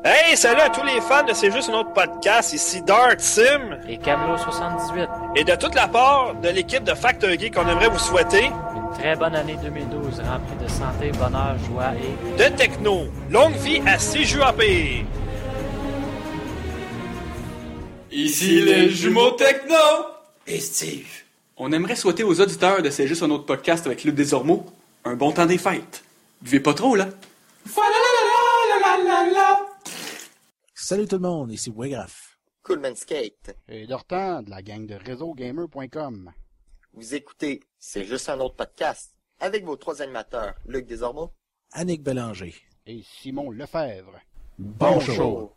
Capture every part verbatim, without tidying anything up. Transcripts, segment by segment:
Hey, salut à tous les fans de C'est juste un autre podcast, ici Dart Sim et Camelot soixante-dix-huit. Et de toute la part de l'équipe de Factor Geek, on aimerait vous souhaiter une très bonne année deux mille douze, remplie de santé, bonheur, joie et de techno. Longue vie à C J A P. Ici les jumeaux techno et Steve. On aimerait souhaiter aux auditeurs de C'est juste un autre podcast avec Luc Desormeaux un bon temps des fêtes. Buvez pas trop, là. Salut tout le monde, ici Waygraph. Coolman Skate. Et Dortan de la gang de réseau gamer point com. Vous écoutez C'est juste un autre podcast avec vos trois animateurs, Luc Desormeaux, Annick Bélanger et Simon Lefebvre. Bon, bon show. show.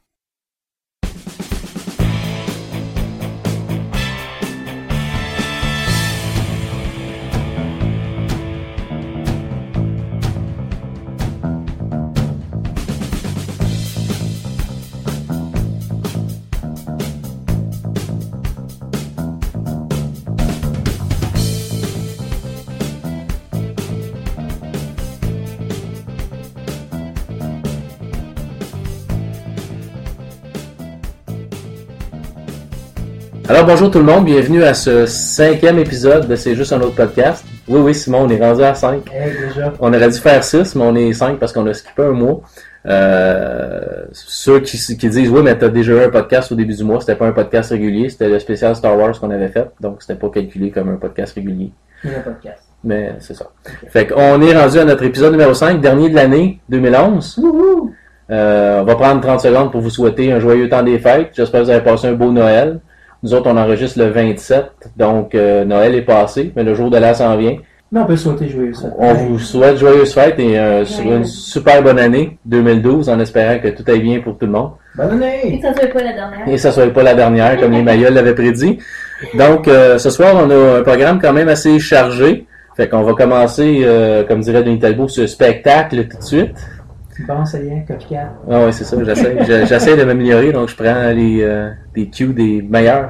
Alors bonjour tout le monde, bienvenue à ce cinquième épisode de C'est juste un autre podcast. Oui, oui Simon, on est rendu à cinq. Hey, déjà. On aurait dû faire six, mais on est cinq parce qu'on a skippé un mois. Euh, ceux qui, qui disent, oui, mais t'as déjà eu un podcast au début du mois, c'était pas un podcast régulier, c'était le spécial Star Wars qu'on avait fait, donc c'était pas calculé comme un podcast régulier. C'est un podcast. Mais c'est ça. Okay. Fait qu'on est rendu à notre épisode numéro cinq, dernier de l'année deux mille onze. Wouhou! Euh, on va prendre trente secondes pour vous souhaiter un joyeux temps des fêtes. J'espère que vous avez passé un beau Noël. Nous autres, on enregistre le vingt-sept, donc euh, Noël est passé, mais le jour de l'an s'en vient. Mais on peut souhaiter joyeuses fêtes. On vous souhaite joyeuses fêtes et euh, sur une super bonne année deux mille douze, en espérant que tout aille bien pour tout le monde. Bonne année! Et que ça soit pas la dernière. Et que ça soit pas la dernière, comme les Mayol l'avaient prédit. Donc, euh, ce soir, on a un programme quand même assez chargé. Fait qu'on va commencer, euh, comme dirait Denis Talbot, ce spectacle tout de suite. Bon, ça y est, copycat. Ah oui, c'est ça, j'essaie, j'essaie de m'améliorer, donc je prends les, euh, des cues des meilleurs.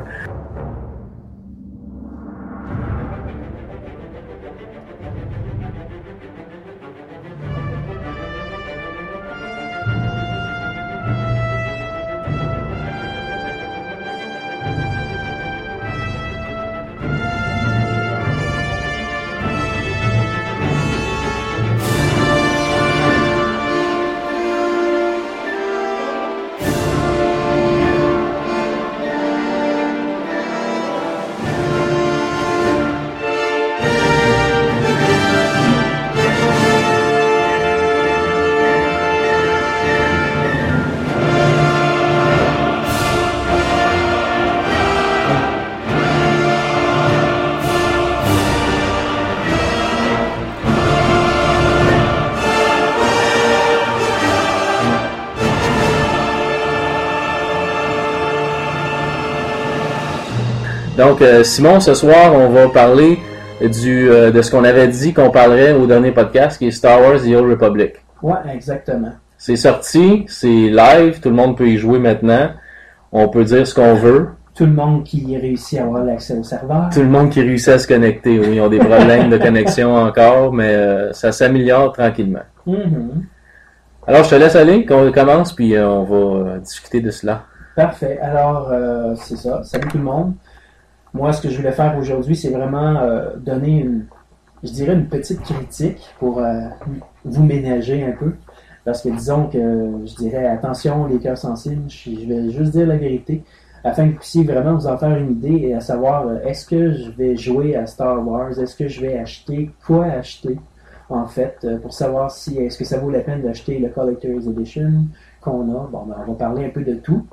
Donc, euh, Simon, ce soir, on va parler du euh, de ce qu'on avait dit qu'on parlerait au dernier podcast, qui est Star Wars The Old Republic. Ouais, exactement. C'est sorti, c'est live, tout le monde peut y jouer maintenant. On peut dire ce qu'on veut. Tout le monde qui réussit à avoir l'accès au serveur. Tout le monde qui réussit à se connecter, oui. Ils ont des problèmes de connexion encore, mais euh, ça s'améliore tranquillement. Mm-hmm. Alors, je te laisse aller, qu'on commence, puis euh, on va euh, discuter de cela. Parfait. Alors, euh, c'est ça. Salut tout le monde. Moi, ce que je voulais faire aujourd'hui, c'est vraiment euh, donner, une, je dirais, une petite critique pour euh, vous ménager un peu. Parce que disons que je dirais, attention les cœurs sensibles, je, je vais juste dire la vérité, afin que vous puissiez vraiment vous en faire une idée et à savoir, euh, est-ce que je vais jouer à Star Wars, est-ce que je vais acheter, quoi acheter, en fait, euh, pour savoir si, est-ce que ça vaut la peine d'acheter le Collector's Edition qu'on a. Bon, ben, on va parler un peu de tout.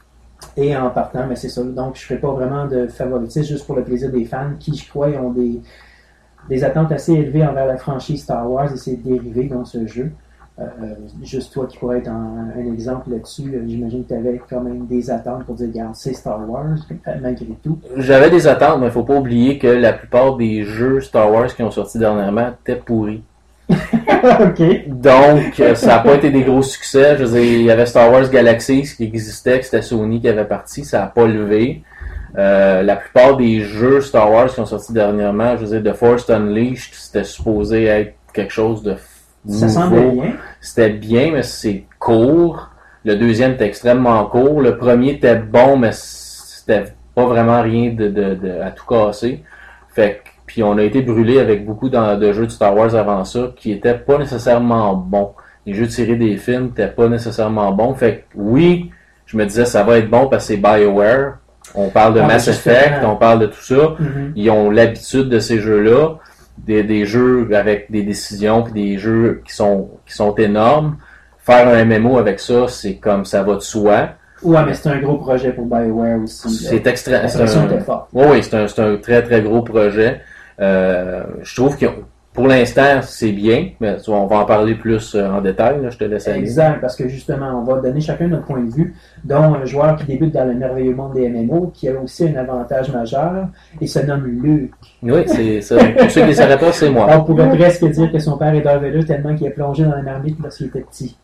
Et en partant, mais c'est ça. Donc, je ne ferai pas vraiment de favoritisme juste pour le plaisir des fans qui, je crois, ont des, des attentes assez élevées envers la franchise Star Wars et ses dérivés dans ce jeu. Euh, juste toi qui pourrais être un, un exemple là-dessus, euh, j'imagine que tu avais quand même des attentes pour dire, regarde, c'est Star Wars, malgré tout. J'avais des attentes, mais il ne faut pas oublier que la plupart des jeux Star Wars qui ont sorti dernièrement étaient pourris. OK. Donc, ça n'a pas été des gros succès. Je veux dire, il y avait Star Wars Galaxy qui existait, que c'était Sony qui avait parti, ça n'a pas levé. Euh, la plupart des jeux Star Wars qui ont sorti dernièrement, je veux dire, The Force Unleashed, c'était supposé être quelque chose de nouveau. Ça semblait bien. C'était bien, mais c'est court. Le deuxième était extrêmement court. Le premier était bon, mais c'était pas vraiment rien de, de, de à tout casser. Fait que, puis on a été brûlé avec beaucoup de, de jeux de Star Wars avant ça qui étaient pas nécessairement bons. Les jeux de série des films étaient pas nécessairement bons. Fait que oui, je me disais ça va être bon parce que c'est BioWare. On parle de ah, Mass Effect, on parle de tout ça. Mm-hmm. Ils ont l'habitude de ces jeux-là, des, des jeux avec des décisions puis des jeux qui sont qui sont énormes. Faire un M M O avec ça, c'est comme ça va de soi. Ouais, mais c'est un gros projet pour BioWare aussi. C'est extrêmement. Oui, oui, c'est un, c'est un très très gros projet. Euh, je trouve que pour l'instant, c'est bien, mais on va en parler plus en détail. Là, je te laisse aller. Exact, parce que justement, on va donner chacun notre point de vue, dont un joueur qui débute dans le merveilleux monde des M M O, qui a aussi un avantage majeur, et se nomme Luke. Oui, c'est ça. Pour ceux qui ne savaient pas, c'est moi. On pourrait presque dire que son père est Darth Vader tellement qu'il a plongé dans la marmite lorsqu'il était petit.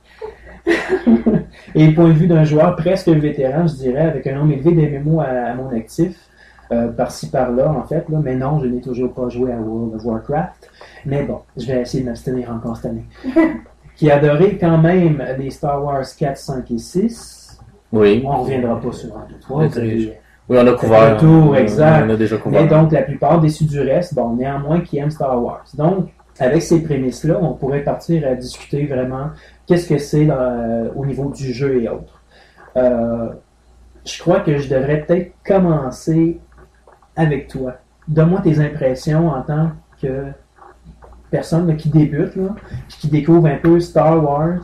Et le point de vue d'un joueur presque vétéran, je dirais, avec un nombre élevé d'M M O à, à mon actif, euh, par-ci par-là, en fait, là, mais non, je n'ai toujours pas joué à World of Warcraft. Mais bon, je vais essayer de m'abstenir encore cette année. Qui a adoré quand même les Star Wars quatre, cinq et six. Oui. On ne reviendra pas sur un, deux, trois. Oui, on a couvert. Un tour, exact. On a déjà couvert. Mais donc, la plupart déçus du reste, bon, néanmoins, qui aiment Star Wars. Donc, avec ces prémices-là, on pourrait partir à discuter vraiment qu'est-ce que c'est euh, au niveau du jeu et autres. Euh, je crois que je devrais peut-être commencer avec toi. Donne-moi tes impressions en tant que personne là, qui débute, là, qui découvre un peu Star Wars.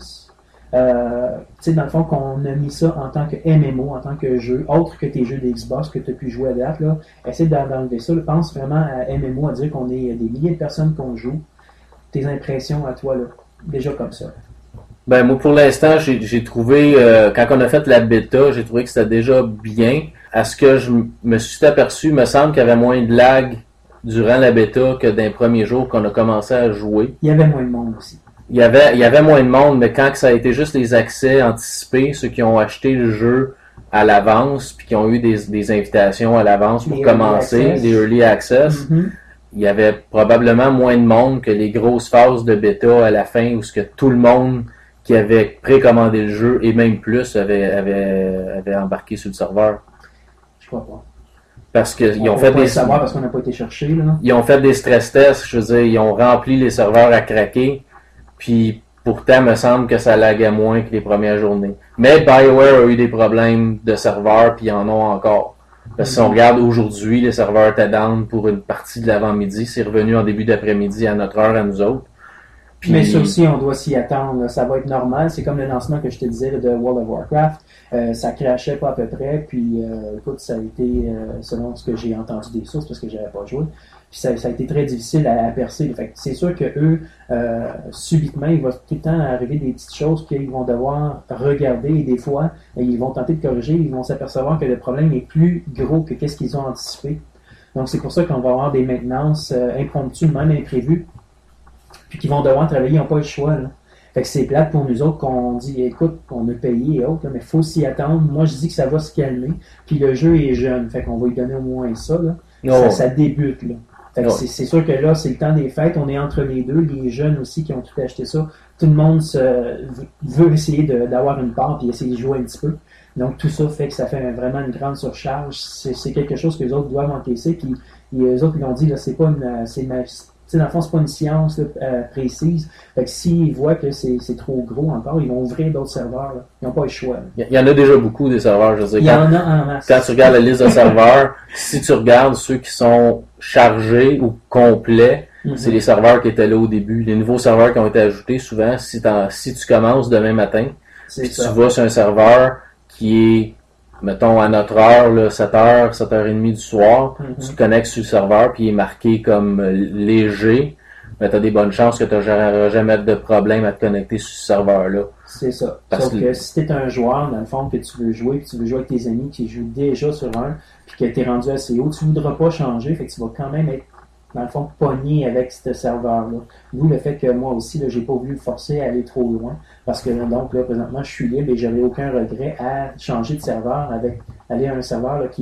Euh, tu sais, dans le fond, qu'on a mis ça en tant que M M O, en tant que jeu, autre que tes jeux d'Xbox que tu as pu jouer à date. Là. Essaye d'enlever ça. Là. Pense vraiment à M M O, à dire qu'on est des milliers de personnes qu'on joue. Tes impressions à toi, là, déjà comme ça. Ben moi pour l'instant j'ai, j'ai trouvé euh, quand on a fait la bêta, j'ai trouvé que c'était déjà bien. À ce que je me suis aperçu, il me semble qu'il y avait moins de lag durant la bêta que d'un premier jour qu'on a commencé à jouer. Il y avait moins de monde aussi. Il y avait il y avait moins de monde, mais quand ça a été juste les accès anticipés, ceux qui ont acheté le jeu à l'avance puis qui ont eu des, des invitations à l'avance pour les commencer, les early access. Mm-hmm. Il y avait probablement moins de monde que les grosses phases de bêta à la fin où ce que tout le monde qui avait précommandé le jeu et même plus avait, avait, avait embarqué sur le serveur. Je crois pas. Parce que ils on ont fait des. Savoir parce qu'on n'a pas été chercher, là. Ils ont fait des stress tests, je veux dire, ils ont rempli les serveurs à craquer, puis pourtant, il me semble que ça laguait moins que les premières journées. Mais BioWare a eu des problèmes de serveurs, puis ils en ont encore. Parce que si on regarde aujourd'hui, les serveurs étaient down pour une partie de l'avant-midi, c'est revenu en début d'après-midi à notre heure, à nous autres. Puis... Mais ça aussi, on doit s'y attendre. Là. Ça va être normal. C'est comme le lancement que je te disais là, de World of Warcraft. Euh, ça crachait pas à peu près. Puis, euh, écoute, ça a été, euh, selon ce que j'ai entendu des sources, parce que j'avais pas joué, puis ça, ça a été très difficile à, à percer. Fait que c'est sûr que eux, euh, subitement, il va tout le temps arriver des petites choses qu'ils vont devoir regarder. Et des fois, ils vont tenter de corriger. Ils vont s'apercevoir que le problème est plus gros que qu'est-ce qu'ils ont anticipé. Donc, c'est pour ça qu'on va avoir des maintenances euh, impromptues, même imprévues, puis qu'ils vont devoir travailler, ils n'ont pas le choix. Là. Fait que c'est plate pour nous autres qu'on dit, écoute, on a payé et autres, là, mais il faut s'y attendre. Moi, je dis que ça va se calmer. Puis le jeu est jeune, fait qu'on va lui donner au moins ça. Là. Oh. Ça, ça débute. Là. Fait que oh. c'est, c'est sûr que là, c'est le temps des fêtes. On est entre les deux. Les jeunes aussi qui ont tout acheté ça. Tout le monde se, veut essayer de, d'avoir une part et essayer de jouer un petit peu. Donc tout ça fait que ça fait vraiment une grande surcharge. C'est, c'est quelque chose que les autres doivent encaisser. Puis les autres, ils l'ont dit, là, c'est pas une... C'est ma, Tu sais, dans le fond, c'est pas une science là, euh, précise. Fait que s'ils voient que c'est, c'est trop gros encore, ils vont ouvrir d'autres serveurs. Là. Ils n'ont pas le choix. Là. Il y en a déjà beaucoup des serveurs, je veux dire. Il y quand, en a en masse. Quand tu regardes la liste de serveurs, si tu regardes ceux qui sont chargés ou complets, mm-hmm. c'est les serveurs qui étaient là au début. Les nouveaux serveurs qui ont été ajoutés, souvent, si, si tu commences demain matin, puis tu vas sur un serveur qui est mettons à notre heure, là, sept heures, sept heures trente du soir, mm-hmm. tu te connectes sur le serveur, puis il est marqué comme euh, léger, mais tu as des bonnes chances que tu n'auras jamais de problème à te connecter sur ce serveur-là. C'est ça. Parce Sauf que, que si tu es un joueur, dans le fond, que tu veux jouer, puis tu veux jouer avec tes amis qui jouent déjà sur un, puis que tu es rendu assez haut, tu ne voudras pas changer, fait que tu vas quand même être, dans le fond, pogné avec ce serveur-là. D'où le fait que moi aussi, là, j'ai pas voulu forcer à aller trop loin, parce que donc là, présentement, je suis libre et j'avais aucun regret à changer de serveur, avec aller à un serveur là, qui est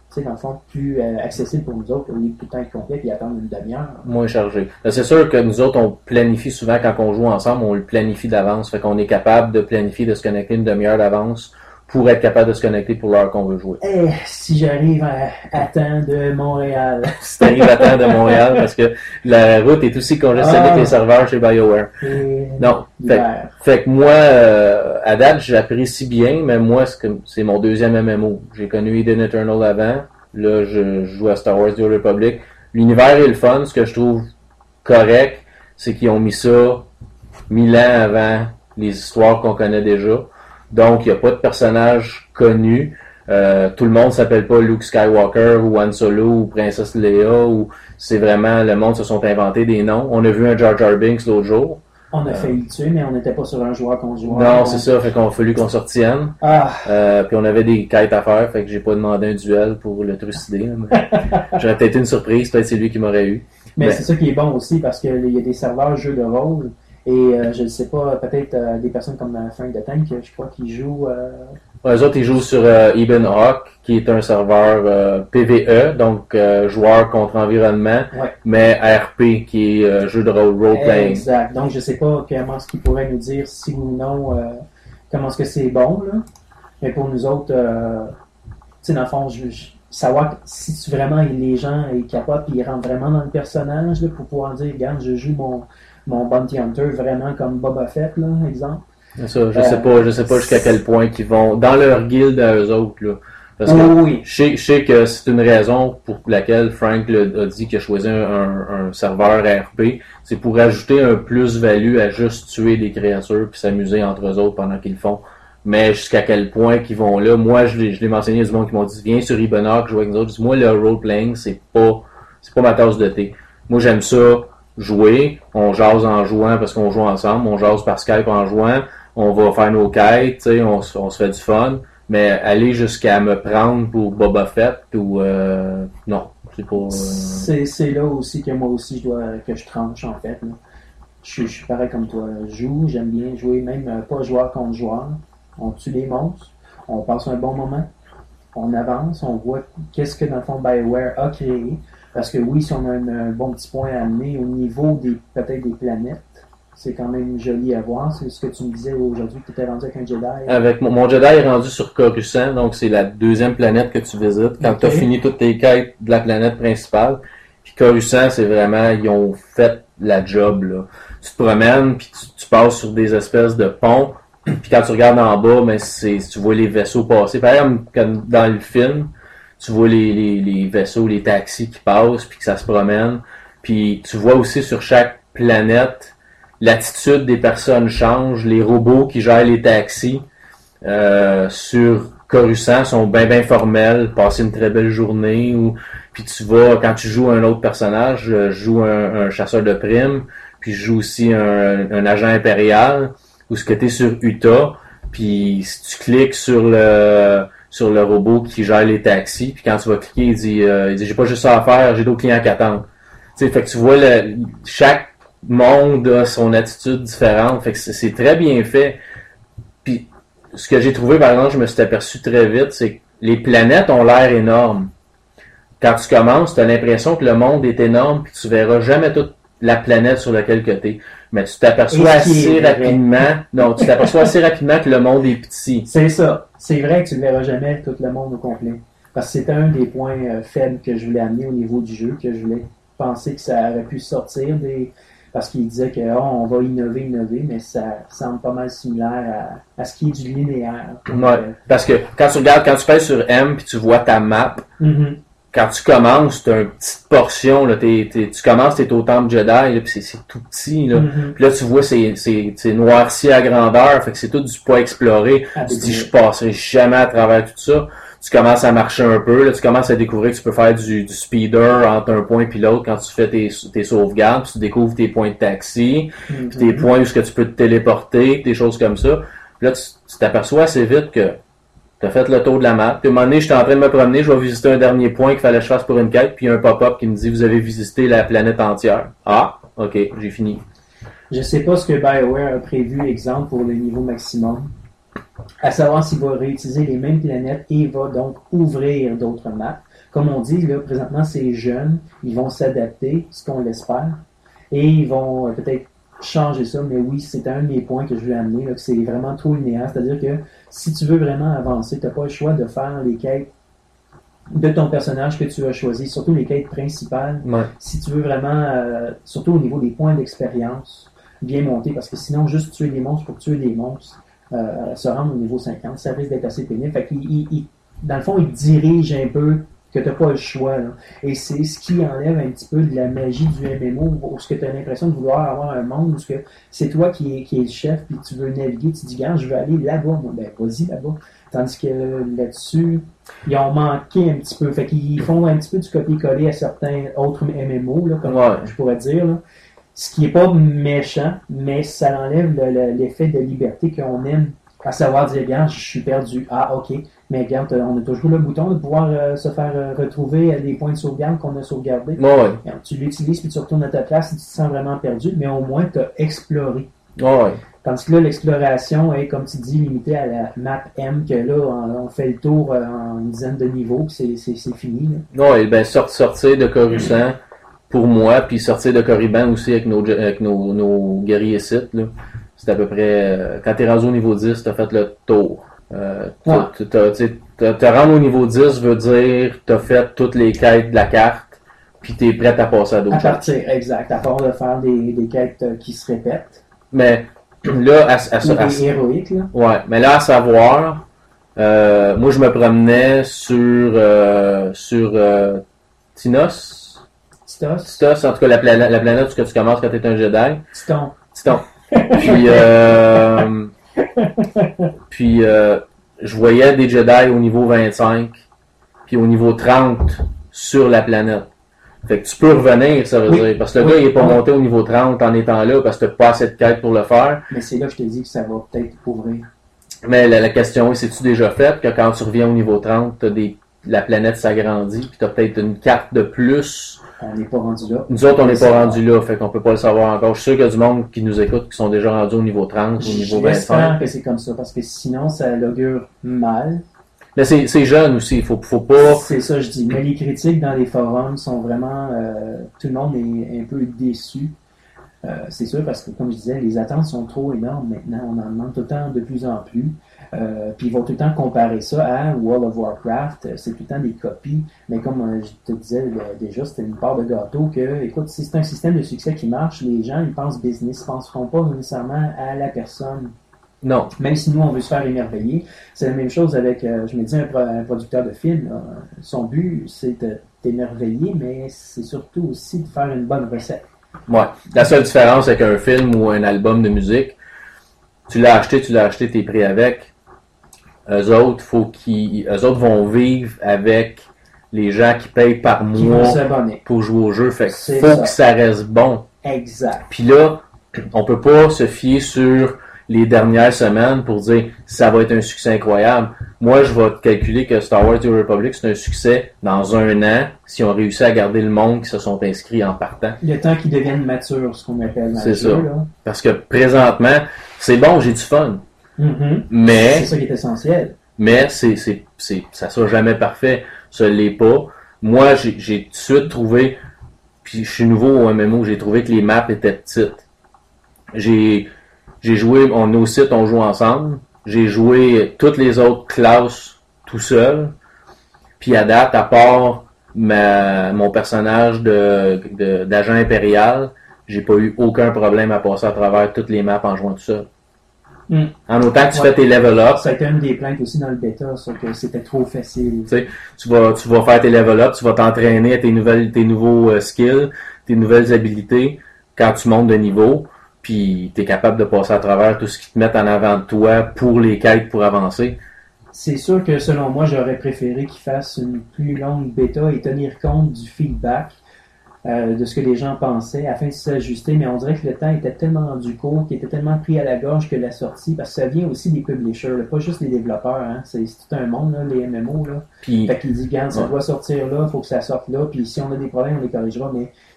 tu sais, dans le fond, plus euh, accessible pour nous autres, au lieu de tout le temps être complet et attendre une demi-heure. Moins chargé. Là, c'est sûr que nous autres, on planifie souvent quand on joue ensemble, on le planifie d'avance. Fait qu'on est capable de planifier, de se connecter une demi-heure d'avance pour être capable de se connecter pour l'heure qu'on veut jouer. Eh, si j'arrive à, à temps de Montréal. Si t'arrives à temps de Montréal, parce que la route est aussi congestionnée Ah. que les serveurs chez BioWare. Et Non. Fait, l'hiver. fait que moi, euh, à date, j'apprécie bien, mais moi, c'est, comme, c'est mon deuxième M M O. J'ai connu Eden Eternal avant. Là, je, je joue à Star Wars The Old Republic. L'univers est le fun. Ce que je trouve correct, c'est qu'ils ont mis ça mille ans avant les histoires qu'on connaît déjà. Donc, il n'y a pas de personnage connu. Euh, tout le monde s'appelle pas Luke Skywalker ou Han Solo ou Princesse Leia. Ou c'est vraiment, le monde se sont inventés des noms. On a vu un Jar Jar Binks l'autre jour. On a failli le tuer, mais on n'était pas sur un joueur contre joueur. Non, On- c'est ça. Fait qu'on a fallu qu'on s'en retienne. Ah, Euh, puis on avait des quêtes à faire. Fait que j'ai pas demandé un duel pour le trucider. là, mais J'aurais peut-être une surprise. Peut-être c'est lui qui m'aurait eu. mais Ben. c'est ça qui est bon aussi, parce qu'il y a des serveurs jeux de rôle. Et euh, je ne sais pas, peut-être euh, des personnes comme euh, Frank de Tank, je crois qu'ils jouent. Euh... Eux autres, ils jouent sur euh, Eben Hawk, qui est un serveur euh, P V E, donc euh, joueur contre environnement, Ouais. mais R P, qui est euh, jeu de rôle, role-playing. Exact. Donc, je ne sais pas comment ce qu'ils pourraient nous dire, si ou non, euh, comment est-ce que c'est bon, là. Mais pour nous autres, euh, tu sais, dans le fond, je, je- savoir si tu, vraiment les gens ils capotent et ils rentrent vraiment dans le personnage, là, pour pouvoir dire, regarde, je joue mon, mon Bounty Hunter vraiment comme Boba Fett, là, exemple. C'est ça, je Euh, sais pas, je sais pas jusqu'à quel point qu'ils vont, dans leur guilde à eux autres, là. Parce que Oh, oui. je sais, je sais que c'est une raison pour laquelle Frank le- a dit qu'il a choisi un, un- un serveur R P. C'est pour ajouter un plus-value à juste tuer des créatures puis s'amuser entre eux autres pendant qu'ils le font. Mais jusqu'à quel point qu'ils vont là, moi je l'ai, je l'ai mentionné, il y a du monde qui m'ont dit viens sur Ibonok, joue avec nous autres. Je dis, moi le role-playing, c'est pas c'est pas ma tasse de thé. Moi j'aime ça jouer, on jase en jouant parce qu'on joue ensemble, on jase par Skype en jouant, on va faire nos quêtes, tu sais, on, se- on se fait du fun. Mais aller jusqu'à me prendre pour Boba Fett ou euh, non, c'est pas. euh, C'est, c'est là aussi que moi aussi je dois que je tranche en fait. Là. Je, suis- je suis pareil comme toi. Je joue, j'aime bien jouer, même euh, pas joueur contre joueur. On tue des monstres, on passe un bon moment, on avance, on voit qu'est-ce que dans le fond BioWare a créé. Parce que oui, si on a un, un bon petit point à amener au niveau des peut-être des planètes, c'est quand même joli à voir. C'est ce que tu me disais aujourd'hui, que tu étais rendu avec un Jedi. Avec mon, mon Jedi est rendu sur Coruscant, donc c'est la deuxième planète que tu visites. Quand Ok. tu as fini toutes tes quêtes de la planète principale, puis Coruscant, c'est vraiment, ils ont fait la job, là. Tu te promènes, puis tu, tu passes sur des espèces de ponts, puis quand tu regardes en bas, ben c'est, tu vois les vaisseaux passer. Par exemple, comme dans le film, tu vois les, les, les vaisseaux, les taxis qui passent, puis que ça se promène. Puis tu vois aussi sur chaque planète, l'attitude des personnes change. Les robots qui gèrent les taxis euh, sur Coruscant sont bien bien formels, passer une très belle journée. Ou puis tu vas, quand tu joues un autre personnage, je joue un, un chasseur de primes, puis je joue aussi un, un agent impérial, ou ce que tu es sur Utah, puis si tu cliques sur le sur le robot qui gère les taxis, puis quand tu vas cliquer, il dit, euh, il dit j'ai pas juste ça à faire, j'ai d'autres clients qui attendent. Tu sais, fait que tu vois le, chaque monde a son attitude différente, fait que c'est, c'est très bien fait. Puis ce que j'ai trouvé, par exemple, je me suis aperçu très vite, c'est que les planètes ont l'air énormes. Quand tu commences, tu as l'impression que le monde est énorme, puis tu verras jamais toute la planète sur laquelle tu es. Mais tu t'aperçois Et ce qui assez est vrai. rapidement, non, tu t'aperçois assez rapidement que le monde est petit. C'est ça. C'est vrai que tu ne verras jamais tout le monde au complet. Parce que c'était un des points euh, faibles que je voulais amener au niveau du jeu, que je voulais penser que ça aurait pu sortir des. Parce qu'il disait que oh, on va innover, innover, mais ça semble pas mal similaire à, à ce qui est du linéaire. Donc, Ouais. Parce que quand tu regardes, quand tu pèses sur M puis tu vois ta map, euh, mhm. quand tu commences, tu as une petite portion, là, t'es, t'es, tu commences, tu es au temple Jedi, là, puis c'est, c'est tout petit. Là. Mhm. Puis là, tu vois, c'est, c'est, c'est noirci à grandeur, fait que c'est tout du pas exploré. Ah, Tu te dis, découvrir. je passerai jamais à travers tout ça. Tu commences à marcher un peu, là, tu commences à découvrir que tu peux faire du, du speeder entre un point et l'autre quand tu fais tes, tes sauvegardes, puis tu découvres tes points de taxi, Mhm. puis tes points où est-ce que tu peux te téléporter, des choses comme ça. Puis là, tu, tu t'aperçois assez vite que tu as fait le tour de la map. Puis à un moment donné, j'étais en train de me promener, je vais visiter un dernier point qu'il fallait que je fasse pour une quête, puis il y a un pop-up qui me dit « Vous avez visité la planète entière. » Ah, ok, j'ai fini. Je sais pas ce que BioWare a prévu, exemple, pour le niveau maximum. À savoir s'il va réutiliser les mêmes planètes et va donc ouvrir d'autres maps. comme on dit, là, présentement, c'est jeune, ils vont s'adapter, ce qu'on l'espère, et ils vont euh, peut-être changer ça, mais oui, c'est un des points que je veux amener, là, que c'est vraiment trop linéaire, c'est-à-dire que si tu veux vraiment avancer, tu n'as pas le choix de faire les quêtes de ton personnage que tu as choisi, surtout les quêtes principales, Ouais. si tu veux vraiment, euh, surtout au niveau des points d'expérience, bien monter, parce que sinon, juste tuer des monstres pour tuer des monstres, euh, se rendre au niveau cinquante, ça risque d'être assez pénible. Fait qu'il, il, il, dans le fond, il dirige un peu que tu n'as pas le choix. Là. Et c'est ce qui enlève un petit peu de la magie du M M O, où ce que tu as l'impression de vouloir avoir un monde où ce que c'est toi qui es, qui est le chef, puis tu veux naviguer, tu dis, gars, je veux aller là-bas, moi, ben vas-y là-bas. Tandis que là-dessus, ils ont manqué un petit peu. Fait qu'ils font un petit peu du copier-coller à certains autres M M O, là, comme Ouais. je pourrais dire. Là. Ce qui n'est pas méchant, mais ça enlève le, le, l'effet de liberté qu'on aime, à savoir dire, bien, je suis perdu. Ah, ok. Mais regarde, on a toujours le bouton de pouvoir euh, se faire euh, retrouver les points de sauvegarde qu'on a sauvegardés. Ouais, ouais. Alors, tu l'utilises, puis tu retournes à ta place, et tu te sens vraiment perdu, mais au moins, tu as exploré. Ouais, ouais. Tandis que là, l'exploration est, comme tu dis, limitée à la map M, que là, on, on fait le tour euh, en une dizaine de niveaux, puis c'est, c'est, c'est fini. Là. Ouais, ben sort, sortir de Coruscant pour moi, puis sortir de Corriban aussi avec nos, avec nos, nos guerriers sites, là. C'est à peu près... Euh, quand t'es rendu au niveau dix, t'as fait le tour. Euh, Ouais. t'as, t'as, t'as, te rendre au niveau dix veut dire t'as fait toutes les quêtes de la carte, puis t'es prêt à passer à d'autres À choses. partir, exact, à part de faire des, des quêtes euh, qui se répètent, Mais là, à, à, ou à, à, des héroïques, là. ouais, mais là, à savoir, euh, moi, je me promenais sur, euh, sur euh, Tinos. Titos, Titos, en tout cas, la, planète, la planète où tu commences quand t'es un Jedi. Titon. Titon. Puis, euh, puis euh, je voyais des Jedi au niveau vingt-cinq, puis au niveau trente sur la planète. Fait que tu peux revenir, ça veut Oui. dire. Parce que le Oui. gars, il est pas Oui. monté au niveau trente en étant là, parce que t'as pas assez de quêtes pour le faire. Mais c'est là que je te dis que ça va peut-être ouvrir. Mais la, la question est, c'est-tu déjà fait que quand tu reviens au niveau trente, t'as des, la planète s'agrandit, puis t'as peut-être une carte de plus. On n'est pas rendu là. Nous autres, on n'est C'est pas ça. rendu là, fait qu'on peut pas le savoir encore. Je suis sûr qu'il y a du monde qui nous écoute qui sont déjà rendus au niveau trente, au niveau J'espère vingt-cinq. que c'est comme ça, parce que sinon, ça l'augure mal. Mais c'est, c'est jeune aussi, il faut, faut pas... C'est ça, je dis. Mais les critiques dans les forums sont vraiment... Euh, tout le monde est un peu déçu. Euh, c'est sûr, parce que, comme je disais, les attentes sont trop énormes maintenant. On en demande tout le temps de plus en plus. Euh, puis ils vont tout le temps comparer ça à World of Warcraft. Euh, C'est tout le temps des copies. Mais comme euh, je te disais euh, déjà, c'était une part de gâteau que, écoute, si c'est un système de succès qui marche, les gens, ils pensent business, ils ne penseront pas nécessairement à la personne. Non. Même si nous, on veut se faire émerveiller. C'est la même chose avec, euh, je me dis, un, pro- un producteur de film. Là. Son but, c'est de t'émerveiller, mais c'est surtout aussi de faire une bonne recette. Ouais. La seule différence avec un film ou un album de musique, tu l'as acheté, tu l'as acheté, t'es pris avec. Eux autres, faut qu'ils, eux autres vont vivre avec les gens qui payent par Qui vont mois s'abonner. pour jouer au jeu. Fait que C'est faut ça. que ça reste bon. Exact. Puis là, on peut pas se fier sur les dernières semaines pour dire ça va être un succès incroyable. Moi, je vais calculer que Star Wars The Old Republic, c'est un succès dans un an si on réussit à garder le monde qui se sont inscrits en partant. Le temps qu'ils deviennent matures, ce qu'on appelle dans C'est le ça. jeu, là. Parce que présentement, c'est bon, j'ai du fun. Mhm. Mais, C'est ça qui est essentiel. mais c'est, c'est, c'est, ça sera jamais parfait. Ça l'est pas. Moi, j'ai, j'ai tout de suite trouvé, puis je suis nouveau au M M O, j'ai trouvé que les maps étaient petites. J'ai, j'ai joué, on est au site, on joue ensemble. J'ai joué toutes les autres classes tout seul. Puis à date, à part ma, mon personnage de, de, d'agent impérial, j'ai pas eu aucun problème à passer à travers toutes les maps en jouant tout seul. Mm. En autant que tu Ouais. fais tes level up, Ça a été une des plaintes aussi dans le bêta, ça, que c'était trop facile. tu sais, tu vas, tu vas faire tes level up, tu vas t'entraîner à tes nouvelles, tes nouveaux euh, skills, tes nouvelles habilités quand tu montes de niveau, puis t'es capable de passer à travers tout ce qui te met en avant de toi pour les quêtes pour avancer. C'est sûr que selon moi, j'aurais préféré qu'ils fassent une plus longue bêta et tenir compte du feedback euh, de ce que les gens pensaient afin de s'ajuster, mais on dirait que le temps était tellement rendu court, qu'il était tellement pris à la gorge que la sortie, parce que ça vient aussi des publishers, là, pas juste des développeurs, hein, c'est, c'est tout un monde, là, les M M O. Là. Puis, Fait qu'il dit, regarde, ça Ouais. doit sortir là, il faut que ça sorte là, puis si on a des problèmes, on les corrigera, mais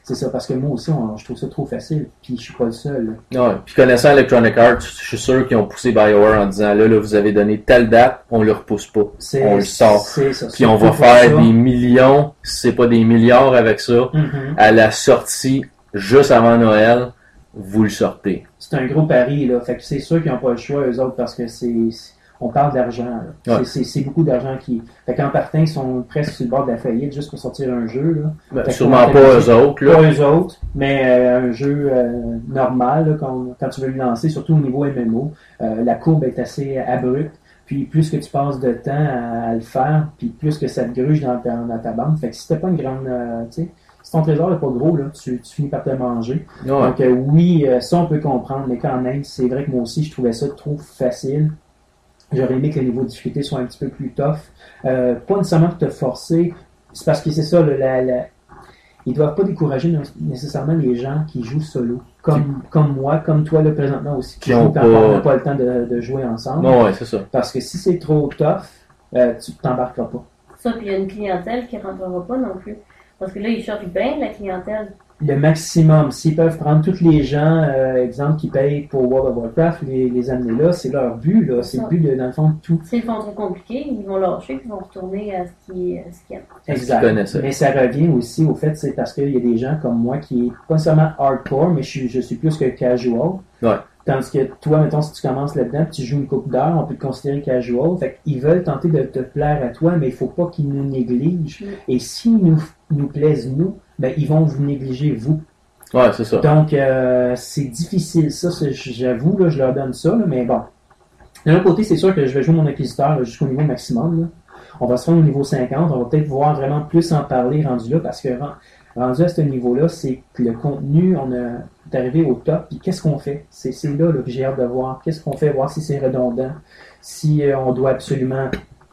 c'est ça, parce que moi aussi, on, je trouve ça trop facile, puis je suis pas le seul. Là. Ouais. Puis connaissant Electronic Arts, je suis sûr qu'ils ont poussé BioWare en disant là, là, vous avez donné telle date, on le repousse pas. C'est, on le sort. C'est ça, puis c'est on va pour faire ça. des millions, si c'est pas des milliards avec ça, Mm-hmm. à la sortie, juste avant Noël, vous le sortez. C'est un gros pari, là. Fait que c'est sûr qu'ils n'ont pas le choix, eux autres, parce que c'est. c'est- on parle d'argent, là. Ouais. C'est, c'est, c'est beaucoup d'argent qui. Fait qu'en partant, ils sont presque sur le bord de la faillite juste pour sortir un jeu, là. Ben, Fait que sûrement on pas va eux autres, là. Pas eux autres, mais euh, un jeu euh, normal, là, quand, quand tu veux le lancer, surtout au niveau M M O, euh, la courbe est assez abrupte. Puis plus que tu passes de temps à, à le faire, puis plus que ça te gruge dans ta, dans ta bande. Fait que si t'as pas une grande. Euh, tu sais, si ton trésor n'est pas gros, là, tu, tu finis par te manger. Ouais. Donc euh, oui, euh, ça on peut comprendre, mais quand même, c'est vrai que moi aussi, je trouvais ça trop facile. J'aurais aimé que le niveau de difficulté soit un petit peu plus tough. Euh, pas nécessairement pour te forcer, c'est parce que c'est ça, le, la, la... ils doivent pas décourager nécessairement les gens qui jouent solo. Comme, comme moi, comme toi, là, présentement aussi, qui, Qui ont jouent quand pas- on n'a pas le temps de, de jouer ensemble. Non, ouais, c'est ça. Parce que si c'est trop tough, euh, tu t'embarqueras pas. Ça, puis il y a une clientèle qui ne rentrera pas non plus. Parce que là, ils cherchent bien la clientèle. Le maximum, s'ils peuvent prendre tous les gens, euh, exemple, qui payent pour World of Warcraft, les, les amener là, c'est leur but, là. C'est ça. le but, de, dans le fond, de tout. S'ils font trop compliqué, ils vont lâcher, ils vont retourner à ce qui à ce qu'il y a. Exact. qu'ils connaissaient. Mais ça revient aussi au fait, c'est parce qu'il y a des gens comme moi qui est pas seulement hardcore, mais je suis, je suis plus que casual. Ouais. Tandis que toi, mettons, si tu commences là-dedans, tu joues une couple d'heures, on peut te considérer casual. Fait qu'ils veulent tenter de te plaire à toi, mais il faut pas qu'ils nous négligent. Mm. Et s'ils nous, nous plaisent, nous, ben, ils vont vous négliger, vous. Ouais, c'est ça. Donc, euh, c'est difficile. Ça, c'est- j'avoue, là, je leur donne ça, là, mais bon. D'un autre côté, c'est sûr que je vais jouer mon inquisiteur là, jusqu'au niveau maximum. Là. On va se rendre au niveau cinquante. On va peut-être pouvoir vraiment plus en parler rendu là, parce que ren- rendu à ce niveau-là, c'est que le contenu, on a est arrivé au top. Puis qu'est-ce qu'on fait? C'est, c'est là, là que j'ai hâte de voir. Qu'est-ce qu'on fait? Voir si c'est redondant. Si euh, on doit absolument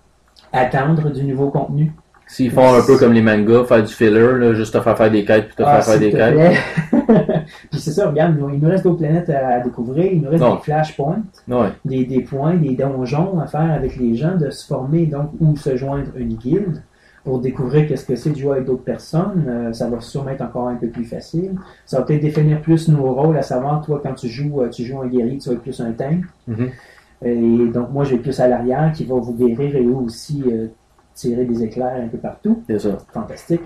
attendre du nouveau contenu. S'ils font un peu comme les mangas, faire du filler, là, juste te faire faire des quêtes puis te Ah, faire faire s'il des te quêtes. plaît. Puis c'est ça, regarde, il nous reste d'autres planètes à, à découvrir. Il nous reste Non. des flashpoints. Ouais. Des, des points, des donjons à faire avec les gens, de se former donc ou se joindre une guilde pour découvrir qu'est-ce que c'est de jouer avec d'autres personnes. Euh, ça va sûrement être encore un peu plus facile. Ça va peut-être définir plus nos rôles, à savoir, toi, quand tu joues, euh, tu joues un guerrier, tu vas être plus un tank. Mhm. Et donc, moi, je vais être plus à l'arrière qui va vous guérir et eux aussi euh, tirer des éclairs un peu partout. C'est ça. Fantastique.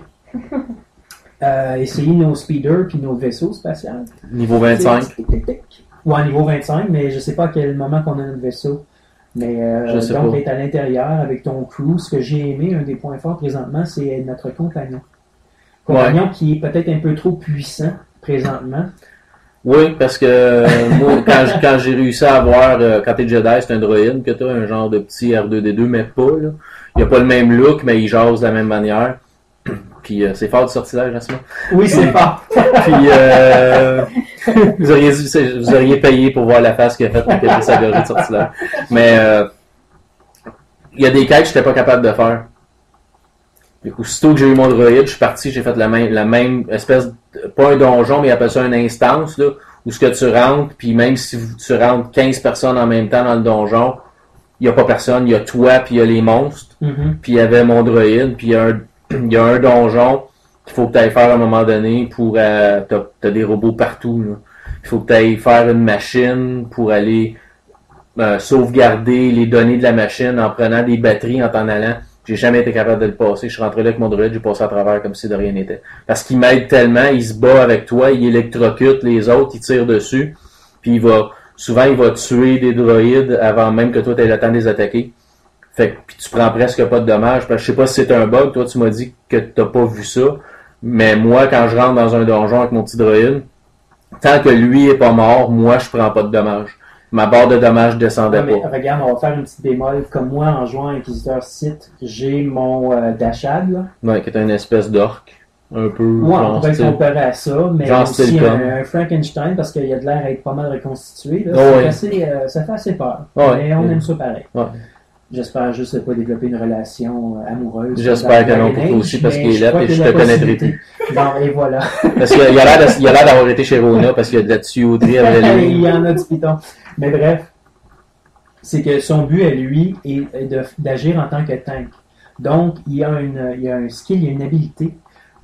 Euh, essayer nos speeders puis nos vaisseaux spatiaux. Niveau vingt-cinq. Tic, tic, tic. Ouais, niveau vingt-cinq, mais je sais pas à quel moment qu'on a notre vaisseau. Mais euh, Je sais donc, pas. être à l'intérieur avec ton crew, ce que j'ai aimé, un des points forts présentement, c'est notre compagnon. Compagnon qui est peut-être un peu trop puissant présentement. Oui, parce que euh, moi, quand, j- quand j'ai réussi à avoir, euh, quand t'es Jedi, c'est un droïde, que t'as un genre de petit R deux D deux, mais pas, là. Il a pas le même look, mais il jase de la même manière. Puis euh, c'est fort du sortilège, n'est-ce pas? Oui, c'est fort. Puis euh, vous, auriez, dû- vous auriez payé pour voir la face qu'il a faite pour qu'il ait sa gorgée de sortilège. Mais euh, il y a des quêtes que j'étais pas capable de faire. Du coup, aussitôt que j'ai eu mon droïde, je suis parti, j'ai fait la même, la même espèce, de, pas un donjon, mais il appelle ça une instance, là, où ce que tu rentres, puis même si vous- tu rentres quinze personnes en même temps dans le donjon, il y a pas personne, il y a toi, puis il y a les monstres, Mhm. puis il y avait mon droïde, puis il y a un, il y a un donjon qu'il faut que tu ailles faire à un moment donné pour, euh, t'as, t'as des robots partout, là. Il faut que tu ailles faire une machine pour aller euh, sauvegarder les données de la machine en prenant des batteries en t'en allant. J'ai jamais été capable de le passer. Je suis rentré là avec mon droïde, j'ai passé à travers comme si de rien n'était. Parce qu'il m'aide tellement, il se bat avec toi, il électrocute les autres, il tire dessus, puis il va, souvent il va tuer des droïdes avant même que toi tu aies le temps de les attaquer. Fait que puis tu prends presque pas de dommages. Parce que je sais pas si c'est un bug, toi tu m'as dit que t'as pas vu ça, mais moi quand je rentre dans un donjon avec mon petit droïde, tant que lui est pas mort, moi je prends pas de dommages. Ma barre de dommages descendait Ouais, mais pas. regarde, on va faire une petite bémol. Comme moi, en jouant à Inquisiteur Sith, j'ai mon euh, Dashad, là. Ouais, qui est une espèce d'orque. Un peu Ouais, on genre pourrait le style. comparer à ça, mais Genre aussi style comme. un, un Frankenstein, parce qu'il y a de l'air à être pas mal reconstitué. Là. Oh, C'est oui. assez, euh, ça fait assez peur. Ouais. Mais on Ouais. aime ça pareil. Ouais. J'espère juste ne pas développer une relation euh, amoureuse. J'espère que Dans non, Dragon pour toi aussi, Age, parce mais qu'il est je là crois et qu'il je y a te la connaîtrai possibilité. Bon, et voilà. Parce qu'il a il a l'air de- il a l'air d'avoir été chez Rona, parce qu'il y a de la tuyauterie avec Il lui. y en a du piton. Mais bref, c'est que son but à lui est est de- d'agir en tant que tank. Donc, il y a, une, il y a un skill, il y a une habilité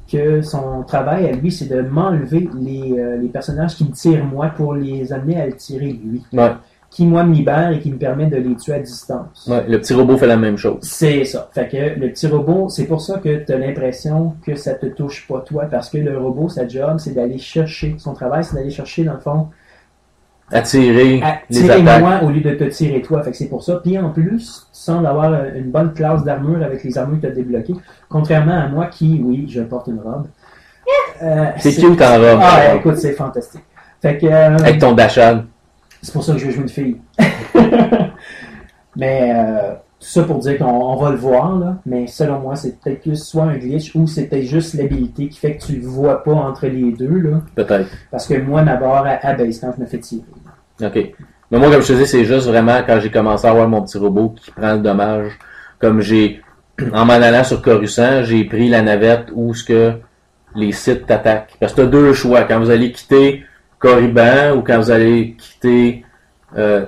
que son travail à lui, c'est de m'enlever les, euh, les personnages qui me tirent moi pour les amener à le tirer lui. Ouais. Qui, moi, me libère et qui me permet de les tuer à distance. Ouais, le petit robot fait la même chose. C'est ça. Fait que le petit robot, c'est pour ça que tu as l'impression que ça te touche pas toi, parce que le robot, sa job, c'est d'aller chercher, son travail, c'est d'aller chercher, dans le fond, Attirer à les tirer attaques. moi au lieu de te tirer toi. Fait que c'est pour ça. Puis en plus, tu sembles avoir une bonne classe d'armure avec les armures que tu as débloquées. Contrairement à moi qui, oui, je porte une robe. Euh, C'est cute en robe. Ah, ouais, écoute, c'est fantastique. Fait que, euh, Avec ton dashad. c'est pour ça que je vais jouer une fille. Mais euh, tout ça pour dire qu'on on va le voir, là. Mais selon moi, c'est peut-être plus soit un glitch ou c'est peut-être juste l'habilité qui fait que tu le vois pas entre les deux, là. Peut-être. Parce que moi, ma barre abaisse quand je me fais tirer. OK. Mais moi, comme je te dis, c'est juste vraiment quand j'ai commencé à avoir mon petit robot qui prend le dommage. Comme j'ai, en m'en allant sur Coruscant, j'ai pris la navette où ce que les sites t'attaquent. Parce que tu as deux choix. Quand vous allez quitter Corriban ou quand vous allez quitter euh,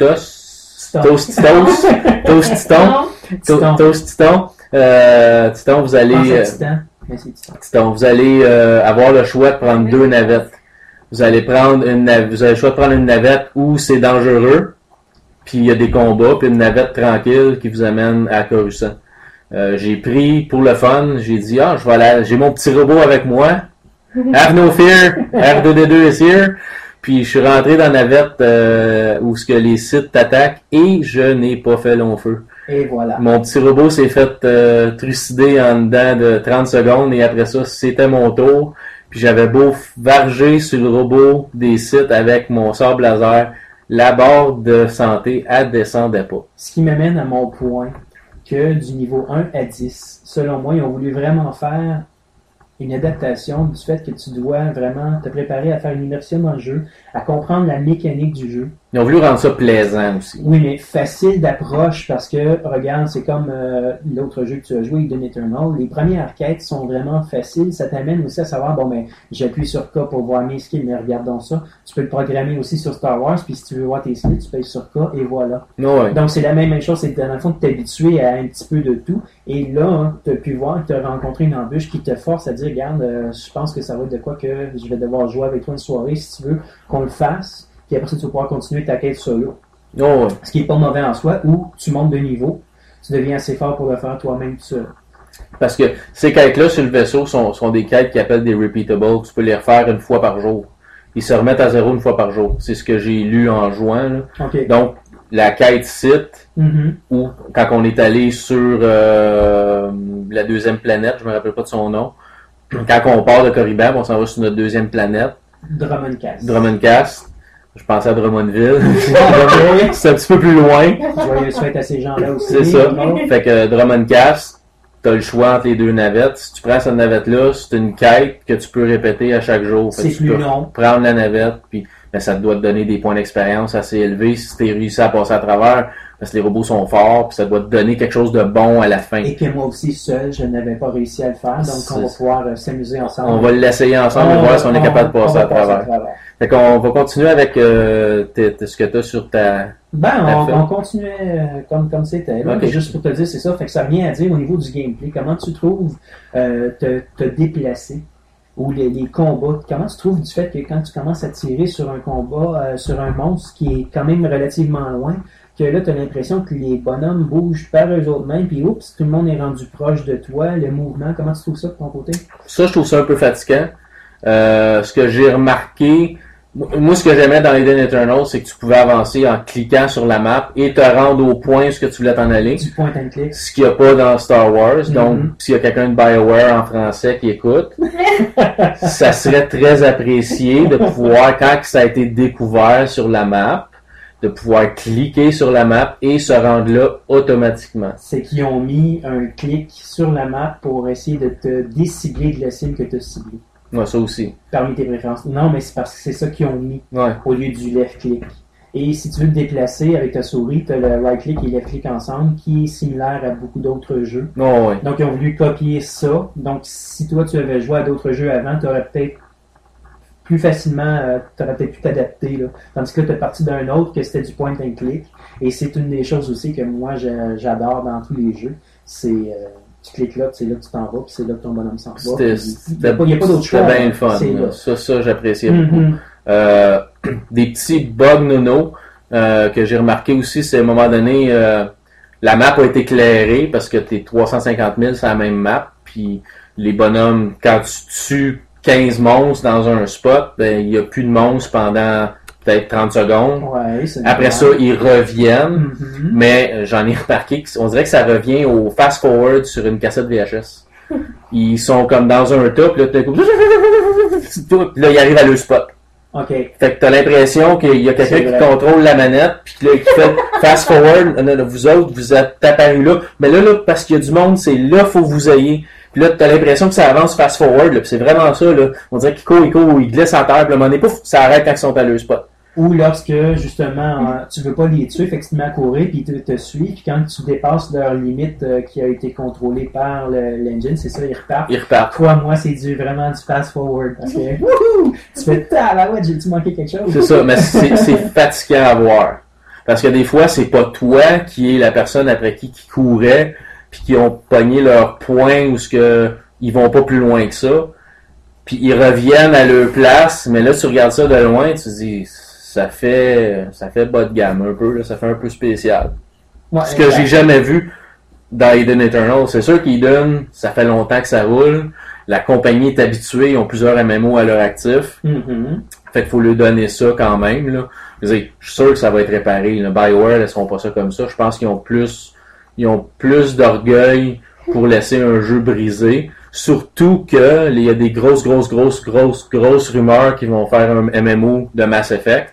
Titos, Tos Titos, Tos Titon, Titon. Tos Titon, euh, Titon, vous allez, Pense à euh, Titan, mais c'est Titan. Titon, vous allez euh, avoir le choix de prendre deux navettes. Vous allez prendre une nav- vous avez le choix de prendre une navette où c'est dangereux, puis il y a des combats, puis une navette tranquille qui vous amène à Coruscant. Euh, j'ai pris pour le fun, j'ai dit ah, je vais aller, j'ai mon petit robot avec moi. Have no fear, R deux D deux is here. Puis je suis rentré dans la navette euh, où ce que les sites t'attaquent et je n'ai pas fait long feu. Et voilà. Mon petit robot s'est fait euh, trucider en dedans de trente secondes et après ça, c'était mon tour. Puis j'avais beau varger sur le robot des sites avec mon sable laser, la barre de santé, elle descendait pas. Ce qui m'amène à mon point que du niveau un à dix, selon moi, ils ont voulu vraiment faire une adaptation du fait que tu dois vraiment te préparer à faire une immersion dans le jeu, à comprendre la mécanique du jeu. Ils ont voulu rendre ça plaisant aussi. Oui, mais facile d'approche parce que, regarde, c'est comme euh, l'autre jeu que tu as joué, Eden Eternal. Les premières quêtes sont vraiment faciles. Ça t'amène aussi à savoir, bon, ben, j'appuie sur K pour voir mes skills, mais regarde donc ça. Tu peux le programmer aussi sur Star Wars, puis si tu veux voir tes skills, tu payes sur K et voilà. Ouais. Donc, c'est la même chose. C'est dans le fond de t'habituer à un petit peu de tout. Et là, hein, tu as pu voir que tu as rencontré une embûche qui te force à dire, regarde, euh, je pense que ça va être de quoi que je vais devoir jouer avec toi une soirée si tu veux qu'on le fasse. Puis après ça, tu vas pouvoir continuer ta quête solo. Oh, ouais. Ce qui n'est pas mauvais en soi, ou tu montes de niveau, tu deviens assez fort pour le faire toi-même tout seul. Parce que ces quêtes-là sur le vaisseau sont, sont des quêtes qui appellent des repeatables. Tu peux les refaire une fois par jour. Ils se remettent à zéro une fois par jour. C'est ce que j'ai lu en juin. Là. Okay. Donc, la quête site, mm-hmm. où quand on est allé sur euh, la deuxième planète, je me rappelle pas de son nom, quand on part de Corriban, on s'en va sur notre deuxième planète. Drummondcast. Drummondcast. Je pensais à Drummondville. C'est un petit peu plus loin. Joyeuse fête à ces gens-là aussi. C'est ça. Fait que Drummondcast, t'as le choix entre les deux navettes. Si tu prends cette navette-là, c'est une quête que tu peux répéter à chaque jour. Fait c'est que tu plus peux long. Prendre la navette, puis ben, ça te doit te donner des points d'expérience assez élevés si tu réussi à passer à travers. Parce que les robots sont forts, puis ça doit te donner quelque chose de bon à la fin. Et que moi aussi, seul, je n'avais pas réussi à le faire. Donc, c'est on va ça. pouvoir euh, s'amuser ensemble. On va l'essayer ensemble et voir si on est capable de passer à travers. Fait qu'on va continuer avec euh, t'es, t'es, ce que tu as sur ta... Ben, ta on, feuille. on continuait euh, comme comme c'était. Là. Ok. Mais juste pour te dire, c'est ça. Fait que ça n'a rien à dire au niveau du gameplay. Comment tu trouves euh, te, te déplacer ou les, les combats? Comment tu trouves du fait que quand tu commences à tirer sur un combat, euh, sur un monstre qui est quand même relativement loin, que là, tu as l'impression que les bonhommes bougent par eux autres mêmes, puis oups, tout le monde est rendu proche de toi, le mouvement, comment tu trouves ça de ton côté? Ça, je trouve ça un peu fatigant. Euh, ce que j'ai remarqué, moi, ce que j'aimais dans Eden Eternal, c'est que tu pouvais avancer en cliquant sur la map et te rendre au point où ce que tu voulais t'en aller. Du point and click. Ce qu'il n'y a pas dans Star Wars. Mm-hmm. Donc, s'il y a quelqu'un de BioWare en français qui écoute, ça serait très apprécié de pouvoir, quand ça a été découvert sur la map, de pouvoir cliquer sur la map et se rendre là automatiquement. C'est qu'ils ont mis un clic sur la map pour essayer de te décibler de la cible que tu as ciblée. Ouais, ça aussi. Parmi tes préférences. Non, mais c'est parce que c'est ça qu'ils ont mis Ouais. au lieu du left click. Et si tu veux te déplacer avec ta souris, tu as le right click et left click ensemble qui est similaire à beaucoup d'autres jeux. Non, ouais. Donc, ils ont voulu copier ça. Donc, si toi, tu avais joué à d'autres jeux avant, tu aurais peut-être plus facilement, euh, tu aurais peut-être pu t'adapter. Là. Tandis que là, tu es parti d'un autre que c'était du point and click. Et c'est une des choses aussi que moi, je, j'adore dans tous les jeux. C'est, euh, tu cliques là, c'est là que tu t'en vas, puis c'est là que ton bonhomme s'en va. C'était, Il n'y a pas, il y a pas d'autre choix. C'était bien le fun. C'est là. Ça, ça, j'appréciais Mm-hmm. beaucoup. Euh, des petits bugs nono euh, que j'ai remarqué aussi, c'est à un moment donné, euh, la map a été éclairée parce que t'es trois cent cinquante mille sur la même map, puis les bonhommes, quand tu tues quinze monstres dans un spot, ben il n'y a plus de monstres pendant peut-être trente secondes. Ouais, c'est Après ça, ils reviennent, Mm-hmm. mais euh, j'en ai remarqué qu'on dirait que ça revient au fast-forward sur une cassette V H S. Ils sont comme dans un top, là, tout d'un coup, puis là, ils arrivent à le spot. OK. Fait que t'as l'impression qu'il y a quelqu'un C'est qui vrai. contrôle la manette, puis là, qui fait fast-forward, non, non, vous autres, vous êtes apparus là, mais là, là, parce qu'il y a du monde, c'est là, faut que vous ayez. Puis là, t'as l'impression que ça avance fast-forward, là, puis c'est vraiment ça, là. On dirait qu'il court, il court, il glisse en terre, puis à un moment donné, pouf, ça arrête quand ils sont à le spot. Ou lorsque, justement, euh, tu veux pas les tuer, fait que tu te mets à courir, puis ils te, te suivent, puis quand tu dépasses leur limite euh, qui a été contrôlée par le- l'engine, c'est ça, ils repartent. Ils repartent. Toi, moi, c'est du, vraiment du fast-forward, parce que, wouhou, tu fais, ah, là, ouais, j'ai-tu manqué quelque chose? C'est ça, mais c'est, c'est fatigant à voir. Parce que des fois, c'est pas toi qui est la personne après qui qui courait, puis qui ont pogné leur point ou ce que ils vont pas plus loin que ça. Puis ils reviennent à leur place, mais là, tu regardes ça de loin, tu te dis, ça fait, ça fait bas de gamme un peu, là, ça fait un peu spécial. Ouais, Ce que exact. j'ai jamais vu dans Eden Eternal, c'est sûr qu'Eden, ça fait longtemps que ça roule. La compagnie est habituée, ils ont plusieurs M M O à leur actif. Mhm. Fait qu'il faut lui donner ça quand même, là. Je veux dire, je suis sûr que ça va être réparé. Là. BioWare, ils laisseront pas ça comme ça. Je pense qu'ils ont plus, ils ont plus d'orgueil pour laisser un jeu brisé. Surtout que, il y a des grosses, grosses, grosses, grosses, grosses rumeurs qui vont faire un M M O de Mass Effect.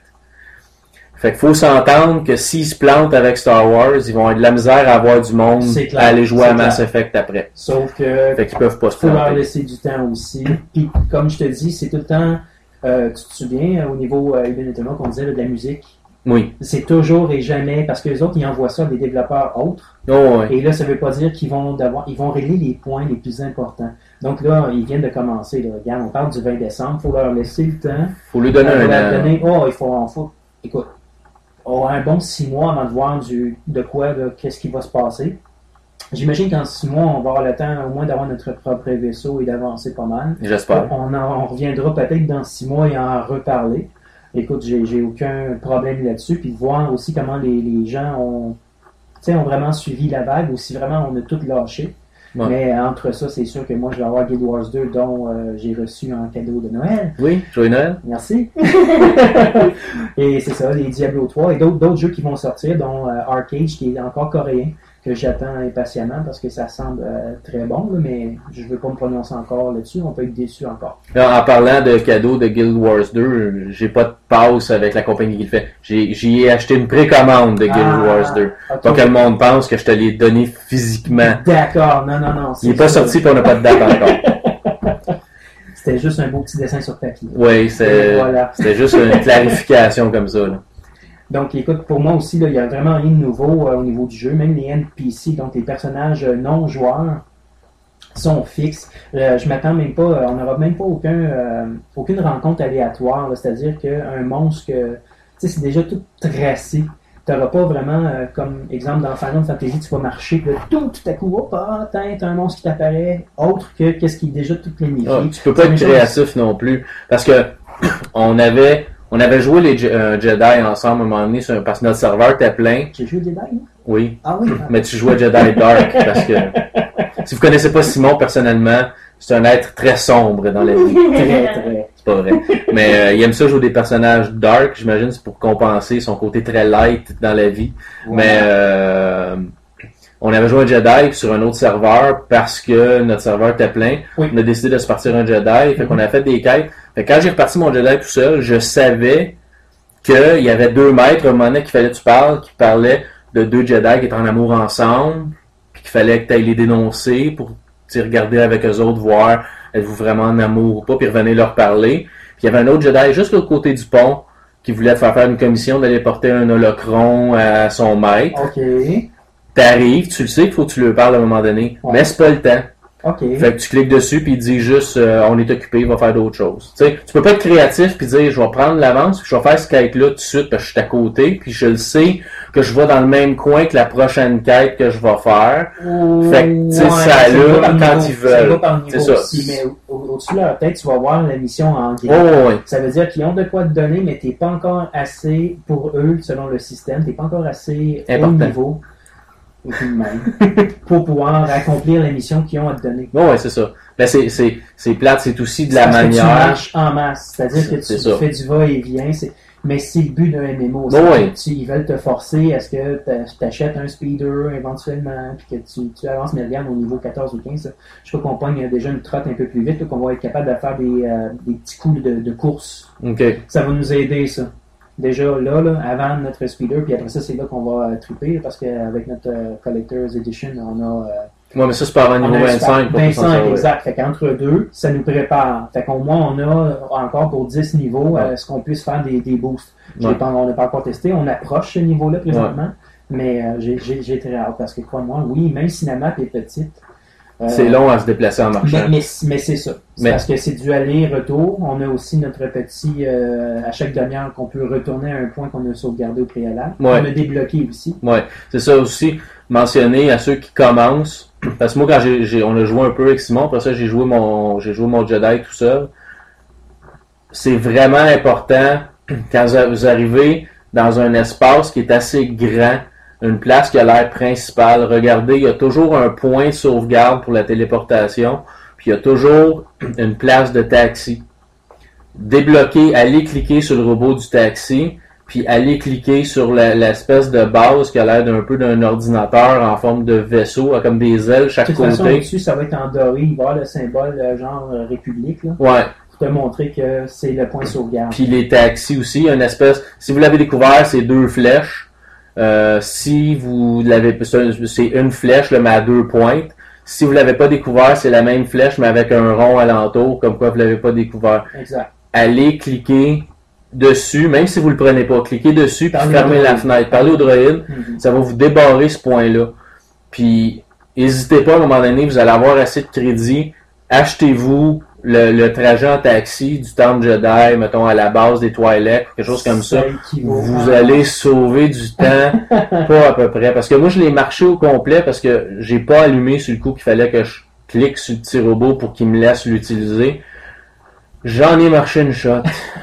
Fait qu'il faut s'entendre que s'ils se plantent avec Star Wars, ils vont avoir de la misère à avoir du monde C'est clair, à aller jouer c'est à Mass clair. Effect après. Sauf que, Fait qu'ils peuvent pas se faut leur planter. laisser du temps aussi. Puis, comme je te dis, c'est tout le temps, euh, tu te souviens, au niveau euh, Eden Eternal, qu'on disait là, de la musique, Oui. c'est toujours et jamais, parce que les autres, ils envoient ça à des développeurs autres. Oh, ouais. Et là, ça veut pas dire qu'ils vont devoir, ils vont régler les points les plus importants. Donc là, ils viennent de commencer, là. Regarde, on parle du vingt décembre, faut leur laisser le temps. Faut lui donner On va un leur an. donner, oh, il faut, on faut, écoute, on a un bon six mois avant de voir du, de quoi, là, qu'est-ce qui va se passer. J'imagine qu'en six mois, on va avoir le temps au moins d'avoir notre propre vaisseau et d'avancer pas mal. J'espère. On, en- on reviendra peut-être dans six mois et en reparler. Écoute, j'ai, j'ai aucun problème là-dessus. Puis de voir aussi comment les, les gens ont, tu sais, ont vraiment suivi la vague ou si vraiment on a tout lâché. Ouais. Mais entre ça, c'est sûr que moi, je vais avoir Guild Wars deux dont euh, j'ai reçu un cadeau de Noël. Oui, joyeux Noël. Merci. Et c'est ça, les Diablo trois et d'autres, d'autres jeux qui vont sortir, dont euh, Arcade, qui est encore coréen, que j'attends impatiemment parce que ça semble euh, très bon, là, mais je ne veux pas me prononcer encore là-dessus, on peut être déçu encore. Là, en parlant de cadeaux de Guild Wars deux, j'ai pas de passe avec la compagnie qui le fait. J'ai, j'y ai acheté une précommande de Guild Ah, Wars deux. ok. Pas que le monde pense que je te l'ai donné physiquement. D'accord, non, non, non. Il est pas ça. sorti puis on n'a pas de date encore. C'était juste un beau petit dessin sur papier. Oui, c'est, Et voilà. c'était juste une clarification comme ça. Là. Donc, écoute, pour moi aussi, là, il n'y a vraiment rien de nouveau euh, au niveau du jeu. Même les N P C, donc les personnages euh, non joueurs, sont fixes. Euh, je m'attends même pas, euh, on n'aura même pas aucun, euh, aucune rencontre aléatoire. Là, c'est-à-dire qu'un monstre, que, tu sais, c'est déjà tout tracé. Tu n'auras pas vraiment, euh, comme exemple dans Final Fantasy, tu vas marcher, puis là, tout, tout à coup, hop, ah, t'as t'as un monstre qui t'apparaît, autre que qu'est-ce qui est déjà tout planifié. Ah, tu peux pas C'est être la même chose. créatif non plus. Parce que on avait, on avait joué les Je- euh, Jedi ensemble à un moment donné sur un, parce que notre serveur était plein. J'ai joué Jedi, non? Oui. Ah oui? Mais tu jouais Jedi Dark parce que si vous connaissez pas Simon personnellement, c'est un être très sombre dans la vie. Très, très. C'est pas vrai. Mais euh, il aime ça jouer des personnages dark, j'imagine, c'est pour compenser son côté très light dans la vie. Voilà. Mais euh, on avait joué un Jedi sur un autre serveur parce que notre serveur était plein. Oui. On a décidé de se partir un Jedi, fait qu'on a fait des quêtes. Fait que quand j'ai reparti mon Jedi tout seul, je savais qu'il y avait deux maîtres, un moment donné qu'il fallait que tu parles, qui parlaient de deux Jedi qui étaient en amour ensemble, puis qu'il fallait que tu ailles les dénoncer pour tu sais, regarder avec eux autres, voir êtes-vous vraiment en amour ou pas, puis revenez leur parler. Puis il y avait un autre Jedi juste de l'autre côté du pont qui voulait te faire faire une commission d'aller porter un holocron à son maître. OK. T'arrives, tu le sais qu'il faut que tu lui parles à un moment donné, Ouais. mais c'est pas le temps. OK. Fait que tu cliques dessus puis il dit juste euh, on est occupé, il va faire d'autres choses. Tu sais, tu peux pas être créatif puis dire je vais prendre l'avance puis je vais faire cette quête-là tout de suite parce que je suis à côté puis je le sais que je vais dans le même coin que la prochaine quête que je vais faire. Fait que tu sais, Ouais, ça va par là quand niveau, ils ça va veulent. par niveau C'est ça. aussi, mais au- au- au-dessus de leur tête, tu vas voir la mission en gris. Oh ouais. Ça veut dire qu'ils ont de quoi te donner, mais t'es pas encore assez, pour eux, selon le système, t'es pas encore assez Important. haut niveau, et puis de même, pour pouvoir accomplir la mission qu'ils ont à te donner. Oh ouais, c'est ça. Mais c'est c'est c'est plate, c'est aussi de la Parce que tu manière. marches en masse, c'est-à-dire que C'est tu ça. fais du va-et-vient, c'est... mais c'est le but d'un M M O. Oh ouais. Tu- ils veulent te forcer à ce que tu achètes un speeder éventuellement, puis que tu, tu avances, mais regarde au niveau quatorze ou quinze, je crois qu'on pogne déjà une trotte un peu plus vite, là, qu'on va être capable de faire des, euh, des petits coups de, de course. OK. Ça va nous aider, ça. Déjà là, là, avant notre speeder, puis après ça, c'est là qu'on va euh, triper, là, parce qu'avec notre euh, Collector's Edition, on a... Euh, Ouais, mais ça c'est pas avant on niveau a un vingt-cinq. pour vingt-cinq, qu'on s'en sorte. exact. Fait qu'entre deux, ça nous prépare. Fait qu'au moins, on a encore pour dix niveaux, Ouais. euh, ce qu'on puisse faire des, des boosts. J'ai Ouais. pas, on n'a pas encore testé. On approche ce niveau-là présentement. Mais euh, j'ai, j'ai, j'ai très hâte parce que, crois-moi, oui, même si la map est petite. euh, C'est long à se déplacer en marchant. Mais, mais, mais c'est ça. C'est Mais- parce que c'est du aller-retour. On a aussi notre petit, euh, à chaque demi-heure, qu'on peut retourner à un point qu'on a sauvegardé au préalable. Ouais. On a débloqué aussi. Ouais, c'est ça aussi. Mentionner à ceux qui commencent. Parce que moi, quand j'ai, j'ai, on a joué un peu avec Simon, après ça, j'ai joué mon, j'ai joué mon Jedi tout seul. C'est vraiment important quand vous arrivez dans un espace qui est assez grand, une place qui a l'air principale. Regardez, il y a toujours un point de sauvegarde pour la téléportation, puis il y a toujours une place de taxi. Débloquez, allez cliquer sur le robot du taxi, puis allez cliquer sur la- l'espèce de base qui a l'air d'un peu d'un ordinateur en forme de vaisseau, comme des ailes chaque De toute façon, côté. au-dessus, ça va être en doré. Il va y avoir le symbole euh, genre euh, République, là, Ouais. pour te montrer que c'est le point de sauvegarde. Puis les taxis aussi, il y a une espèce. Si vous l'avez découvert, c'est deux flèches. Euh, si vous l'avez, c'est une flèche là, mais à deux pointes. Si vous l'avez pas découvert, c'est la même flèche mais avec un rond alentour, comme quoi vous l'avez pas découvert. Exact. Allez cliquer dessus, même si vous le prenez pas, cliquez dessus puis Parlez fermez au la droïde. fenêtre. Parlez au droïde, Mhm. ça va vous débarrer ce point-là. Puis n'hésitez pas, à un moment donné, vous allez avoir assez de crédit. Achetez-vous le, le trajet en taxi du Temple Jedi, mettons à la base des Twi'lek, quelque chose comme ça. équivaut Vous à- allez sauver du temps, pas à peu près. Parce que moi, je l'ai marché au complet parce que j'ai pas allumé sur le coup qu'il fallait que je clique sur le petit robot pour qu'il me laisse l'utiliser. J'en ai marché une shot.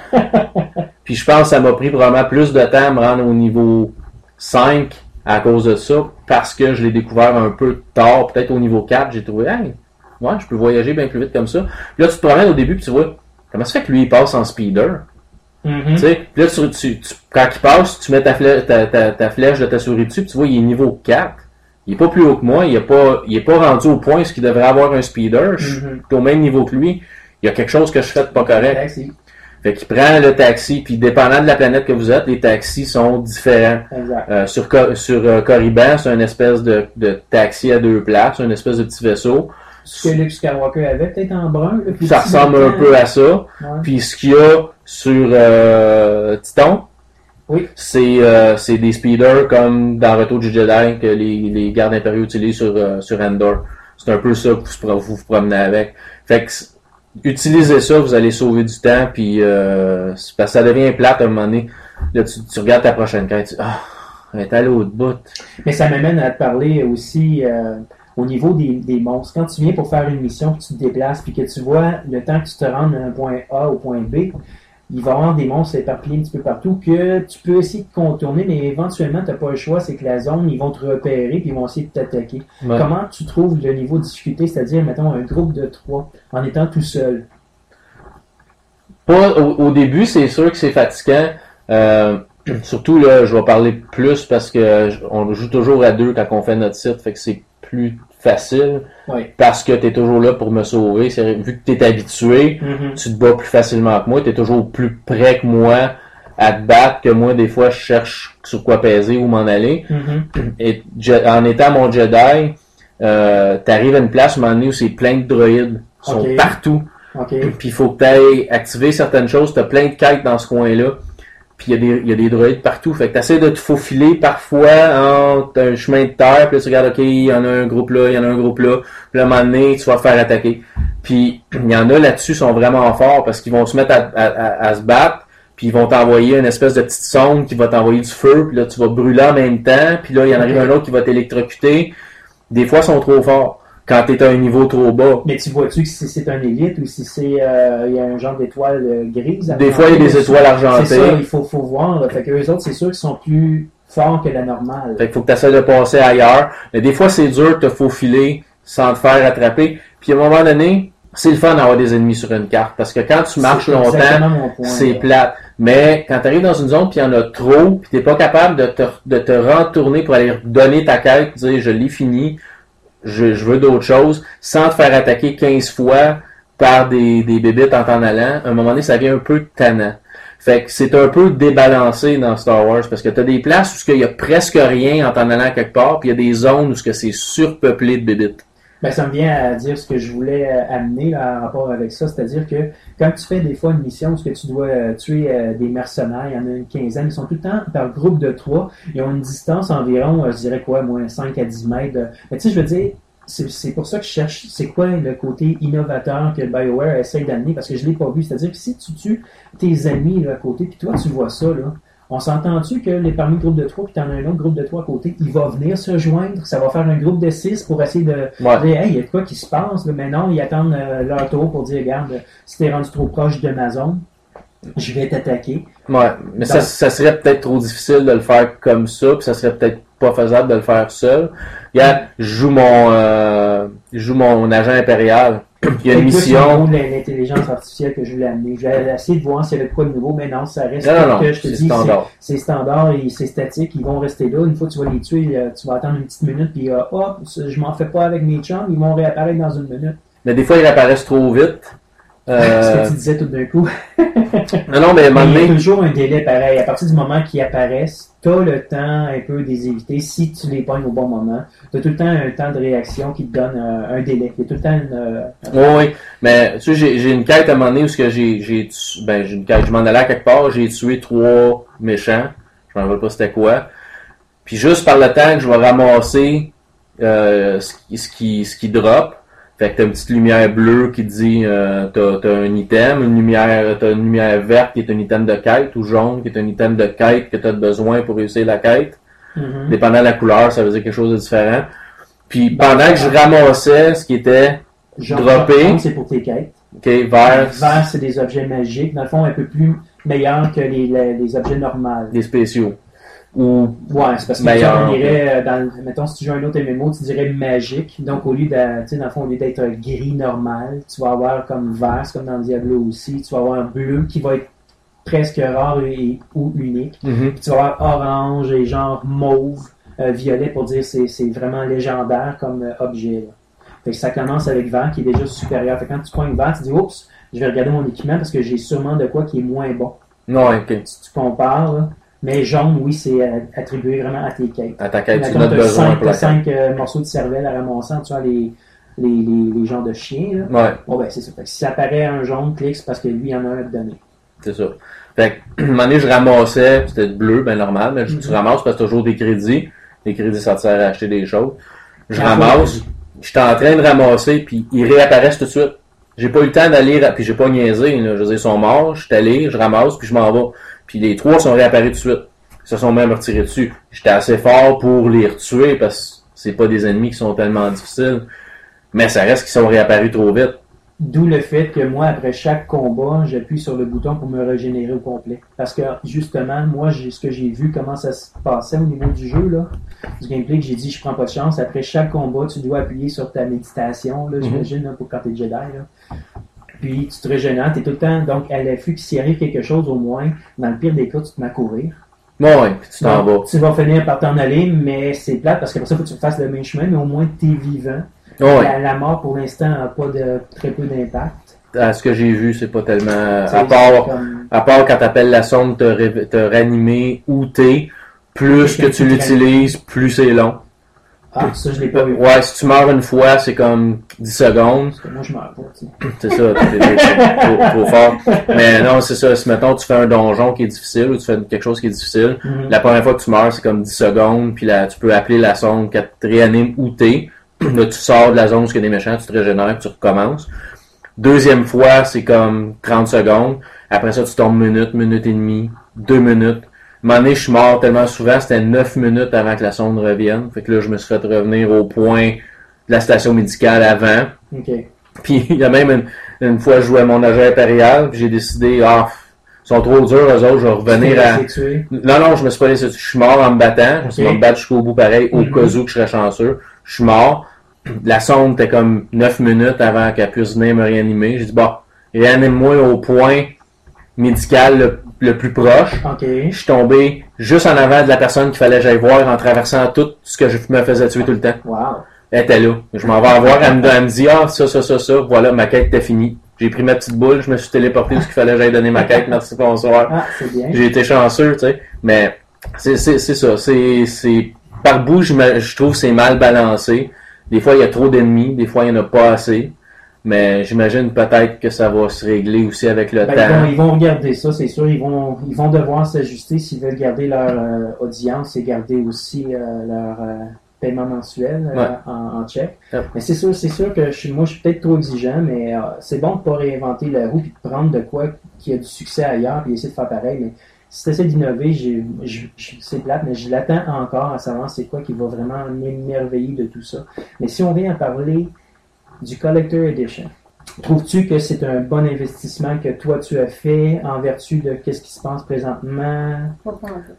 Puis je pense que ça m'a pris probablement plus de temps à me rendre au niveau cinq à cause de ça, parce que je l'ai découvert un peu tard, peut-être au niveau quatre, j'ai trouvé, hey, ouais, je peux voyager bien plus vite comme ça. Puis là, tu te promènes au début, puis tu vois, comment ça fait que lui, il passe en speeder? Mhm. Tu sais, puis là, tu, tu, tu- quand il passe, tu mets ta flèche, ta, ta, ta flèche de ta souris dessus, puis tu vois, il est niveau quatre. Il est pas plus haut que moi, il est pas, il est pas rendu au point où il devrait avoir un speeder. Je suis Mhm. au même niveau que lui. Il y a quelque chose que je fais de pas correct. Taxi. Fait qu'il prend le taxi, puis dépendant de la planète que vous êtes, les taxis sont différents. Exact. Euh, sur Co- sur euh, Corriban, c'est une espèce de, de taxi à deux places, une espèce de petit vaisseau. Ce que Luke Skywalker avait, peut-être en brun. Là, plus Ça petit ressemble dans un le temps. peu à ça. Ouais. Puis ce qu'il y a sur euh, Titon, Oui. c'est euh, c'est des speeders comme dans Retour du Jedi que les, les gardes impériaux utilisent sur, euh, sur Endor. C'est un peu ça que vous vous, vous promenez avec. Fait que utilisez ça, vous allez sauver du temps, puis euh, c'est parce que ça devient plate à un moment donné. Là, tu, tu regardes ta prochaine quête, tu ah, elle est à l'autre bout. Mais ça m'amène à te parler aussi euh, au niveau des, des monstres. Quand tu viens pour faire une mission, puis tu te déplaces, puis que tu vois le temps que tu te rends d'un point A au point B, il va y avoir des monstres éparpillés un petit peu partout que tu peux essayer de contourner, mais éventuellement, tu n'as pas le choix, c'est que la zone, ils vont te repérer, puis ils vont essayer de t'attaquer. Ouais. Comment tu trouves le niveau de difficulté, c'est-à-dire, mettons, un groupe de trois, en étant tout seul? Pas, au, au début, c'est sûr que c'est fatigant. Euh, surtout, là, je vais parler plus parce que je- on joue toujours à deux quand on fait notre site, fait que c'est plus facile Oui. parce que tu es toujours là pour me sauver. C'est, vu que tu es habitué, Mhm. tu te bats plus facilement que moi, tu es toujours plus près que moi à te battre que moi, des fois, je cherche sur quoi peser ou m'en aller. Mhm. Et je- en étant mon Jedi, euh, tu arrives à une place à un moment donné où c'est plein de droïdes. Ils sont Ok. partout. OK. Puis il faut que tu ailles activer certaines choses. Tu as plein de quêtes dans ce coin-là. puis il y a des, il y a des droïdes partout. Fait que t'essaies de te faufiler parfois entre un chemin de terre, puis là, tu regardes, ok, il y en a un groupe là, il y en a un groupe là, puis là, à un moment donné, tu vas te faire attaquer. Puis il y en a là-dessus, sont vraiment forts, parce qu'ils vont se mettre à, à, à, à se battre, puis ils vont t'envoyer une espèce de petite sonde qui va t'envoyer du feu, puis là, tu vas brûler en même temps, puis là, il y en arrive un autre qui va t'électrocuter. Des fois, ils sont trop forts. Quand t'es à un niveau trop bas. Mais tu vois-tu que si c'est un élite ou si c'est euh, il y a un genre d'étoile euh, grise? Des fois, il y a des étoiles argentées. C'est ça, il faut, faut voir. Là. Fait que eux autres, c'est sûr qu'ils sont plus forts que la normale. Fait qu'il faut que tu essaies de passer ailleurs. Mais des fois, c'est dur de te faufiler sans te faire attraper. Puis à un moment donné, c'est le fun d'avoir des ennemis sur une carte. Parce que quand tu marches c'est longtemps, c'est plate. Mais quand tu arrives dans une zone puis il y en a trop, puis t'es pas capable de te, de te retourner pour aller donner ta quête, dire je l'ai fini. Je, je veux d'autres choses, sans te faire attaquer quinze fois par des, des bébites en t'en allant, à un moment donné, ça devient un peu tannant. Fait que c'est un peu débalancé dans Star Wars, parce que t'as des places où il y a presque rien en t'en allant quelque part, puis il y a des zones où c'est surpeuplé de bébites. Ben, ça me vient à dire ce que je voulais amener là, en rapport avec ça, c'est-à-dire que quand tu fais des fois une mission où tu dois euh, tuer euh, des mercenaires, il y en a une quinzaine, ils sont tout le temps par groupe de trois, ils ont une distance environ, euh, je dirais quoi, moins cinq à dix mètres. De... Mais tu sais, je veux dire, c'est, c'est pour ça que je cherche, c'est quoi le côté innovateur que BioWare essaye d'amener, parce que je l'ai pas vu, c'est-à-dire que si tu tues tes amis là, à côté, puis toi tu vois ça, là, on s'entend-tu que les parmi le groupe de trois, puis t'en as un autre groupe de trois à côté, il va venir se joindre, ça va faire un groupe de six pour essayer de ouais. dire, hey, il y a quoi qui se passe, là? Mais non, ils attendent euh, leur tour pour dire, regarde, si t'es rendu trop proche de ma zone, je vais t'attaquer. Ouais, mais Donc, ça, ça serait peut-être trop difficile de le faire comme ça, puis ça serait peut-être pas faisable de le faire seul. Regarde, je joue mon, euh, je joue mon agent impérial. Il y a une mission. C'est l'intelligence artificielle que je voulais amener. Je vais essayer de voir s'il y avait quoi de nouveau, mais non, ça reste non, non, que je te c'est dis, standard. C'est, c'est standard et c'est statique. Ils vont rester là. Une fois que tu vas les tuer, tu vas attendre une petite minute, puis euh, hop, je m'en fais pas avec mes chums, ils vont réapparaître dans une minute. Mais des fois, ils réapparaissent trop vite. Euh... Ce que tu disais tout d'un coup. non, non, mais, mais il y a toujours un délai pareil. À partir du moment qu'ils apparaissent, tu as le temps un peu de les éviter si tu les pognes au bon moment. Tu as tout le temps un temps de réaction qui te donne euh, un délai. Il y a tout le temps une... Euh, oui, oui. Mais tu sais, j'ai, j'ai une quête à un moment donné où que j'ai, j'ai, ben, j'ai une quête, je m'en allais à quelque part, j'ai tué trois méchants. Je m'en rappelle pas c'était quoi. Puis juste par le temps que je vais ramasser euh, ce, qui, ce, qui, ce qui drop, fait que t'as une petite lumière bleue qui te dit euh, t'as, t'as un item, une lumière, t'as une lumière verte qui est un item de quête, ou jaune qui est un item de quête que t'as besoin pour réussir la quête. Mm-hmm. Dépendant de la couleur, ça veut dire quelque chose de différent. Puis pendant que je ramassais ce qui était jaune, droppé. Jaune, c'est pour tes quêtes. OK, vert. Vert, c'est des objets magiques. Dans le fond, un peu plus meilleurs que les, les, les objets normaux. Des spéciaux. Ou ouais, c'est parce que meilleur, on irait dans, mettons, si tu joues un autre M M O, tu dirais magique. Donc, au lieu de, tu sais, dans le fond, au lieu d'être gris normal, tu vas avoir comme vert, c'est comme dans Diablo aussi, tu vas avoir un bleu qui va être presque rare et, ou unique. Mm-hmm. Puis tu vas avoir orange et genre mauve, euh, violet pour dire c'est, c'est vraiment légendaire comme euh, objet. Là. Fait que ça commence avec vert qui est déjà supérieur. Fait que quand tu prends vert, tu dis oups, je vais regarder mon équipement parce que j'ai sûrement de quoi qui est moins bon. Non, ok. Si tu compares, là. Mais jaune, oui, c'est attribué vraiment à tes quêtes. À ta quête, tu as besoin pour la cinq euh, morceaux de cervelle à ramasser, tu vois, les, les, les, les genres de chiens, là. Ouais. Bon, ben, c'est ça. Fait que si ça apparaît un jaune, clique, c'est parce que lui, il y en a un à te donner. C'est ça. Fait que, à un moment donné, je ramassais, c'était bleu, ben normal, mais mm-hmm. tu ramasses parce que tu as toujours des crédits. Les crédits, ça te sert à acheter des choses. Je ah, ramasse, ouais. J'étais en train de ramasser, puis ils réapparaissent tout de suite. J'ai pas eu le temps d'aller, puis j'ai pas niaisé, là. Je veux dire, ils sont morts, je suis allé, je ramasse, puis je m'en vais. Puis les trois sont réapparus tout de suite. Ils se sont même retirés dessus. J'étais assez fort pour les retuer parce que c'est pas des ennemis qui sont tellement difficiles. Mais ça reste qu'ils sont réapparus trop vite. D'où le fait que moi, après chaque combat, j'appuie sur le bouton pour me régénérer au complet. Parce que, justement, moi, j'ai, ce que j'ai vu, comment ça se passait au niveau du jeu, là, du gameplay, que j'ai dit, je prends pas de chance. Après chaque combat, tu dois appuyer sur ta méditation, là, j'imagine, là, pour quand t'es Jedi, là. Puis, tu te régénères, t'es tout le temps, donc, à l'affût que s'il arrive quelque chose, au moins, dans le pire des cas, tu te mets à courir. Bon, ouais, puis tu t'en vas. Tu vas finir par t'en aller, mais c'est plate, parce qu'après ça, il faut que tu fasses le même chemin, mais au moins, t'es vivant. Oh, ouais. la, la mort, pour l'instant, n'a pas de, très peu d'impact. À ce que j'ai vu, c'est pas tellement... C'est, à part, comme... à part quand t'appelles la sonde te, ré... te réanimer ou t'es, plus que tu l'utilises, plus c'est long. Ah, ça, je l'ai pas vu. Ouais, si tu meurs une fois, c'est comme dix secondes. Parce que moi, je meurs pas, tu sais. C'est ça, t'es, t'es, t'es trop, trop fort. Mais non, c'est ça. Si, mettons, tu fais un donjon qui est difficile ou tu fais quelque chose qui est difficile, Mm-hmm. la première fois que tu meurs, c'est comme dix secondes, puis là, tu peux appeler la zone qui te réanime où t'es. Là, tu sors de la zone où il y a des méchants, tu te régénères, puis tu recommences. Deuxième fois, c'est comme trente secondes. Après ça, tu tombes minute, minute et demie, deux minutes. À un moment donné, je suis mort tellement souvent, c'était neuf minutes avant que la sonde revienne. Fait que là, je me suis fait revenir au point de la station médicale avant. OK. Puis il y a même une, une fois, je jouais à mon agent impérial, puis j'ai décidé, ah, ils sont trop durs, eux autres, je vais revenir à... Non, non, je me suis pas laissé, je suis mort en me battant, je Okay. vais me battre jusqu'au bout pareil, au Mm-hmm. cas où que je serais chanceux. Je suis mort. La sonde était comme neuf minutes avant qu'elle puisse venir me réanimer. J'ai dit, bon, réanime-moi au point médical le, le plus proche. OK. Je suis tombé juste en avant de la personne qu'il fallait que j'aille voir en traversant tout ce que je me faisais tuer tout le temps. Wow. Elle était là. Je m'en vais la voir, elle me, elle me dit, ah, ça, ça, ça, ça, voilà, ma quête était finie. J'ai pris ma petite boule, je me suis téléporté où il fallait que j'aille donner ma quête, merci, bonsoir. Ah, c'est bien. J'ai été chanceux, tu sais. Mais c'est, c'est, c'est ça. C'est, c'est, par bout, je, me, je trouve que c'est mal balancé. Des fois, il y a trop d'ennemis, des fois, il n'y en a pas assez. Mais j'imagine peut-être que ça va se régler aussi avec le Ben, temps. ils, vont, ils vont regarder ça, c'est sûr. Ils vont, ils vont devoir s'ajuster s'ils veulent garder leur euh, audience et garder aussi euh, leur euh, paiement mensuel euh, Ouais. en, en check. Ouais. Mais c'est sûr, c'est sûr que je, suis- moi, je suis peut-être trop exigeant, mais euh, c'est bon de pas réinventer la roue et de prendre de quoi qui a du succès ailleurs et essayer de faire pareil. Mais si tu essaies d'innover, j'ai, je- je- c'est plate, mais je l'attends encore à savoir c'est quoi qui va vraiment m'émerveiller de tout ça. Mais si on vient à parler du Collector Edition, trouves-tu que c'est un bon investissement que toi tu as fait en vertu de qu'est-ce qui se passe présentement? Pas pour un peu.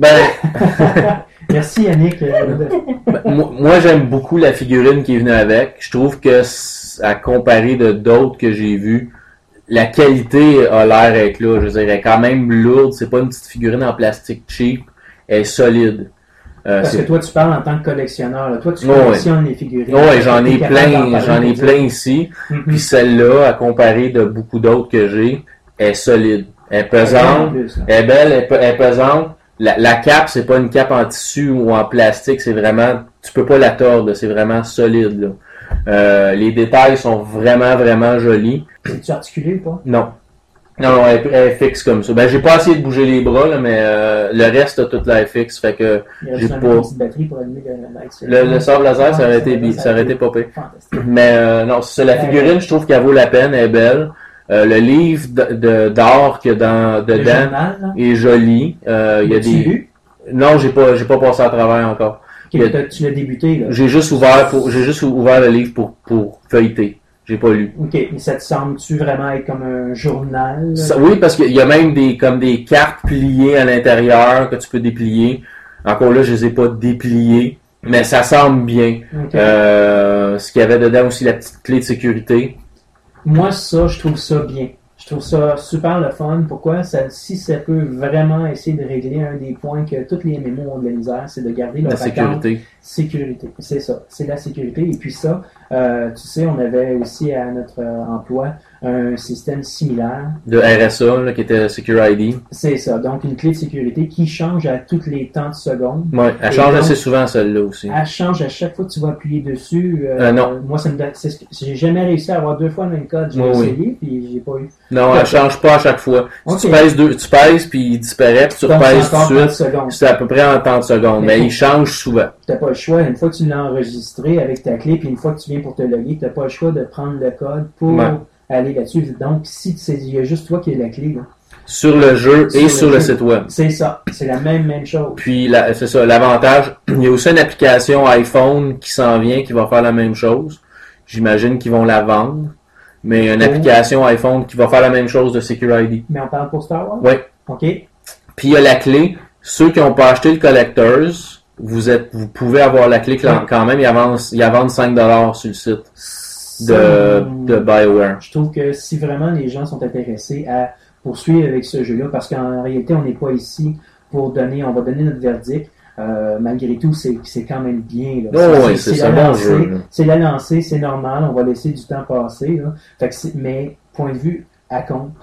Ben, Merci Yannick. Euh, ben, moi, moi, j'aime beaucoup la figurine qui est venue avec. Je trouve que, c- à comparer de d'autres que j'ai vues, la qualité a l'air d'être là. Je veux dire, elle est quand même lourde. C'est pas une petite figurine en plastique cheap. Elle est solide. Euh, Parce c'est- que toi tu parles en tant que collectionneur. Là. Toi tu Ouais, collectionnes les figurines. Ouais, j'en ai T'es capable d'en plein, parler j'en ai pour plein dire. ici. Mhm. Puis celle-là, à comparer de beaucoup d'autres que j'ai, est solide. Elle est En pesante. plus, là. Elle est belle, elle est, pe- elle est pesante. La, la cape, c'est pas une cape en tissu ou en plastique, c'est vraiment, tu peux pas la tordre, c'est vraiment solide, là. Euh, les détails sont vraiment, vraiment jolis. C'est-tu articulé ou pas? Non. Non, non, elle, elle est fixe comme ça. Ben, j'ai pas essayé de bouger les bras, là, mais euh, le reste a toute l'air fixe, fait que Il reste j'ai une pas... petite batterie pour allumer le light. Le, le sable laser, ça aurait été, bi- ça aurait été pas pire. Fantastique. Mais euh, non, c'est ça, la figurine, je trouve qu'elle vaut la peine, elle est belle. Euh, le livre de, de- d'or qu'il y a dans, Le dedans journal, là. est joli. Euh, il y a L'as-tu des... lu? Non, j'ai pas, j'ai pas passé à travers encore. Ok, Il y a- t'as- tu l'as débuté, là. J'ai juste ouvert pour, j'ai juste ouvert le livre pour, pour feuilleter. J'ai pas lu. Ok, mais ça te semble-tu vraiment être comme un journal? là? Ça- oui, parce qu'il y a même des, comme des cartes pliées à l'intérieur que tu peux déplier. Encore là, je les ai pas dépliées, mais ça semble bien. Ok. Euh, ce qu'il y avait dedans aussi, la petite clé de sécurité. Moi, ça, je trouve ça bien. Je trouve ça super le fun. Pourquoi? Ça, si ça peut vraiment essayer de régler un des points que tous les M M O ont de la misère, c'est de garder leur La sécurité. sécurité. C'est ça. C'est la sécurité. Et puis ça, euh, tu sais, on avait aussi à notre euh, emploi un système similaire. De R S A, là, qui était Secure I D. C'est ça. Donc, une clé de sécurité qui change à toutes les temps de secondes. Ouais, elle Et change donc, assez souvent, celle-là aussi. Elle change à chaque fois que tu vas appuyer dessus. Euh, Euh, non. Moi, ça me donne- c'est ce que- j'ai jamais réussi à avoir deux fois le même code. J'ai Oui, oui. essayé, puis j'ai pas eu. Non, elle change pas à chaque fois. Si Ok. tu pèses deux, tu pèses, puis il disparaît, puis tu Donc, repèses c'est tout encore de trente suite. secondes. C'est à peu près en temps de seconde, Mais mais faut- il change souvent. T'as pas le choix. Une fois que tu l'as enregistré avec ta clé, puis une fois que tu viens pour te loguer, t'as pas le choix de prendre le code pour Ouais. aller là-dessus. Donc, si c'est- il y a juste toi qui as la clé, là. Sur le jeu et Sur sur le le jeu. site web. C'est ça. C'est la même, même chose. Puis la- c'est ça, l'avantage, il y a aussi une application iPhone qui s'en vient, qui va faire la même chose. J'imagine qu'ils vont la vendre. Mais il y a une Oh. application iPhone qui va faire la même chose de Secure I D. Mais on parle pour Star Wars? Oui. OK. Puis il y a la clé. Ceux qui n'ont pas acheté le Collectors, vous êtes, vous pouvez avoir la clé quand quand même. Ils avancent, ils avancent cinq dollars sur le site de, Ça, de BioWare. Je trouve que si vraiment les gens sont intéressés à poursuivre avec ce jeu-là, parce qu'en réalité, on n'est pas ici pour donner, on va donner notre verdict. Euh, malgré tout, c'est, c'est quand même bien. Là. Oh, oui, c'est, c'est un la bon lancée, jeu. Là. C'est la lancée, c'est normal, on va laisser du temps passer. Là. Fait que c'est, mais, point de vue, à compte.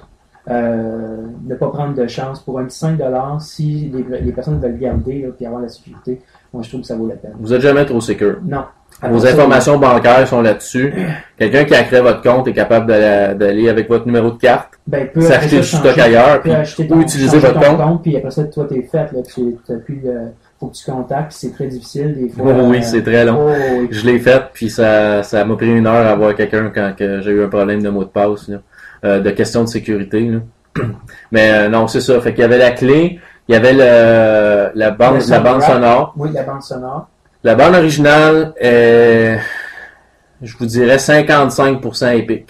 Euh, ne pas prendre de chance pour un petit cinq dollars si les, les personnes veulent garder là, puis avoir la sécurité. Moi, je trouve que ça vaut la peine. Vous êtes jamais trop secure. Non. Vos Alors, informations ça, bancaires sont là-dessus. Quelqu'un qui a créé votre compte est capable de- d'aller avec votre numéro de carte, ben, peut s'acheter après du ça stock changer- ailleurs, peut puis acheter ou ton- utiliser changer votre ton compte. Puis après ça, toi, t'es fait. Là, tu t'as plus, euh, faut que tu contactes. C'est très difficile des fois. Oh oui, euh, c'est très long. oh, oui. Je l'ai fait, puis ça, ça m'a pris une heure à voir quelqu'un quand que j'ai eu un problème de mot de passe, là, euh, de question de sécurité. Là. Mais euh, non, c'est ça. Fait qu'il y avait la clé, il y avait le, la bande, Le la bande soundtrack. sonore. Oui, la bande sonore. La bande originale est, je vous dirais, cinquante-cinq pour cent épique.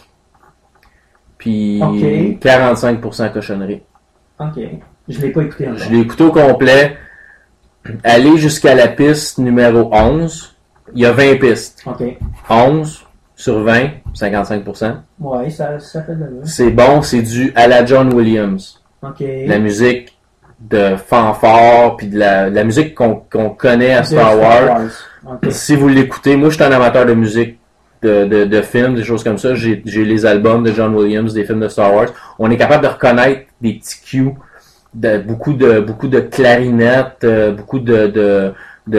Puis Ok. quarante-cinq pour cent cochonnerie. OK. Je l'ai pas écouté encore. Je l'ai écouté au complet. Aller jusqu'à la piste numéro onze. Il y a vingt pistes. OK. onze sur vingt, cinquante-cinq pour cent. Ouais, ça, ça fait de la C'est bon, c'est dû à la John Williams. OK. La musique de fanfare, puis de la, de la musique qu'on qu'on connaît à De Star Wars. OK. Si vous l'écoutez, moi je suis un amateur de musique, de, de, de films, des choses comme ça. J'ai j'ai les albums de John Williams, des films de Star Wars. On est capable de reconnaître des petits cues, de, beaucoup de beaucoup de clarinettes, euh, beaucoup de, de,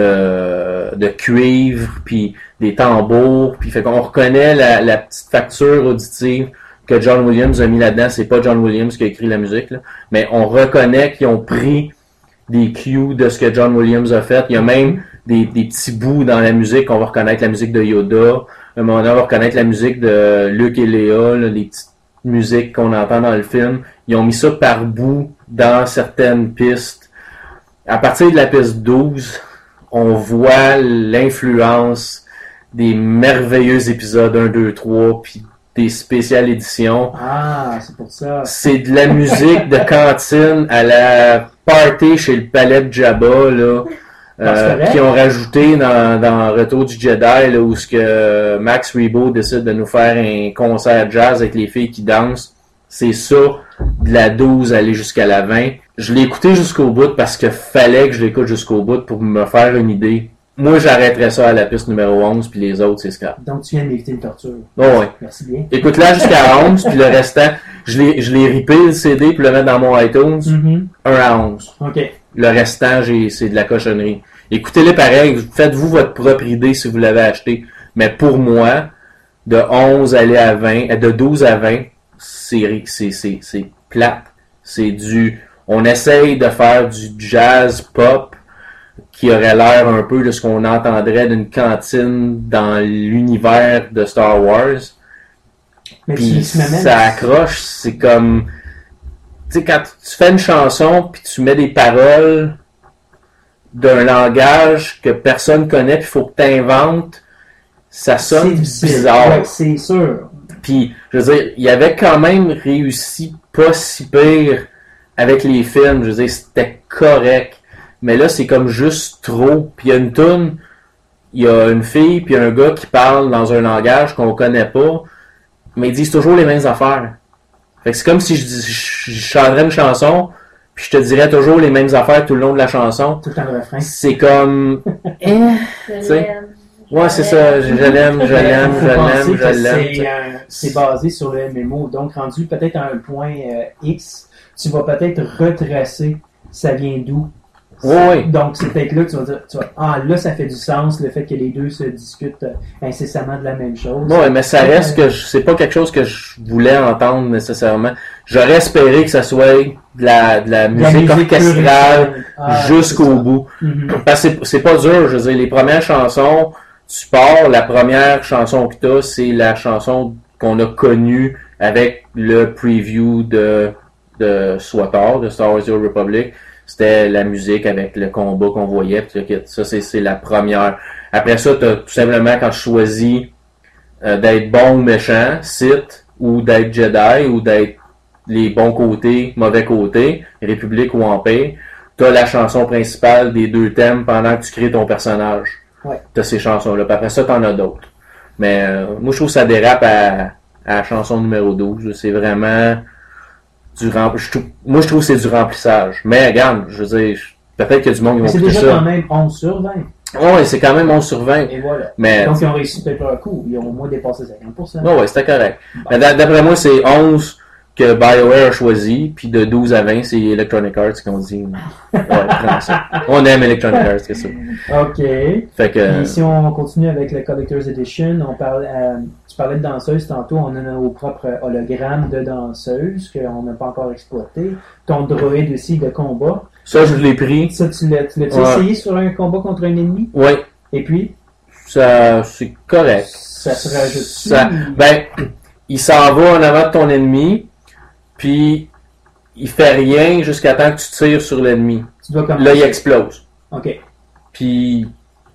de, de cuivre, puis des tambours, puis fait qu'on reconnaît la, la petite facture auditive que John Williams a mis là-dedans. C'est pas John Williams qui a écrit la musique, là, mais on reconnaît qu'ils ont pris des cues de ce que John Williams a fait. Il y a même des, des petits bouts dans la musique. On va reconnaître la musique de Yoda. À un moment donné, on va reconnaître la musique de Luke et Léa, là, les petites musiques qu'on entend dans le film. Ils ont mis ça par bout dans certaines pistes. À partir de la piste douze, on voit l'influence des merveilleux épisodes un, deux, trois, puis des spéciales éditions. Ah, c'est pour ça. C'est de la musique de cantine à la party chez le palais de Jabba, là, euh, qui ont rajouté dans, dans Retour du Jedi, là, où ce que Max Rebo décide de nous faire un concert jazz avec les filles qui dansent. C'est ça, de la douze aller jusqu'à la vingt. Je l'ai écouté jusqu'au bout parce que fallait que je l'écoute jusqu'au bout pour me faire une idée. Moi, j'arrêterais ça à la piste numéro onze, puis les autres, c'est scrap. Donc, tu viens d'éviter une torture. Oh, ouais. Merci bien. Écoute-la jusqu'à onze, puis le restant, je l'ai, je l'ai ripé le C D, puis le mettre dans mon iTunes, Mm-hmm. un à onze. OK. Le restant, j'ai, c'est de la cochonnerie. Écoutez-les pareil, faites-vous votre propre idée si vous l'avez acheté. Mais pour moi, de onze aller à vingt, de douze à vingt, c'est, c'est, c'est, c'est plate. C'est du, on essaye de faire du jazz pop qui aurait l'air un peu de ce qu'on entendrait d'une cantine dans l'univers de Star Wars. Mais Puis tu, tu m'amènes- ça accroche, c'est comme... Tu sais, quand tu fais une chanson, puis tu mets des paroles d'un langage que personne connaît, puis il faut que tu inventes, ça c'est sonne difficile. bizarre. Ouais, c'est sûr. Puis, je veux dire, il avait quand même réussi pas si pire avec les films. Je veux dire, c'était correct. Mais là, c'est comme juste trop. Puis il y a une toune, il y a une fille puis un gars qui parlent dans un langage qu'on connaît pas, mais ils disent toujours les mêmes affaires. Fait que c'est comme si je, dis- je, je chanterais une chanson, puis je te dirais toujours les mêmes affaires tout le long de la chanson. Tout le temps le refrain. C'est comme... eh, Je tu sais. l'aime. Ouais, c'est ça. Je, je l'aime, je l'aime, Faut je penser l'aime, que je l'aime. c'est, euh, c'est basé sur le M M O. Donc, rendu peut-être à un point euh, X, tu vas peut-être retracer ça vient d'où. Oui, oui. Donc, c'est peut-être là que tu vas dire, tu vas, ah, là, ça fait du sens, le fait que les deux se discutent euh, incessamment de la même chose. Ouais, mais ça reste que je- c'est pas quelque chose que je voulais entendre nécessairement. J'aurais espéré que ça soit de la, de la De la musique musique orchestrale pure et Ah, jusqu'au c'est ça. bout. Mhm. Parce que c'est, c'est pas dur, je veux dire, les premières chansons, tu pars, la première chanson que t'as, c'est la chanson qu'on a connue avec le preview de, de SWTOR, de Star Wars The Old Republic. C'était la musique avec le combat qu'on voyait. Puis, ok, ça, c'est, c'est la première. Après ça, t'as tout simplement, quand tu choisis euh, d'être bon ou méchant, Sith, ou d'être Jedi, ou d'être les bons côtés, mauvais côtés, République ou Empire, t'as la chanson principale des deux thèmes pendant que tu crées ton personnage. Ouais. T'as ces chansons-là. Puis après ça, t'en as d'autres. Mais euh, moi, je trouve que ça dérape à, à la chanson numéro douze. C'est vraiment du rempli- je trouve- Moi, je trouve que c'est du remplissage. Mais regarde, je veux dire, peut-être qu'il y a du monde qui Mais vont c'est écouter déjà ça. quand même onze sur vingt. Ouais, c'est quand même onze sur vingt. Et voilà. Mais, Donc, ils ont réussi peut-être leur coup. Ils ont au moins dépassé cinquante pour cent. ouais, ouais, c'était correct. Mais d'a- d'après moi, c'est onze que BioWare a choisi, puis de douze à vingt, c'est Electronic Arts qui ont dit ouais, prends ça. On aime Electronic Arts, c'est ça. OK. Fait que, Et si on continue avec le Collector's Edition, on parle, euh, tu parlais de danseuses tantôt, on a nos propres hologrammes de danseuses qu'on n'a pas encore exploité. Ton droïde aussi de combat. ça, je l'ai pris. Ça, tu l'as, tu l'as Ouais. essayé sur un combat contre un ennemi? Oui, Et puis, ça, c'est correct. ça se rajoute dessus? Ça, ben, il s'en va en avant de ton ennemi, puis il fait rien jusqu'à temps que tu tires sur l'ennemi. Tu dois commencer. Là, il explose. OK. Puis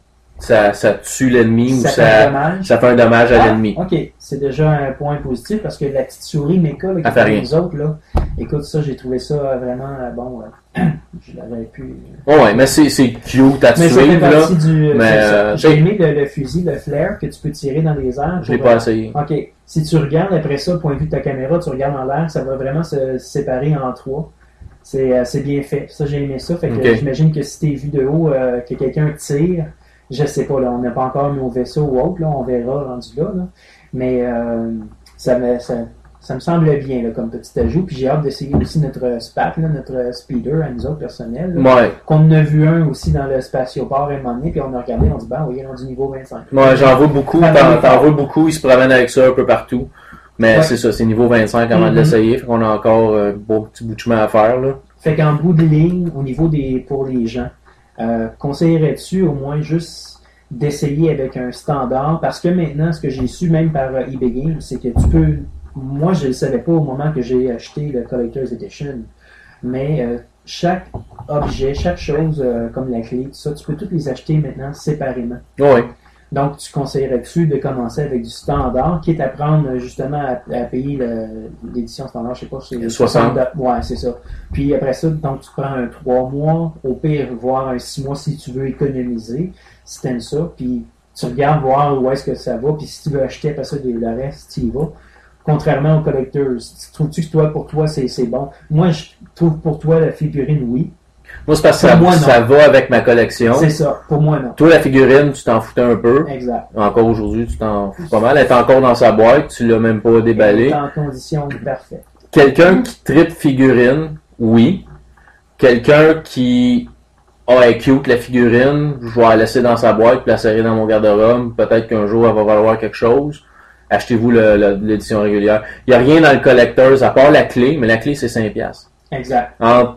ça, ça tue l'ennemi ou Ça fait un ça, dommage? ça fait un dommage à Ah, l'ennemi. OK. C'est déjà un point positif parce que la petite souris méca là, qui Elle fait fait rien. les autres, là, écoute, ça, j'ai trouvé ça euh, vraiment euh, bon. euh, je l'avais pu. Ouais, mais c'est, c'est cute à Mais ça fait suivre, là. partie du. Mais, c'est ça. euh, J'ai j'ai- aimé le, le fusil, le flare que tu peux tirer dans les airs. Je l'ai pour, pas euh, essayé. OK. Si tu regardes après ça, point de vue de ta caméra, tu regardes en l'air, ça va vraiment se séparer en trois. C'est, euh, c'est bien fait. Ça, j'ai aimé ça. Fait que Ok. euh, j'imagine que si t'es vu de haut, euh, que quelqu'un tire, je sais pas, là, on n'a pas encore nos vaisseaux ou autre, là, on verra rendu là, là. Mais euh, ça, me, ça, ça me semble bien là, comme petit ajout. Puis j'ai hâte d'essayer aussi notre SPAC, là, notre speeder à nous autres personnels. là. Ouais. Qu'on en a vu un aussi dans le spatioport à un moment donné, puis on a regardé, on dit, ben oui, il est rendu niveau vingt-cinq. Moi, j'en vois beaucoup, Ah, t'en, oui. t'en vois beaucoup, ils se promènent avec ça un peu partout. Mais Ouais. c'est ça, c'est niveau vingt-cinq avant Mhm. de l'essayer, fait qu'on a encore un beau petit bout de chemin à faire, là. Fait qu'en bout de ligne, au niveau des pour les gens, euh, conseillerais-tu au moins juste d'essayer avec un standard? Parce que maintenant, ce que j'ai su même par euh, eBay Games, c'est que tu peux... Moi, je ne le savais pas au moment que j'ai acheté le Collector's Edition, mais euh, chaque objet, chaque chose, euh, comme la clé, tout ça, tu peux toutes les acheter maintenant séparément. Ouais. Donc, tu conseillerais-tu de commencer avec du standard, quitte à prendre euh, justement à, à payer le- l'édition standard, je sais pas, c'est soixante. Ouais, c'est ça. Puis après ça, donc tu prends un trois mois, au pire, voire un six mois si tu veux économiser, si t'aimes ça, puis tu regardes voir où est-ce que ça va, puis si tu veux acheter après ça le reste, tu y vas. Contrairement aux collectors, trouves-tu que toi, pour toi, c'est, c'est bon? Moi, je trouve pour toi la figurine, oui. Moi, c'est parce que ça, Pour moi, non. ça va avec ma collection. C'est ça. Pour moi, non. Toi, la figurine, tu t'en foutais un peu. Exact. Encore aujourd'hui, tu t'en fous pas mal. Elle est encore dans sa boîte, tu l'as même pas déballée. Elle est en condition parfaite. Quelqu'un qui tripe figurine, oui. Quelqu'un qui ah, elle est cute, la figurine, je vais la laisser dans sa boîte, puis la serrer dans mon garde-robe. Peut-être qu'un jour, elle va valoir quelque chose. Achetez-vous le- le- l'édition régulière. Il n'y a rien dans le collector's, à part la clé, mais la clé, c'est cinq piastres. Exact. Entre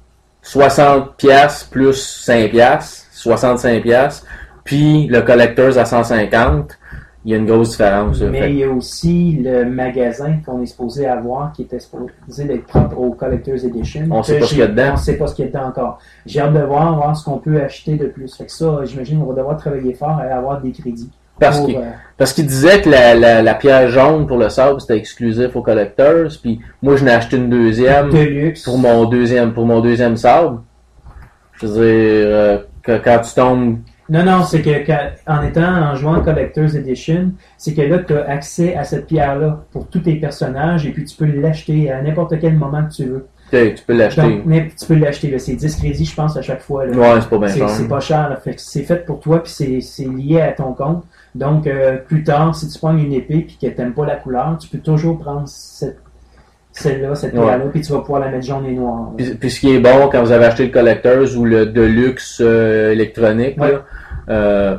soixante piastres plus cinq piastres, soixante-cinq piastres, puis le collector's à cent cinquante, il y a une grosse différence. là. Mais Fait- il y a aussi le magasin qu'on est supposé avoir qui était supposé d'être propre au Collector's Edition. On sait Que pas ce qu'il y a j'ai- dedans. On sait pas ce qu'il y a dedans encore. J'ai hâte de voir, voir ce qu'on peut acheter de plus. Fait que ça, j'imagine qu'on va devoir travailler fort à avoir des crédits. Parce pour, qu'il euh, parce qu'il disait que la, la, la pierre jaune pour le sable, c'était exclusif aux collectors, puis moi, je n'ai acheté une deuxième de luxe. pour mon deuxième pour mon deuxième sable. Je veux dire, euh, que quand tu tombes... Non, non, c'est que quand- en étant en jouant Collector's Edition, c'est que là, tu as accès à cette pierre-là pour tous tes personnages et puis tu peux l'acheter à n'importe quel moment que tu veux. Tu tu peux l'acheter. Donc, mais tu peux l'acheter. Là. C'est dix crédits, je pense, à chaque fois. Là. Ouais, c'est pas bien C'est, cher. c'est pas cher. Là. Fait que c'est fait pour toi puis c'est, c'est lié à ton compte. Donc, euh, plus tard, si tu prends une épée puis que tu n'aimes pas la couleur, tu peux toujours prendre cette, celle-là, cette Ouais. pierre-là, puis tu vas pouvoir la mettre jaune et noire. là. Puis, puis ce qui est bon, quand vous avez acheté le Collector's ou le Deluxe euh, électronique, Ouais. là, euh,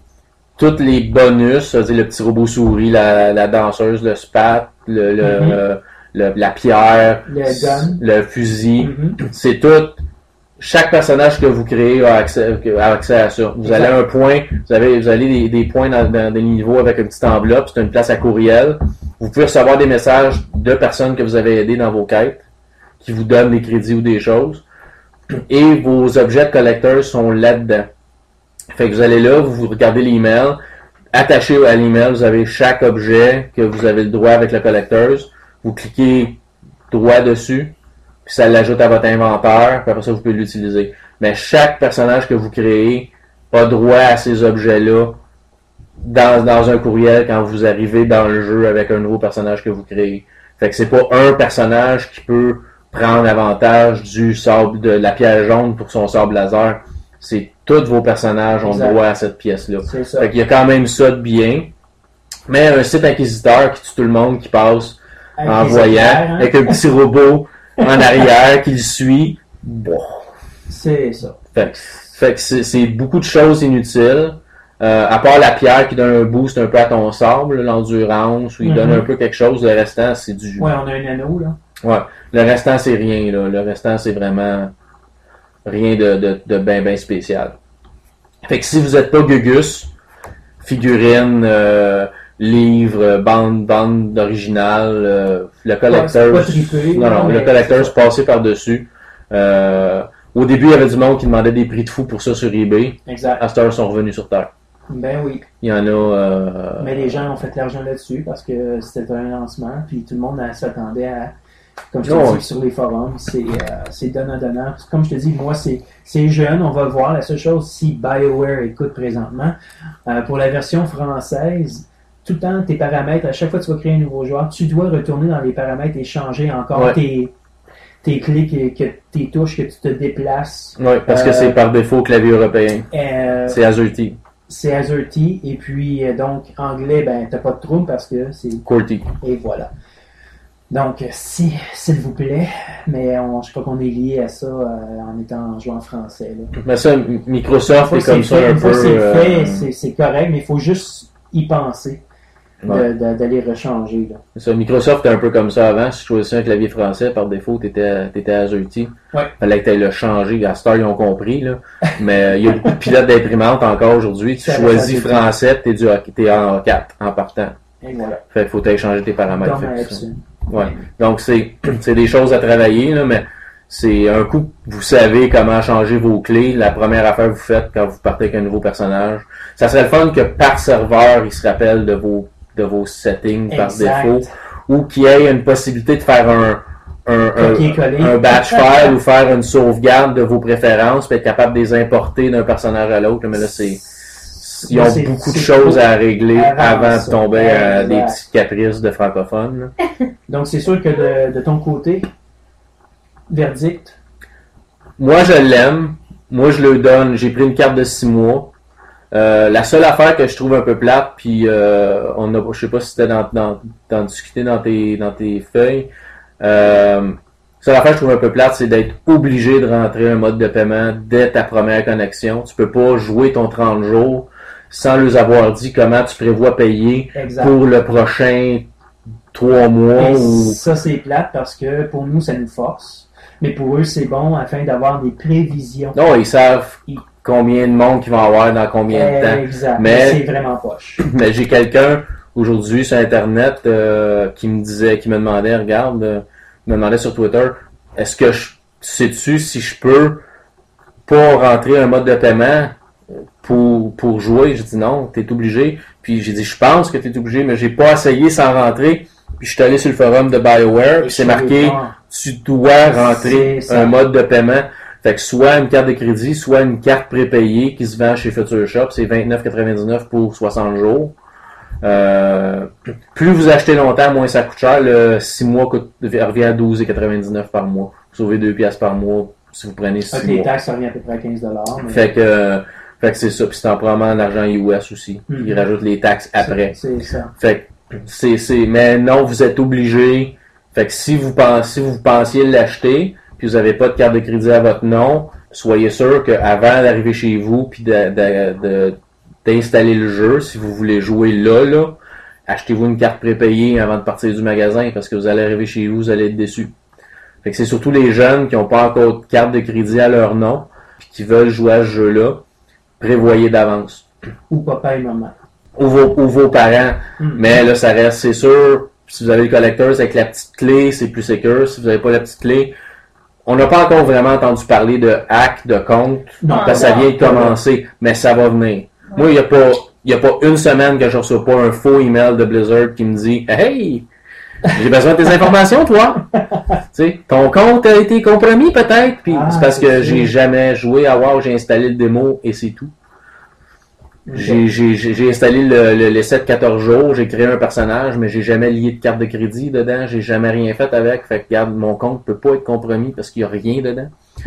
tous les bonus, c'est-à-dire le petit robot souris, la, la danseuse, le spat, le, le, Mhm. euh, le- la pierre, Le gun. le fusil, Mhm. c'est tout. Chaque personnage que vous créez a accès, a accès à ça. Vous Exact. allez à un point, vous avez, vous allez des, des points dans, dans des niveaux avec une petite enveloppe, c'est une place à courriel. Vous pouvez recevoir des messages de personnes que vous avez aidées dans vos quêtes, qui vous donnent des crédits ou des choses. Et vos objets de collecteurs sont là-dedans. Fait que vous allez là, vous regardez l'email, attaché à l'email, vous avez chaque objet que vous avez le droit avec le collectors. Vous cliquez droit dessus, puis ça l'ajoute à votre inventaire, puis après ça, vous pouvez l'utiliser. Mais chaque personnage que vous créez a droit à ces objets-là dans, dans un courriel quand vous arrivez dans le jeu avec un nouveau personnage que vous créez. Fait que c'est pas un personnage qui peut prendre avantage du sable, de la pierre jaune pour son sable laser. C'est tous vos personnages ont Exact. droit à cette pièce-là. C'est ça. Fait qu'il y a quand même ça de bien. Mais un site inquisiteur qui tue tout le monde, qui passe Avec en les voyant, éclairs, hein. avec un petit robot en arrière qui le suit. Bon. C'est ça. Fait, que- fait que c'est, c'est beaucoup de choses inutiles. Euh, à part la pierre qui donne un boost un peu à ton sable, l'endurance, ou il Mhm. donne un peu quelque chose, le restant c'est du... Ouais, on a un anneau, là. Ouais. Le restant c'est rien, là. Le restant c'est vraiment rien de, de, de ben ben spécial. Fait que si vous êtes pas Gugus, figurines, euh, livres, bande, bande originale, euh, le collector... c'est pas trippé, non, non, mais le collector c'est se ça. passait par-dessus. Euh, au début, il y avait du monde qui demandait des prix de fou pour ça sur eBay. Exact. À cette heure, ils sont revenus sur Terre. Ben oui. Il y en a... Euh... Mais les gens ont fait de l'argent là-dessus parce que c'était un lancement, puis tout le monde euh, s'attendait à, comme je te Oh, dis oui. sur les forums, c'est euh, c'est donnant-donnant. Comme je te dis, moi, c'est c'est jeune, on va le voir. La seule chose, si BioWare écoute présentement, euh, pour la version française, tout le temps, tes paramètres, à chaque fois que tu vas créer un nouveau joueur, tu dois retourner dans les paramètres et changer encore Ouais. tes, tes clics, et que, tes touches, que tu te déplaces. Oui, parce que Euh, c'est par défaut clavier européen. Euh, C'est AZERTY. c'est AZERTY, et puis euh, donc anglais, ben t'as pas de trouble parce que c'est QWERTY. et voilà. Donc, si, s'il vous plaît, mais on, je crois qu'on est lié à ça euh, en étant en jouant en français. Là. Mais ça, M- Microsoft Une est fois comme c'est ça fait, un une fois peu... c'est euh, fait, c'est, c'est correct, mais il faut juste y penser de- ouais. de- d'aller rechanger. Là. Ça, Microsoft est un peu comme ça avant. Si tu choisissais un clavier français, par défaut, t'étais, t'étais AZERTY. Ouais. Fallait que t'ailles le changer. À cette heure, ils ont compris, là. Mais euh, il y a beaucoup de pilotes d'imprimantes encore aujourd'hui. Tu Ça reste choisis AZERTY. français, pis t'es, du, t'es en A quatre, en partant. Et voilà. Fait qu'il faut t'aller changer tes paramètres. Comme à Fait que ça- Epson. Ouais. Donc, c'est, c'est des choses à travailler, là, mais c'est un coup que vous savez comment changer vos clés. La première affaire que vous faites quand vous partez avec un nouveau personnage. Ça serait le fun que par serveur, il se rappelle de vos, de vos settings par Exact. défaut. Ou qu'il y ait une possibilité de faire un, un, un, Copier-coller. un batch file ou faire une sauvegarde de vos préférences, puis être capable de les importer d'un personnage à l'autre. Mais là, c'est, ils ont C'est- beaucoup de c'est choses trop à régler avant avant de ça. tomber à des Exact. petites caprices de francophones, là. Donc, c'est sûr que de, de ton côté, verdict, Moi, je l'aime. Moi, je le donne. J'ai pris une carte de six mois. Euh, la seule affaire que je trouve un peu plate, puis euh, on a, je sais pas si c'était dans, dans, dans discuter dans tes, dans tes feuilles. Euh, la seule affaire que je trouve un peu plate, c'est d'être obligé de rentrer un mode de paiement dès ta première connexion. Tu peux pas jouer ton trente jours sans leur avoir dit comment tu prévois payer exact. pour le prochain trois mois Et ou ça, c'est plate parce que pour nous, ça nous force. Mais pour eux, c'est bon afin d'avoir des prévisions. non, ils savent combien de monde qu'ils vont avoir dans combien de temps. Exact. Mais- Mais c'est vraiment poche. Mais j'ai quelqu'un aujourd'hui sur Internet euh, qui me disait, qui me demandait, regarde, euh, me demandait sur Twitter, est-ce que je sais-tu si je peux pas rentrer un mode de paiement pour, pour jouer? J'ai dit non, t'es obligé. Puis j'ai dit je pense que t'es obligé, mais j'ai pas essayé sans rentrer. Puis je suis allé sur le forum de BioWare, puis c'est marqué tu dois rentrer C'est ça. un mode de paiement. Fait que soit une carte de crédit, soit une carte prépayée qui se vend chez Future Shop, c'est vingt-neuf quatre-vingt-dix-neuf pour soixante jours. Euh, plus vous achetez longtemps, moins ça coûte cher. Le six mois coûte, revient à douze quatre-vingt-dix-neuf par mois. Vous sauvez deux piastres par mois si vous prenez six Avec mois. les taxes, ça revient à peu près à quinze dollars. Mais Fait que, euh, fait que c'est ça. Puis c'est en probablement en argent U S aussi. Mhm. Ils rajoutent les taxes après. C'est c'est ça. Fait que c'est, c'est, mais non, vous êtes obligé. Fait que si vous pensez, si vous pensiez l'acheter, puis vous n'avez pas de carte de crédit à votre nom, soyez sûr qu'avant d'arriver chez vous, puis de, de, de- d'installer le jeu, si vous voulez jouer là, là, achetez-vous une carte prépayée avant de partir du magasin, parce que vous allez arriver chez vous, vous allez être déçus. Fait que c'est surtout les jeunes qui n'ont pas encore de carte de crédit à leur nom, puis qui veulent jouer à ce jeu-là, prévoyez d'avance. Ou papa et maman. Ou vos, ou vos parents. Mhm. Mais là, ça reste, c'est sûr, si vous avez le collector avec la petite clé, c'est plus sécure. Si vous n'avez pas la petite clé, on n'a pas encore vraiment entendu parler de hack, de compte, Non, parce que ça non, vient de pas commencer, mais ça va venir. Moi, il n'y a pas, il y a pas une semaine que je reçois pas un faux email de Blizzard qui me dit, hey, j'ai besoin de tes informations, toi. Tu sais, ton compte a été compromis peut-être, puis Ah, c'est parce c'est que ça. j'ai jamais joué à WoW, j'ai installé le démo et c'est tout. J'ai, j'ai, j'ai j'ai installé le, le, les sept quatorze jours, j'ai créé un personnage, mais j'ai jamais lié de carte de crédit dedans, j'ai jamais rien fait avec, fait que regarde, mon compte peut pas être compromis parce qu'il y a rien dedans.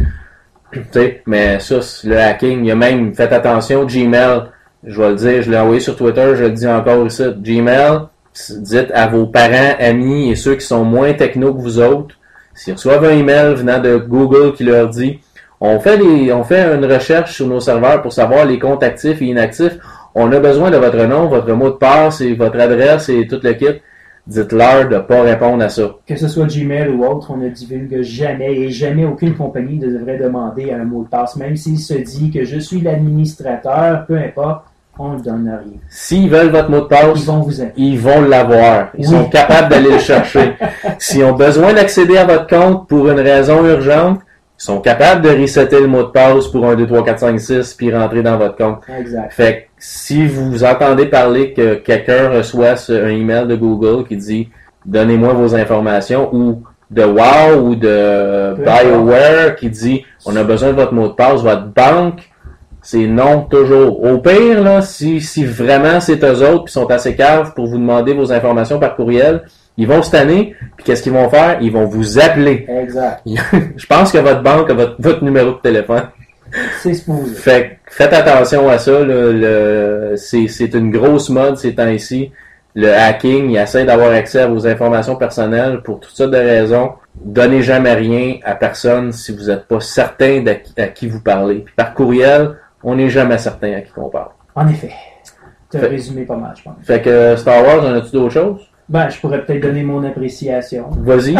Tu sais, mais ça, c'est le hacking, il y a même, faites attention, Gmail, je vais le dire, je l'ai envoyé sur Twitter, je le dis encore ici, Gmail, dites à vos parents, amis et ceux qui sont moins techno que vous autres, s'ils reçoivent un email venant de Google qui leur dit on fait des, on fait une recherche sur nos serveurs pour savoir les comptes actifs et inactifs, on a besoin de votre nom, votre mot de passe et votre adresse et tout le kit. Dites-leur de ne pas répondre à ça. Que ce soit Gmail ou autre, on ne divulgue jamais et jamais aucune compagnie ne devrait demander un mot de passe. Même s'il se dit que je suis l'administrateur, peu importe, on ne donne rien. S'ils veulent votre mot de passe, ils vont vous appeler. Ils vont l'avoir. Ils oui. sont capables d'aller le chercher. S'ils ont besoin d'accéder à votre compte pour une raison urgente, ils sont capables de resetter le mot de passe pour un, deux, trois, quatre, cinq, six puis rentrer dans votre compte. Exact. Fait que si vous entendez parler que quelqu'un reçoit ce, un email de Google qui dit « Donnez-moi vos informations » ou de WoW ou de BioWare qui dit « On a besoin de votre mot de passe, votre banque », c'est non toujours. Au pire, là, si, si vraiment c'est eux autres qui sont assez caves pour vous demander vos informations par courriel, ils vont se tanner, puis qu'est-ce qu'ils vont faire? Ils vont vous appeler. Exact. Je pense que votre banque a votre, votre numéro de téléphone. C'est supposé. Fait que faites attention à ça. Là, le, c'est, c'est une grosse mode ces temps-ci. Le hacking, il essaie d'avoir accès à vos informations personnelles pour toutes sortes de raisons. Donnez jamais rien à personne si vous n'êtes pas certain de, à qui vous parlez. Puis par courriel, on n'est jamais certain à qui on parle. En effet. Tu as résumé pas mal, je pense. Fait que Star Wars, en as-tu d'autres choses? Ben, je pourrais peut-être donner mon appréciation. Vas-y.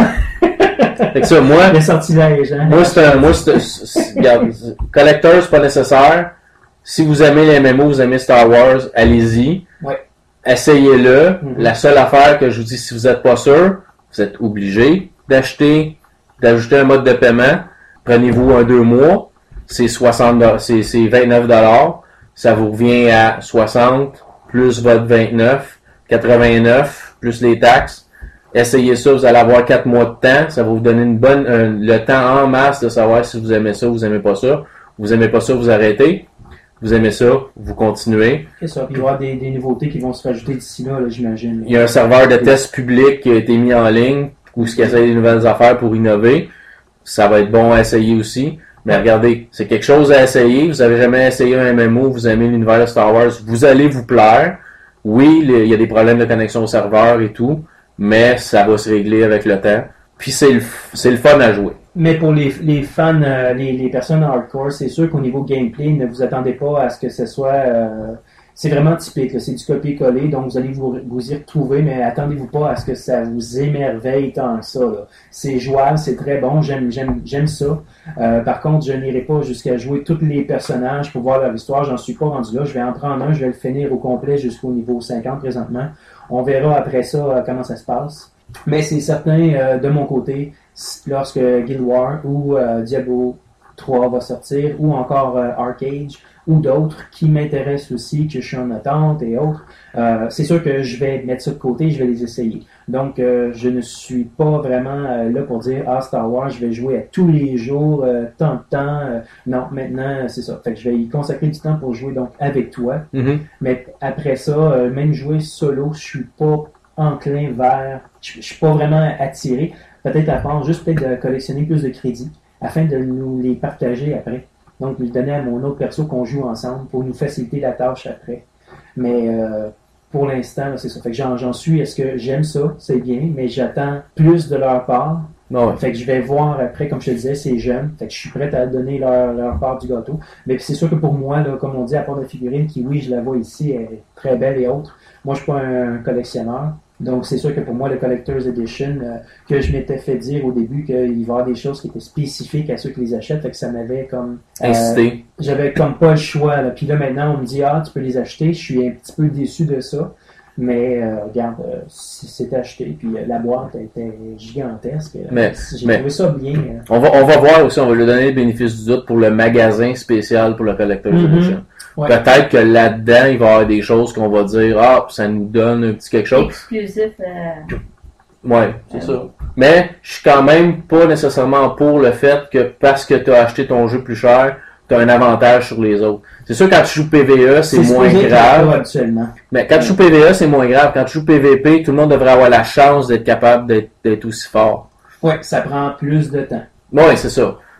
Fait que ça, moi. Le sortilège, hein? Moi, c'est un, moi, c'est, c'est, regarde, collector, c'est pas nécessaire. Si vous aimez les M M O, vous aimez Star Wars, allez-y. Ouais. Essayez-le. Mm-hmm. La seule affaire que je vous dis, si vous n'êtes pas sûr, vous êtes obligé d'acheter, d'ajouter un mode de paiement. Prenez-vous un deux mois. C'est soixante, c'est, c'est vingt-neuf dollars. Ça vous revient à soixante, plus votre vingt-neuf, quatre-vingt-neuf, plus les taxes. Essayez ça, vous allez avoir quatre mois de temps. Ça va vous donner une bonne, un, le temps en masse de savoir si vous aimez ça ou vous aimez pas ça. Vous aimez pas ça, vous arrêtez. Vous aimez ça, vous continuez. C'est ça. Puis il va y avoir des, des nouveautés qui vont se rajouter d'ici là, là, j'imagine. Il y a un serveur de test public qui a été mis en ligne où ce qui essaie des nouvelles affaires pour innover. Ça va être bon à essayer aussi. Mais regardez, c'est quelque chose à essayer. Vous avez jamais essayé un M M O, vous aimez l'univers de Star Wars, vous allez vous plaire. Oui, il y a des problèmes de connexion au serveur et tout, mais ça va se régler avec le temps. Puis c'est le, c'est le fun à jouer. Mais pour les, les fans, euh, les, les personnes hardcore, c'est sûr qu'au niveau gameplay, ne vous attendez pas à ce que ce soit... Euh, c'est vraiment typique, là, c'est du copier-coller, donc vous allez vous, vous y retrouver, mais attendez-vous pas à ce que ça vous émerveille tant que ça. Là. C'est jouable, c'est très bon, j'aime, j'aime, j'aime ça. Euh, par contre, je n'irai pas jusqu'à jouer tous les personnages pour voir leur histoire, j'en suis pas rendu là. Je vais en prendre un, je vais le finir au complet jusqu'au niveau cinquante présentement. On verra après ça euh, comment ça se passe. Mais c'est certain, euh, de mon côté, lorsque Guild Wars ou euh, Diablo trois va sortir, ou encore euh, Arcade, ou d'autres qui m'intéressent aussi, que je suis en attente et autres, euh, c'est sûr que je vais mettre ça de côté, je vais les essayer. Donc, euh, je ne suis pas vraiment euh, là pour dire « Ah, Star Wars, je vais jouer à tous les jours, euh, tant de temps. Euh, » Non, maintenant, c'est ça. Fait que je vais y consacrer du temps pour jouer donc avec toi. Mm-hmm. Mais après ça, euh, même jouer solo, je suis pas enclin vers... Je, je suis pas vraiment attiré. Peut-être à part juste peut-être de collectionner plus de crédits afin de nous les partager après. Donc, lui donner à mon autre perso qu'on joue ensemble pour nous faciliter la tâche après. Mais euh, pour l'instant, là, c'est ça. Fait que j'en, j'en suis, est-ce que j'aime ça? C'est bien, mais j'attends plus de leur part. Oh ouais. Fait que je vais voir après, comme je te disais, c'est jeune. Fait que je suis prêt à donner leur, leur part du gâteau. Mais c'est sûr que pour moi, là, comme on dit, à part de figurine, qui oui, je la vois ici, elle est très belle et autres. Moi, je suis pas un, un collectionneur. Donc, c'est sûr que pour moi, le Collector's Edition, euh, que je m'étais fait dire au début qu'il va y avoir des choses qui étaient spécifiques à ceux qui les achètent, fait que ça m'avait comme... Euh, incité. J'avais comme pas le choix. Là. Puis là, maintenant, on me dit « Ah, tu peux les acheter ». Je suis un petit peu déçu de ça. Mais, euh, regarde, euh, c'est acheté. Puis euh, la boîte était gigantesque. Mais, J'ai mais trouvé ça bien. Euh. On va, on va voir aussi, on va lui donner le bénéfice du doute pour le magasin spécial pour le Collector's mm-hmm. Edition. Ouais. Peut-être que là-dedans, il va y avoir des choses qu'on va dire, ah, ça nous donne un petit quelque chose. Exclusif. Euh... Ouais, c'est euh... ça. Mais je suis quand même pas nécessairement pour le fait que parce que tu as acheté ton jeu plus cher, tu as un avantage sur les autres. C'est sûr, quand tu joues P V E, c'est, c'est moins grave. Actuellement. Mais quand ouais. tu joues P V E, c'est moins grave. Quand tu joues P V P, tout le monde devrait avoir la chance d'être capable d'être, d'être aussi fort. Ouais, ça prend plus de temps. Ouais, c'est ça.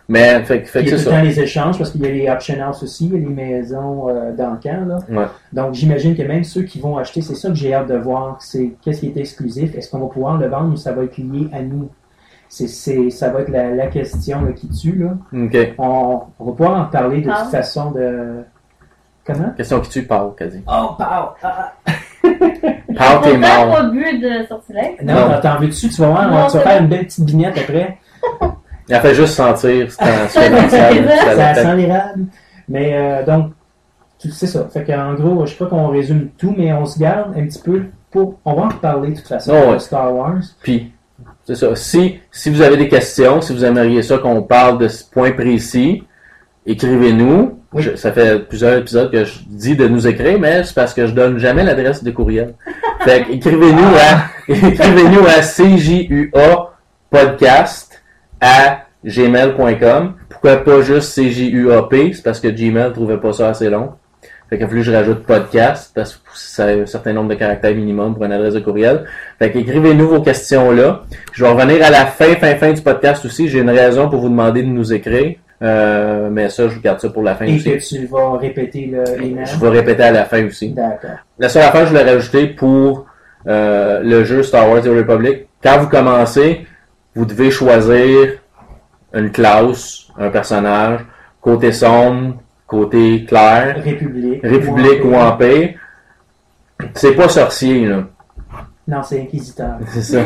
Mais, fait, fait Puis que il y a c'est tout le ça. temps les échanges, parce qu'il y a les option house aussi, il y a les maisons euh, dans le camp, là. Ouais. Donc, j'imagine que même ceux qui vont acheter, c'est ça que j'ai hâte de voir, c'est qu'est-ce qui est exclusif. Est-ce qu'on va pouvoir le vendre ou ça va être lié à nous? C'est, c'est, ça va être la, la question là, qui tue, là. OK. On, on va pouvoir en parler de Ah. toute façon de... Comment? Question qui tue, Paul, qu'a dit. Oh, pow! Ah. Paul, t'es On n'a mort. pas bu de sortilège. Non, Non. non. T'en veux dessus, tu vas voir, Non, tu vas c'est faire bon. une belle petite vignette après. Elle fait juste sentir ce qu'on se fait dans le sable. Ça Ça la fait- sent l'érable. Mais euh, donc, tout- c'est ça. Fait qu'en gros, je crois qu'on résume tout, mais on se garde un petit peu pour... On va en reparler de toute façon Oh, ouais. de Star Wars. Puis, c'est ça. Si, si vous avez des questions, si vous aimeriez ça qu'on parle de ce point précis, écrivez-nous. Oui. Je- ça fait plusieurs épisodes que je dis de nous écrire, mais c'est parce que je donne jamais l'adresse de courriel. Fait que écrivez-nous à, écrivez-nous à C J U A podcast à gmail point com. Pourquoi pas juste C J U A P? C'est parce que Gmail trouvait pas ça assez long. Fait qu'il a fallu que je rajoute podcast parce que ça a un certain nombre de caractères minimum pour une adresse de courriel. Fait qu'écrivez-nous vos questions là. Je vais revenir à la fin, fin, fin du podcast aussi. J'ai une raison pour vous demander de nous écrire. Euh, mais ça, je vous garde ça pour la fin Et aussi. que tu vas répéter le email. Je vais répéter à la fin aussi. D'accord. La seule affaire que je voulais rajouter pour euh, le jeu Star Wars The Republic, quand vous commencez, vous devez choisir une classe, un personnage, côté sombre, côté clair, République. République ou Empire. C'est pas sorcier, là. Non, c'est Inquisiteur. C'est ça.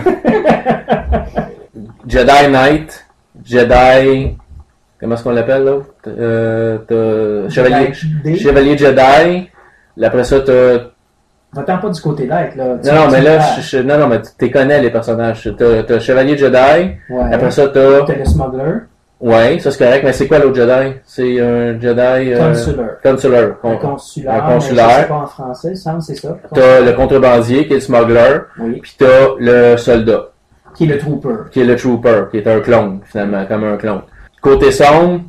Jedi Knight, Jedi... Comment est-ce qu'on l'appelle, là? Euh, t'as Chevalier, Jedi. Chevalier Jedi. Après ça, t'as... Va-t'en pas du côté d'être, là. Tu- Non, non, tu mais là, vas- je, je- non, non, mais tu connais les personnages. T'as, t'as Chevalier Jedi. Ouais. Après ça, t'as... T'as le Smuggler. Ouais, ça c'est correct, mais c'est quoi l'autre Jedi? C'est un Jedi... Euh... Consular. Consular. Un Con- consulaire. un mais consulaire. Je sais pas en français, il me semble, c'est ça. T'as le contrebandier, qui est le smuggler. Oui. Puis t'as le soldat, Qui est le Trooper. qui est le trooper, qui est un clone, finalement, comme un clone. Côté sombre,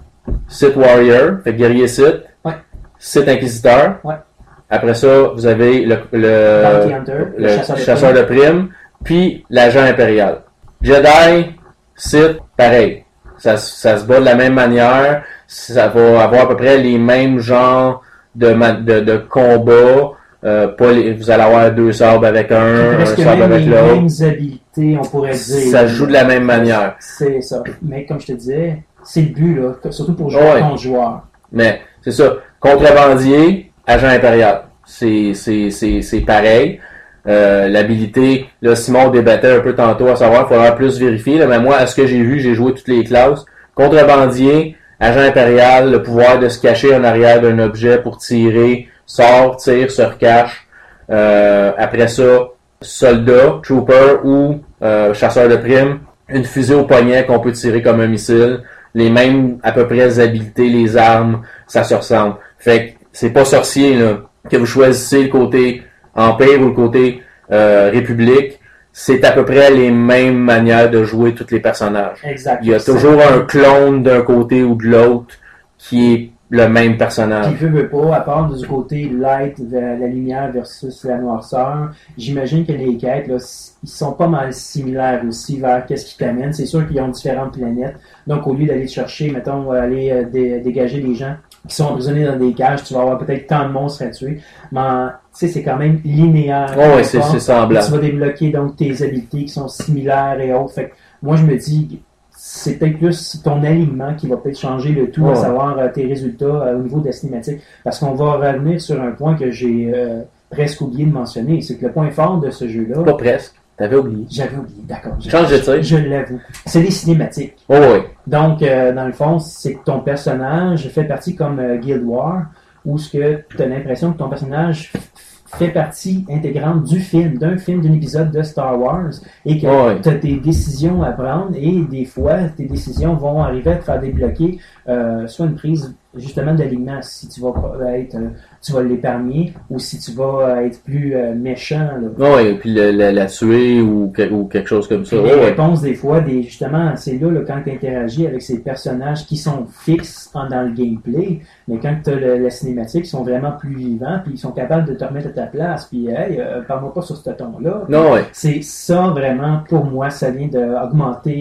Sith Warrior, fait guerrier Sith. Ouais. Sith Inquisiteur. Ouais. Après ça, vous avez le, le, Bounty Hunter, le le chasseur de chasseur de primes, puis l'agent impérial. Jedi, Sith, pareil. Ça, ça se bat de la même manière. Ça va avoir à peu près les mêmes genres de, ma- de, de combats. Euh, pas les- vous allez avoir deux sabres avec un, un Presque sabre même avec les l'autre. mêmes habiletés, on pourrait dire. Ça joue de la même manière. C'est ça. Mais comme je te disais, c'est le but, là. Surtout pour jouer Ouais. contre joueur. Mais c'est ça. Contrebandier, agent impérial. C'est, c'est, c'est, c'est pareil. Euh, l'habilité, là, Simon débattait un peu tantôt à savoir, il faudra plus vérifier. Là, mais moi, à ce que j'ai vu, j'ai joué toutes les classes. Contrebandier, agent impérial, le pouvoir de se cacher en arrière d'un objet pour tirer, sort, tire, se recache. Euh, après ça, soldat, trooper ou euh, chasseur de primes, une fusée au poignet qu'on peut tirer comme un missile. Les mêmes à peu près habilités, les armes, ça se ressemble. Fait que c'est pas sorcier là, que vous choisissez le côté Empire ou le côté euh, République. C'est à peu près les mêmes manières de jouer tous les personnages. Exact. Il y a toujours un clone d'un côté ou de l'autre qui est le même personnage. Qui veut, veut pas, à part du côté light, vers la lumière versus la noirceur, j'imagine que les quêtes, là, ils sont pas mal similaires aussi vers qu'est-ce qui t'amène. C'est sûr qu'ils ont différentes planètes. Donc, au lieu d'aller chercher, mettons, aller euh, dé- dégager des gens qui sont emprisonnés dans des cages, tu vas avoir peut-être tant de monstres à tuer. Mais, tu sais, c'est quand même linéaire. Oh, ouais, c'est, D'accord? c'est semblable. Tu vas débloquer, donc, tes habiletés qui sont similaires et autres. Fait que, moi, je me dis, c'est peut-être plus ton alignement qui va peut-être changer le tout, Ouais. à savoir euh, tes résultats euh, au niveau de la cinématique. Parce qu'on va revenir sur un point que j'ai euh, presque oublié de mentionner, c'est que le point fort de ce jeu-là, Pas presque. T'avais oublié. j'avais oublié, d'accord. je- Change de tir. Je l'avoue. C'est les cinématiques. Oh oui. Donc, euh, dans le fond, c'est que ton personnage fait partie comme euh, Guild Wars, où ce que tu as l'impression que ton personnage f- fait partie intégrante du film, d'un film, d'un épisode de Star Wars, et que Ouais. tu as tes décisions à prendre, et des fois, tes décisions vont arriver à te faire débloquer euh, soit une prise justement d'alignement, si tu vas être, euh, tu vas l'épargner, ou si tu vas euh, être plus euh, méchant. Là. Oh oui, puis le- la, la tuer ou, que- ou quelque chose comme ça. Et Oh, les ouais. réponses, des fois, des, justement, c'est là, là quand tu interagis avec ces personnages qui sont fixes en- dans le gameplay, mais quand tu as la cinématique, ils sont vraiment plus vivants, puis ils sont capables de te remettre à ta place, puis hey, euh, parle-moi pas sur ce ton-là. Non, ouais. C'est ça, vraiment, pour moi, ça vient d'augmenter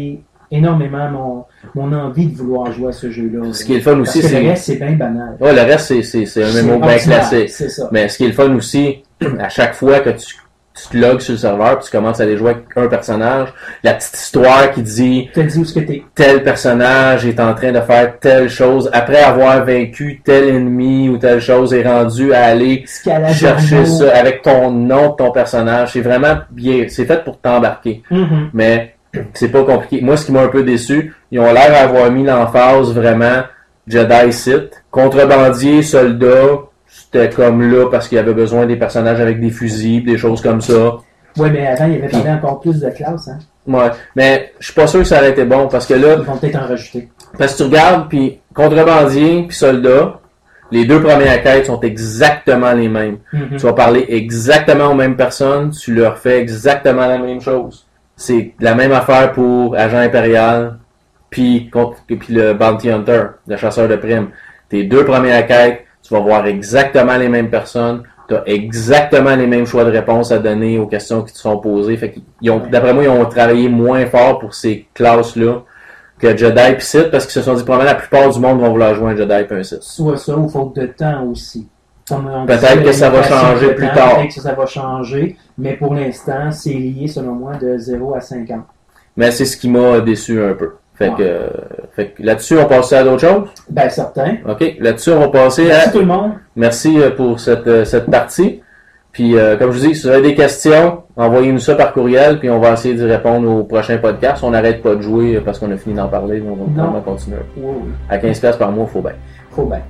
énormément mon, mon envie de vouloir jouer à ce jeu-là. Ce qui est le fun aussi, Parce que c'est... le reste, c'est bien banal. Ouais, le reste, c'est, c'est, c'est un C'est M M O bien ordinaire, classique. c'est ça. Mais ce qui est le fun aussi, à chaque fois que tu, tu te logs sur le serveur, puis tu commences à aller jouer avec un personnage, la petite histoire qui dit Tu te dis où est-ce que t'es. tel personnage est en train de faire telle chose, après avoir vaincu tel ennemi ou telle chose, est rendu à aller Escalade chercher Jumbo. ça avec ton nom de ton personnage. C'est vraiment bien, c'est fait pour t'embarquer. Mhm. Mais c'est pas compliqué. Moi, ce qui m'a un peu déçu, ils ont l'air d'avoir mis l'emphase vraiment Jedi Sith. Contrebandier, soldat, c'était comme là parce qu'il y avait besoin des personnages avec des fusils, des choses comme ça. Ouais, mais avant, il y avait parlé encore plus de classes, hein. Ouais, mais je suis pas sûr que ça aurait été bon parce que là, Ils vont peut-être en rajouter. parce que tu regardes, puis contrebandier, puis soldat, les deux premières quêtes sont exactement les mêmes. Mhm. Tu vas parler exactement aux mêmes personnes, tu leur fais exactement la même chose. C'est la même affaire pour Agent Impérial, puis, contre- puis le Bounty Hunter, le chasseur de primes. Tes deux premières quêtes, tu vas voir exactement les mêmes personnes, tu as exactement les mêmes choix de réponse à donner aux questions qui te sont posées. Fait qu'ils ont, d'après moi, ils ont travaillé moins fort pour ces classes-là que Jedi et Sith, parce qu'ils se sont dit, probablement, la plupart du monde vont vouloir jouer un Jedi et un Sith. Soit ça, ou faute de temps aussi. Comme on Peut-être disait, que ça va limitation changer de plus temps, tard. Peut-être que ça va changer, mais pour l'instant, c'est lié, selon moi, de zéro à cinq ans. Mais c'est ce qui m'a déçu un peu. Fait Ouais. que, euh, fait que là-dessus, on passe à d'autres choses. Ben, certain. OK. Là-dessus, on va passer Merci à... tout le monde. Merci euh, pour cette, euh, cette partie. Puis, euh, comme je vous dis, si vous avez des questions, envoyez-nous ça par courriel, puis on va essayer d'y répondre au prochain podcast. On n'arrête pas de jouer euh, parce qu'on a fini d'en parler. On va Non. vraiment continuer. Oui, oui. À quinze dollars par mois, il faut bien. Faut bien.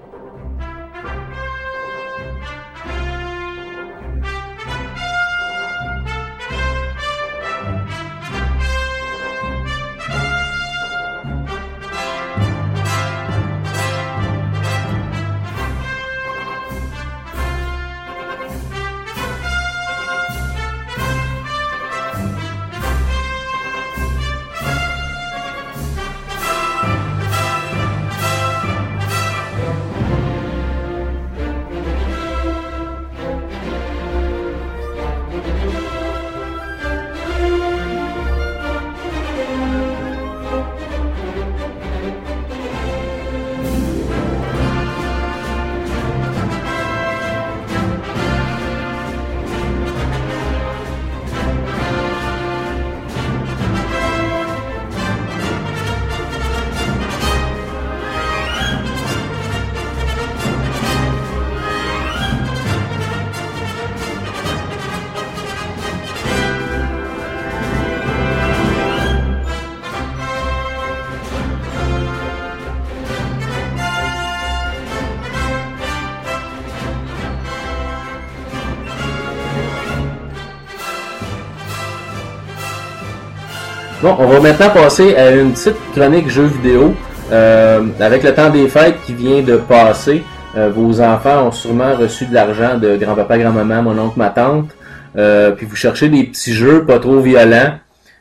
Bon, on va maintenant passer à une petite chronique jeux vidéo. Euh, avec le temps des fêtes qui vient de passer, euh, vos enfants ont sûrement reçu de l'argent de grand-papa, grand-maman, mon oncle, ma tante. Euh, puis vous cherchez des petits jeux pas trop violents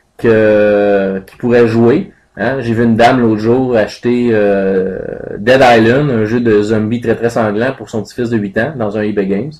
que qui pourraient jouer. Hein? J'ai vu une dame l'autre jour acheter euh, Dead Island, un jeu de zombies très très sanglant pour son petit-fils de huit ans dans un eBay Games.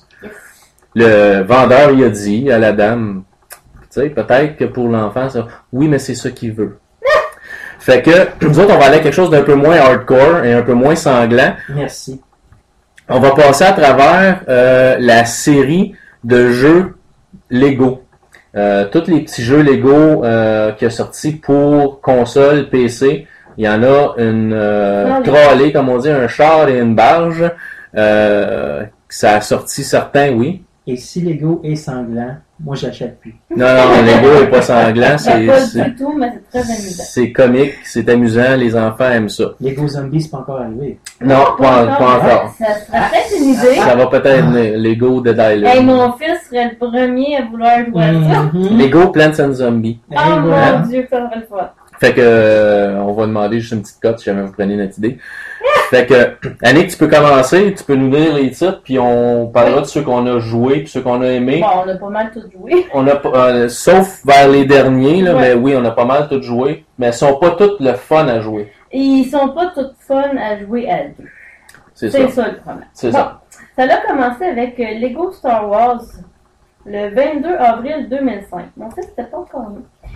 Le vendeur il a dit à la dame, tu sais, peut-être que pour l'enfant, ça, oui, mais c'est ça qu'il veut. Fait que nous autres, on va aller à quelque chose d'un peu moins hardcore et un peu moins sanglant. Merci. On va passer à travers euh, la série de jeux Lego. Euh, tous les petits jeux Lego euh, qui a sorti pour console, P C. Il y en a une euh, trolley, comme on dit, un char et une barge. Euh, ça a sorti certains, oui. Et si Lego est sanglant, moi, j'achète plus. Non, non, Lego est pas sanglant. C'est, Pas c'est, du tout, mais c'est très amusant. c'est comique, c'est amusant, les enfants aiment ça. Lego Zombies, c'est pas encore arrivé. Non, pas, pas encore. Ça serait peut-être une idée. Ça va peut-être être Lego Dead Island. Hey, mon fils serait le premier à vouloir jouer à ça. Mhm. Lego Plants and Zombies. Et Oh voilà. mon Dieu, ça serait le fun. Fait que euh, on va demander juste une petite cote si jamais vous prenez notre idée. Fait que Annick, tu peux commencer, tu peux nous lire les titres, puis on parlera de ceux qu'on a joués, puis ceux qu'on a aimés. Bon, on a pas mal tout joué. On a pas- euh, sauf vers les derniers, là, Ouais. mais oui, on a pas mal tout joué, mais ils sont pas tous le fun à jouer. Et ils sont pas tous fun à jouer à deux. C'est ça. C'est ça le problème. C'est Bon, ça. ça a commencé avec euh, Lego Star Wars le vingt-deux avril deux mille cinq. Mon fils n'était pas encore né.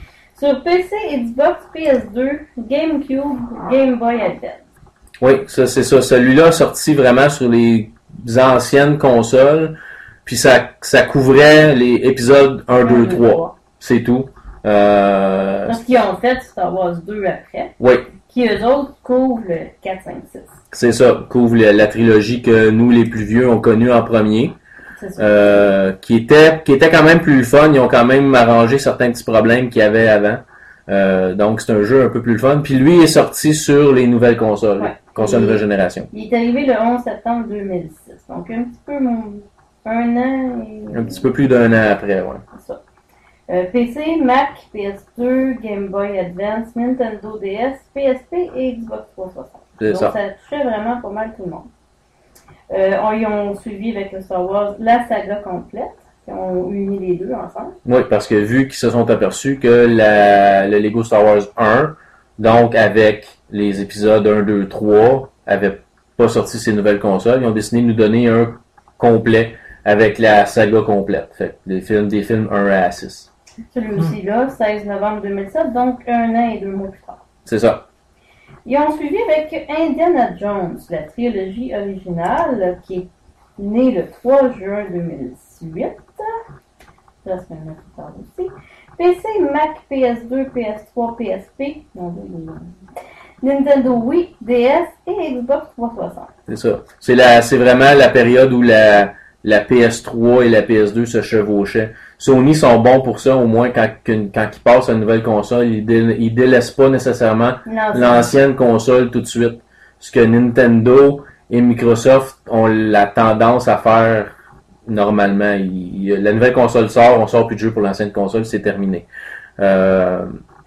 Sur P C, Xbox, P S deux, GameCube, Game Boy Advance. Oui, ça, c'est ça. Celui-là a sorti vraiment sur les anciennes consoles, puis ça, ça couvrait les épisodes un, deux, trois. C'est tout. Euh... Parce qu'ils ont fait Star Wars deux après. Oui. Qui, eux autres, couvrent le quatre, cinq, six. C'est ça, couvre la, la trilogie que nous, les plus vieux, ont connue en premier. C'est ça. Euh, qui était, qui était quand même plus fun. Ils ont quand même arrangé certains petits problèmes qu'il y avait avant. Euh, donc, c'est un jeu un peu plus fun. Puis lui est sorti sur les nouvelles consoles. Ouais. Consoles nouvelle génération. Il est arrivé le onze septembre deux mille six. Donc, un petit peu, un an et... Un petit peu plus d'un an après, ouais. C'est ça. Euh, P C, Mac, P S deux, Game Boy Advance, Nintendo D S, P S P et Xbox trois cent soixante. C'est Donc, ça. ça touchait vraiment pas mal tout le monde. Euh, on, ils ont suivi avec le Star Wars la saga complète. Ils ont uni les deux ensemble. Oui, parce que vu qu'ils se sont aperçus que la, le Lego Star Wars un, donc avec les épisodes un, deux, trois, avait pas sorti ses nouvelles consoles, ils ont décidé de nous donner un complet avec la saga complète. Fait des films, des films un à six. Celui-ci-là, seize novembre deux mille sept, donc un an et deux mois plus tard. C'est ça. Ils ont suivi avec Indiana Jones, la trilogie originale, qui est née le trois juin deux mille huit. Ça, c'est un an plus tard aussi. P C, Mac, P S deux, P S trois, P S P, Nintendo Wii, D S et Xbox trois cent soixante. C'est ça. C'est la, c'est vraiment la période où la, la P S trois et la P S deux se chevauchaient. Sony sont bons pour ça, au moins quand, quand ils passent à une nouvelle console, ils, dé, ils délaissent pas nécessairement L'ancien. l'ancienne console tout de suite. Ce que Nintendo et Microsoft ont la tendance à faire normalement. Il, il, la nouvelle console sort, on sort plus de jeux pour l'ancienne console, c'est terminé. Euh,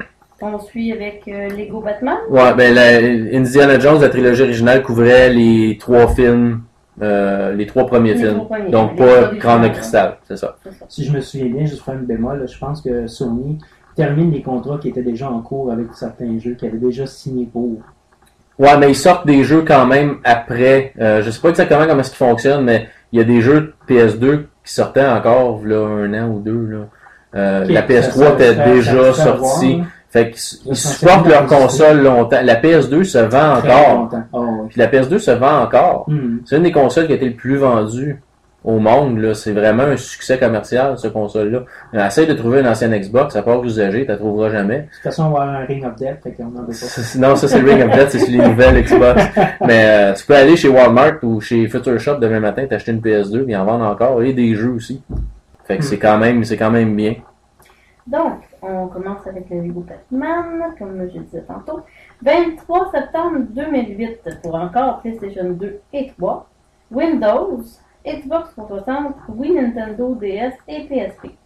On suit avec euh, Lego Batman. ouais, ben la, Indiana Jones, la trilogie originale, couvrait les trois films. Euh, les trois premiers Les films. trois premiers, Donc les pas trois Crâne de originales, cristal, c'est ça. C'est ça. Si je me souviens bien, juste faire une bémol, là, je pense que Sony termine les contrats qui étaient déjà en cours avec certains jeux qui avaient déjà signé pour. Ouais, mais ils sortent des jeux quand même après. Euh, je sais pas exactement comment est-ce qu'ils fonctionnent, mais il y a des jeux de P S deux qui sortaient encore là un an ou deux là. Euh, Okay, la P S trois ça, ça, était ça, déjà ça, ça, ça, sortie. voir, Fait qu'ils Ça, ils ça, supportent ça, leur ça, console longtemps. La P S deux se vend très encore. longtemps. Oh, ouais. Puis la P S deux se vend encore. Hmm. C'est une des consoles qui a été le plus vendue au monde, là. C'est vraiment un succès commercial, cette console-là. Essaye de trouver une ancienne Xbox, à part usagée, tu la trouveras jamais. De toute façon, on va avoir un Ring of Death, fait qu'on en veut pas. Non, ça c'est le Ring of Death, c'est sur les nouvelles Xbox. Mais euh, tu peux aller chez Walmart ou chez Future Shop demain matin, t'acheter une P S deux, puis en vendre encore, et des jeux aussi. Fait que c'est quand même, c'est quand même bien. Donc, on commence avec le Lego Batman, comme je disais tantôt. vingt-trois septembre deux mille huit pour encore PlayStation deux et trois, Windows, Xbox trois cent soixante, Wii, Nintendo, D S et P S P.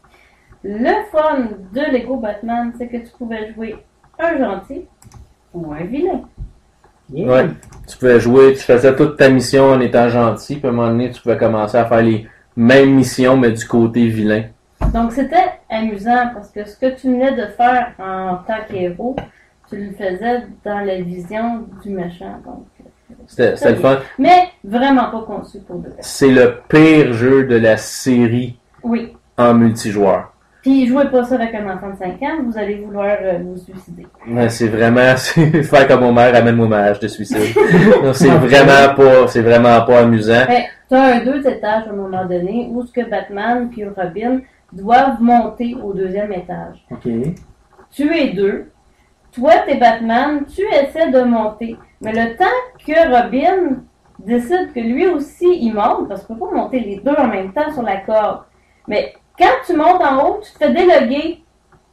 Le fun de Lego Batman, c'est que tu pouvais jouer un gentil ou un vilain. Yeah. Ouais. Tu pouvais jouer, tu faisais toute ta mission en étant gentil, puis à un moment donné, tu pouvais commencer à faire les mêmes missions, mais du côté vilain. Donc, c'était amusant parce que ce que tu venais de faire en tant qu'héros, tu le faisais dans la vision du méchant. Donc, C'était, c'était le fun. mais vraiment pas conçu pour de vrai. C'est le pire jeu de la série Oui. en multijoueur. Puis, jouez pas ça avec un enfant de cinq ans, vous allez vouloir euh, vous suicider. Ouais, c'est vraiment, c'est faire comme Homer, amène-moi ma hache de suicide. Non, c'est vraiment pas, c'est vraiment pas amusant. Ben, tu as un deux étages à un moment donné où ce que Batman puis Robin doivent monter au deuxième étage. OK. Tu es deux. Toi, t'es Batman, tu essaies de monter. Mais le temps que Robin décide que lui aussi, il monte, parce qu'on peut pas monter les deux en même temps sur la corde. Mais quand tu montes en haut, tu te fais déloguer.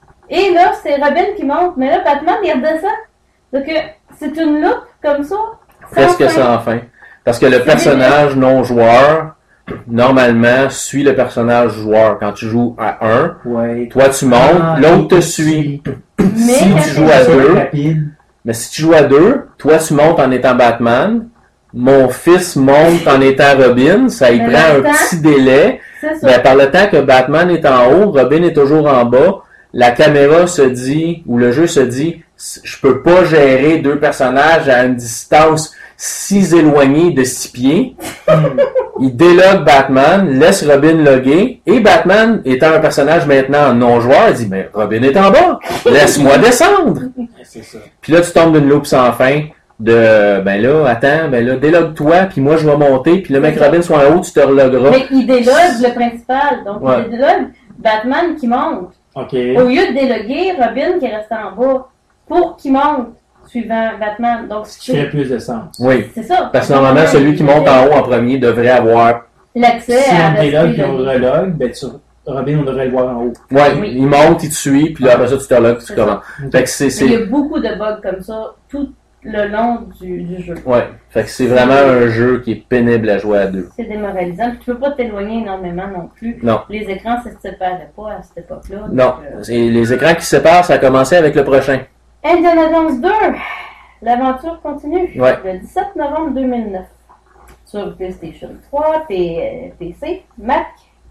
Et là, c'est Robin qui monte. Mais là, Batman, il redescend. Donc, euh, c'est une loupe comme ça. Presque sans fin. sans fin. Parce que le C'est personnage non joueur, normalement, suit le personnage joueur. Quand tu joues à un, Ouais. toi tu montes, Ah, l'autre te il suit. Mais Si quand tu t'es joues à deux, deux, Rapide. mais si tu joues à deux, toi tu montes en étant Batman, mon fils monte en étant Robin, ça y Mais prend un le temps- petit délai. c'est ça. Ben, par le temps que Batman est en haut, Robin est toujours en bas, la caméra se dit, ou le jeu se dit, je peux pas gérer deux personnages à une distance six éloignés de six pieds. Il délogue Batman, laisse Robin loguer, et Batman, étant un personnage maintenant non-joueur, dit « Mais Robin est en bas, laisse-moi descendre! » C'est ça. Puis là, tu tombes d'une loupe sans fin de « Ben là, attends, ben là, délogue-toi, puis moi, je vais monter, puis le mec Robin soit en haut, tu te relogueras. » Mais il délogue le principal, donc Ouais. il délogue Batman qui monte. OK. Au lieu de déloguer Robin qui est resté en bas, pour qu'il monte, suivant Batman. Donc, Ce qui ferait plus de sens. Oui. C'est ça. Parce que normalement, celui qui monte en haut en premier devrait avoir... L'accès Si à on délogue et rester on logé. relogue, ben tu, Robin, on devrait le voir en haut. Ouais, Oui. il monte, il te suit, puis là, après ça, tu te relogues, tu C'est commences. Fait que c'est... Mais il y c'est... a beaucoup de bugs comme ça tout le long du, du jeu. Ouais, fait que c'est vraiment un jeu qui est pénible à jouer à deux. C'est démoralisant. Puis tu peux pas t'éloigner énormément non plus. Non. Les écrans ne se séparaient pas à cette époque-là. Non, donc, euh, et les écrans qui se séparent, ça a commencé avec le prochain. Indiana Jones deux. L'aventure continue. Ouais. Le dix-sept novembre deux mille neuf. Sur PlayStation trois, P- P C, Mac,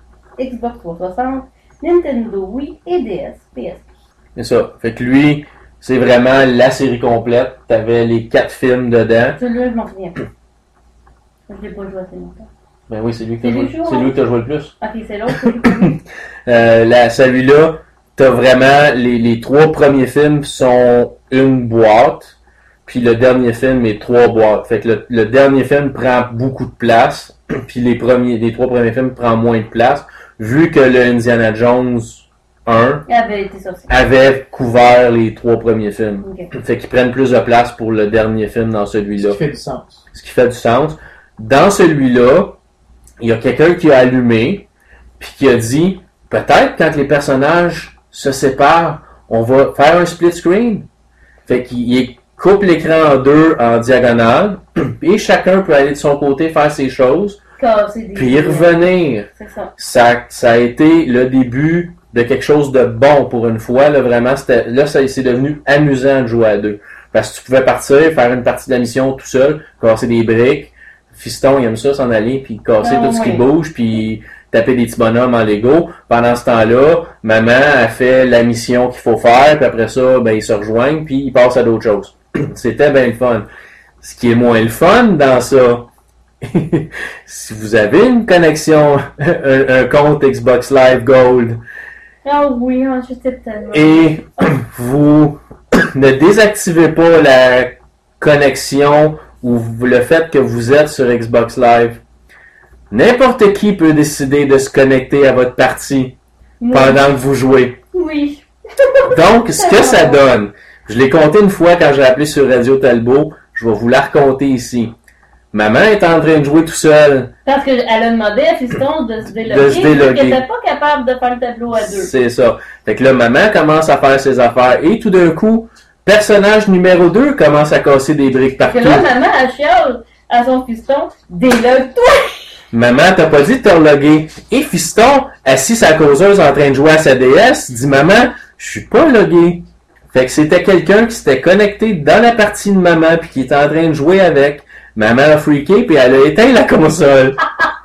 Xbox trois cent soixante, Nintendo Wii et D S, P S P. C'est ça. Fait que lui, c'est vraiment la série complète. T'avais les quatre films dedans. Celui-là, je m'en souviens pas. Je l'ai pas joué assez longtemps. Ben oui, c'est lui que C'est t'as lui joué, qui joue, c'est hein? lui que t'as joué le plus. Ok, c'est l'autre que j'ai pas vu. Euh, là, celui-là, t'as vraiment, les, les trois premiers films sont une boîte, puis le dernier film est trois boîtes. Fait que le, le dernier film prend beaucoup de place, puis les premiers, les trois premiers films prennent moins de place, vu que le Indiana Jones un Il avait été sorti. avait couvert les trois premiers films. Ok. Fait qu'ils prennent plus de place pour le dernier film dans celui-là. Ce qui fait du sens. Ce qui fait du sens. Dans celui-là, il y a quelqu'un qui a allumé, puis qui a dit, peut-être quand les personnages se séparent, on va faire un split screen. Fait qu'il il coupe l'écran en deux en diagonale, et chacun peut aller de son côté faire ses choses, Casser des puis y revenir. C'est ça. Ça, ça a été le début de quelque chose de bon pour une fois. Là, vraiment, c'était, là, ça, c'est devenu amusant de jouer à deux. Parce que tu pouvais partir, faire une partie de la mission tout seul, casser des briques. Fiston, il aime ça, s'en aller, puis casser Ah, tout ce qui ouais. bouge, puis taper des petits bonhommes en Lego. Pendant ce temps-là, maman a fait la mission qu'il faut faire, puis après ça, ben, ils se rejoignent, puis ils passent à d'autres choses. C'était bien le fun. Ce qui est moins le fun dans ça, si vous avez une connexion, un, un compte Xbox Live Gold, Ah oui, ah, je sais tellement. et vous ne désactivez pas la connexion ou le fait que vous êtes sur Xbox Live, n'importe qui peut décider de se connecter à votre partie Moi, pendant que vous jouez. Oui. Donc, ce que ça donne, je l'ai compté une fois quand j'ai appelé sur Radio Talbot, je vais vous la raconter ici. Maman est en train de jouer tout seul. Parce qu'elle a demandé à Fiston de se déloguer. De se déloguer. Parce qu'elle n'était pas capable de faire le tableau à deux. C'est ça. Fait que là, maman commence à faire ses affaires et tout d'un coup, personnage numéro deux commence à casser des briques Parce partout. que là, maman, elle chiale à son fiston, délogue-toi! Maman, t'as pas dit de te reloguer. Et Fiston, assis sa causeuse en train de jouer à sa D S, dit « Maman, je suis pas logué. » Fait que c'était quelqu'un qui s'était connecté dans la partie de maman puis qui était en train de jouer avec. Maman a freaké puis elle a éteint la console.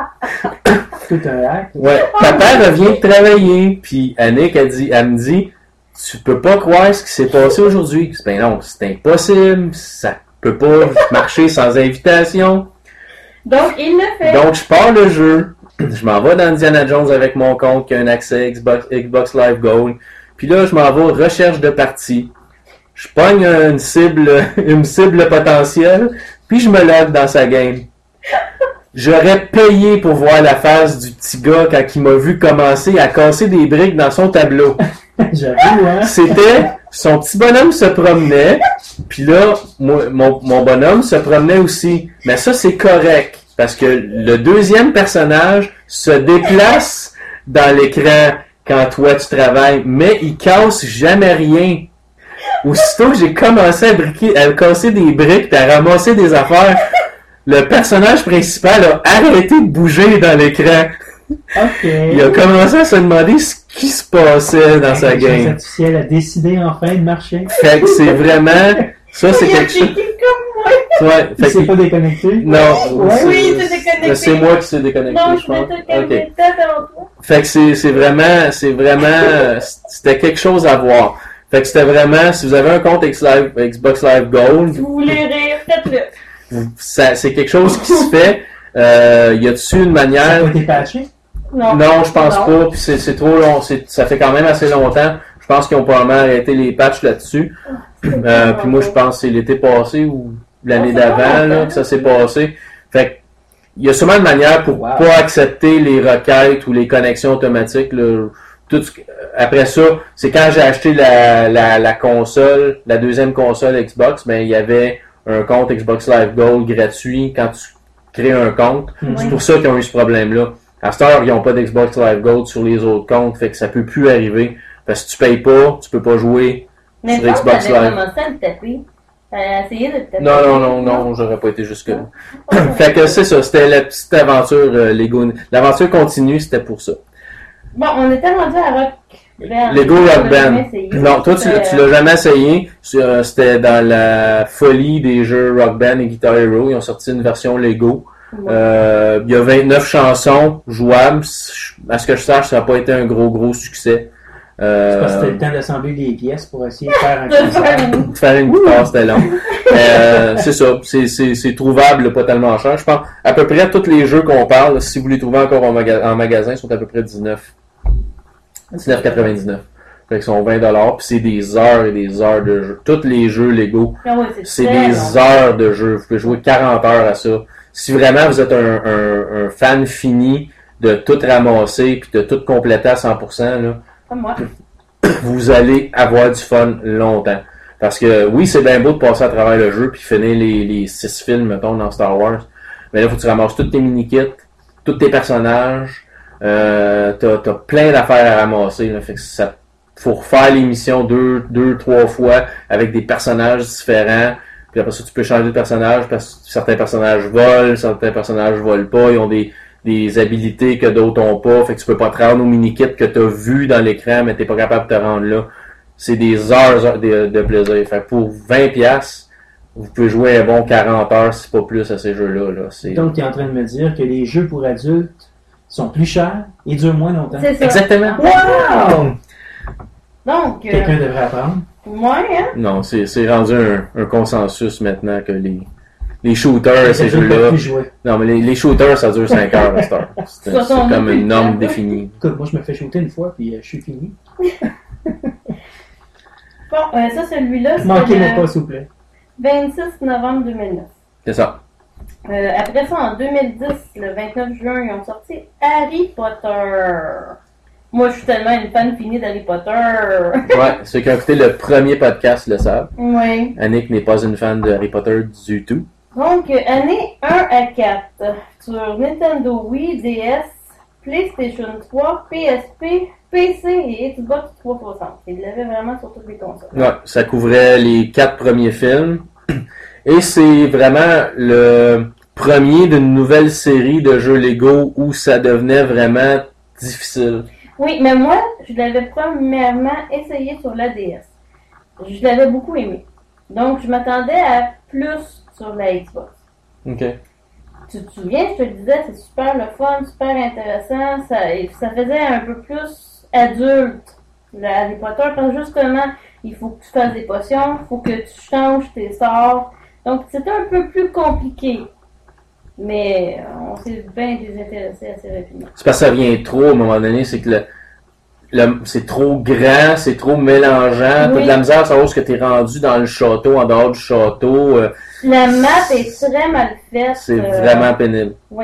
Tout un hack. Ouais. Papa revient de travailler. Puis Annick, elle, dit, elle me dit « Tu peux pas croire ce qui s'est passé aujourd'hui. » Ben non, c'est impossible. Ça peut pas marcher sans invitation. Donc, il le fait. Donc, je pars le jeu. Je m'en vais dans Indiana Jones avec mon compte qui a un accès Xbox, Xbox Live Gold. Puis là, je m'en vais recherche de partie. Je pogne une cible, une cible potentielle, puis je me log dans sa game. J'aurais payé pour voir la face du petit gars quand il m'a vu commencer à casser des briques dans son tableau. J'avoue, hein? C'était, son petit bonhomme se promenait, puis là, moi, mon, mon bonhomme se promenait aussi. Mais ça, c'est correct, parce que le deuxième personnage se déplace dans l'écran quand toi tu travailles, mais il casse jamais rien. Aussitôt que j'ai commencé à, briquer, à casser des briques et à ramasser des affaires, le personnage principal a arrêté de bouger dans l'écran. OK. Il a commencé à se demander ce qui se passait dans sa game. L'intelligence artificielle a décidé enfin de marcher. Fait que c'est vraiment... Ça, c'est Il a quelque chose... piqué comme moi. Ouais, Il fait s'est que... pas déconnecté. Non. Ouais. c'est- Oui, il s'est déconnecté. C'est moi qui s'est déconnecté, Non, je je pense. m'étais Ok. connecté avant toi. Fait que c'est, c'est vraiment... C'est vraiment... C'était quelque chose à voir. Fait que c'était vraiment... Si vous avez un compte X Live- Xbox Live Gold, Si vous voulez rire, faites-le. ça, c'est quelque chose qui se fait. Euh, y a-tu une Ça manière... a été patché? Non, Non, je pense non. pas. Puis c'est, c'est trop long. C'est, ça fait quand même assez longtemps. Je pense qu'ils ont probablement arrêté les patchs là-dessus. Euh, puis moi, je pense que c'est l'été passé ou l'année Oh, c'est pas d'avant là, longtemps. que ça s'est passé. Fait que, il y a sûrement une manière pour Wow. pas accepter les requêtes ou les connexions automatiques. Là. Tout ce que- après ça, c'est quand j'ai acheté la, la, la console, la deuxième console Xbox, ben il y avait un compte Xbox Live Gold gratuit quand tu crées un compte. Mhm. C'est pour ça qu'ils ont eu ce problème-là. À cette heure, ils n'ont pas d'Xbox Live Gold sur les autres comptes, fait que ça peut plus arriver. Parce que si tu payes pas, tu peux pas jouer. Mais sur je pense que Xbox t'avais Live. commencé à le taper. T'as essayé de le taper. Non, non, non, non, j'aurais pas été jusque là. Oh. Fait que c'est ça, c'était la petite aventure euh, Lego. L'aventure continue, c'était pour ça. Bon, on était rendu à Rock Band. Lego On Rock l'a Band. jamais essayé. Non, toi, tu, Euh, tu l'as jamais essayé. Euh, C'était dans la folie des jeux Rock Band et Guitar Hero. Ils ont sorti une version Lego. ouais. Euh, il y a vingt-neuf chansons jouables. À ce que je sache, ça n'a pas été un gros, gros succès. C'est parce que c'était Euh, le temps d'assembler les pièces pour essayer de faire un De faire concert. une- faire une guitare, c'était long. Euh, c'est ça, c'est, c'est, c'est trouvable, là, pas tellement cher. Je pense, à peu près tous les jeux qu'on parle, si vous les trouvez encore en, maga- en magasin, sont à peu près dix-neuf dix-neuf quatre-vingt-dix-neuf. Fait qu'ils sont vingt dollars, puis c'est des heures et des heures de jeu. Tous les jeux Lego, Ah ouais, c'est très des long. heures de jeu. Vous pouvez jouer quarante heures à ça. Si vraiment vous êtes un, un, un fan fini de tout ramasser puis de tout compléter à cent pour cent, là, Comme moi. vous allez avoir du fun longtemps. Parce que oui, c'est bien beau de passer à travers le jeu puis finir les, les six films, mettons, dans Star Wars. Mais là, faut que tu ramasses tous tes mini-kits, tous tes personnages. Euh, t'as, t'as plein d'affaires à ramasser. Là, fait que ça, faut refaire l'émission deux, deux, trois fois avec des personnages différents. Puis après ça, tu peux changer de personnage parce que certains personnages volent, certains personnages volent pas. Ils ont des, des habilités que d'autres ont pas. Fait que tu peux pas te rendre au mini-kit que t'as vu dans l'écran, mais t'es pas capable de te rendre là. C'est des heures de, de plaisir. Fait que pour vingt piastres, vous pouvez jouer un bon quarante heures, si pas plus, à ces jeux-là. Là. C'est... Donc, tu es en train de me dire que les jeux pour adultes sont plus chers et durent moins longtemps. C'est ça. Exactement. Wow! Donc, euh, Quelqu'un devrait apprendre. moi, hein? Non, c'est, c'est rendu un, un consensus maintenant que les, les shooters, Les ces adultes peuvent jeux-là. plus jouer. Non, mais les, les shooters, ça dure cinq heures à cette heure. C'est, c'est Soixante comme minutes, une norme hein. définie. Écoute, moi, je me fais shooter une fois, puis euh, je suis fini. Bon, euh, ça, celui-là, Manquez mon c'est pas, le s'il vous plaît. vingt-six novembre deux mille neuf. C'est ça. Euh, après ça, en deux mille dix, le vingt-neuf juin, ils ont sorti Harry Potter. Moi, je suis tellement une fan finie d'Harry Potter. Ouais, ceux qui ont écouté le premier podcast le savent. Oui. Annick n'est pas une fan de Harry Potter du tout. Donc, euh, année un à quatre. Sur Nintendo Wii, D S, PlayStation trois, P S P, P C et Xbox trois cent soixante. Il l'avait vraiment sur toutes les consoles. Ouais, ça couvrait les quatre premiers films. Et c'est vraiment le premier d'une nouvelle série de jeux Lego où ça devenait vraiment difficile. Oui, mais moi, je l'avais premièrement essayé sur la D S. Je l'avais beaucoup aimé. Donc, je m'attendais à plus sur la Xbox. OK. Tu te souviens, je te le disais, c'est super le fun, super intéressant. Ça, et ça faisait un peu plus adulte, le Harry Potter, parce que justement, il faut que tu fasses des potions, il faut que tu changes tes sorts. Donc, c'était un peu plus compliqué. Mais euh, on s'est bien désintéressé assez rapidement. C'est parce que ça vient trop à un moment donné, c'est que le, le- c'est trop grand, c'est trop mélangeant. Oui. T'as de la misère à savoir ce que t'es rendu dans le château, en dehors du château. euh, La map est très mal faite. c'est euh, vraiment pénible. Oui.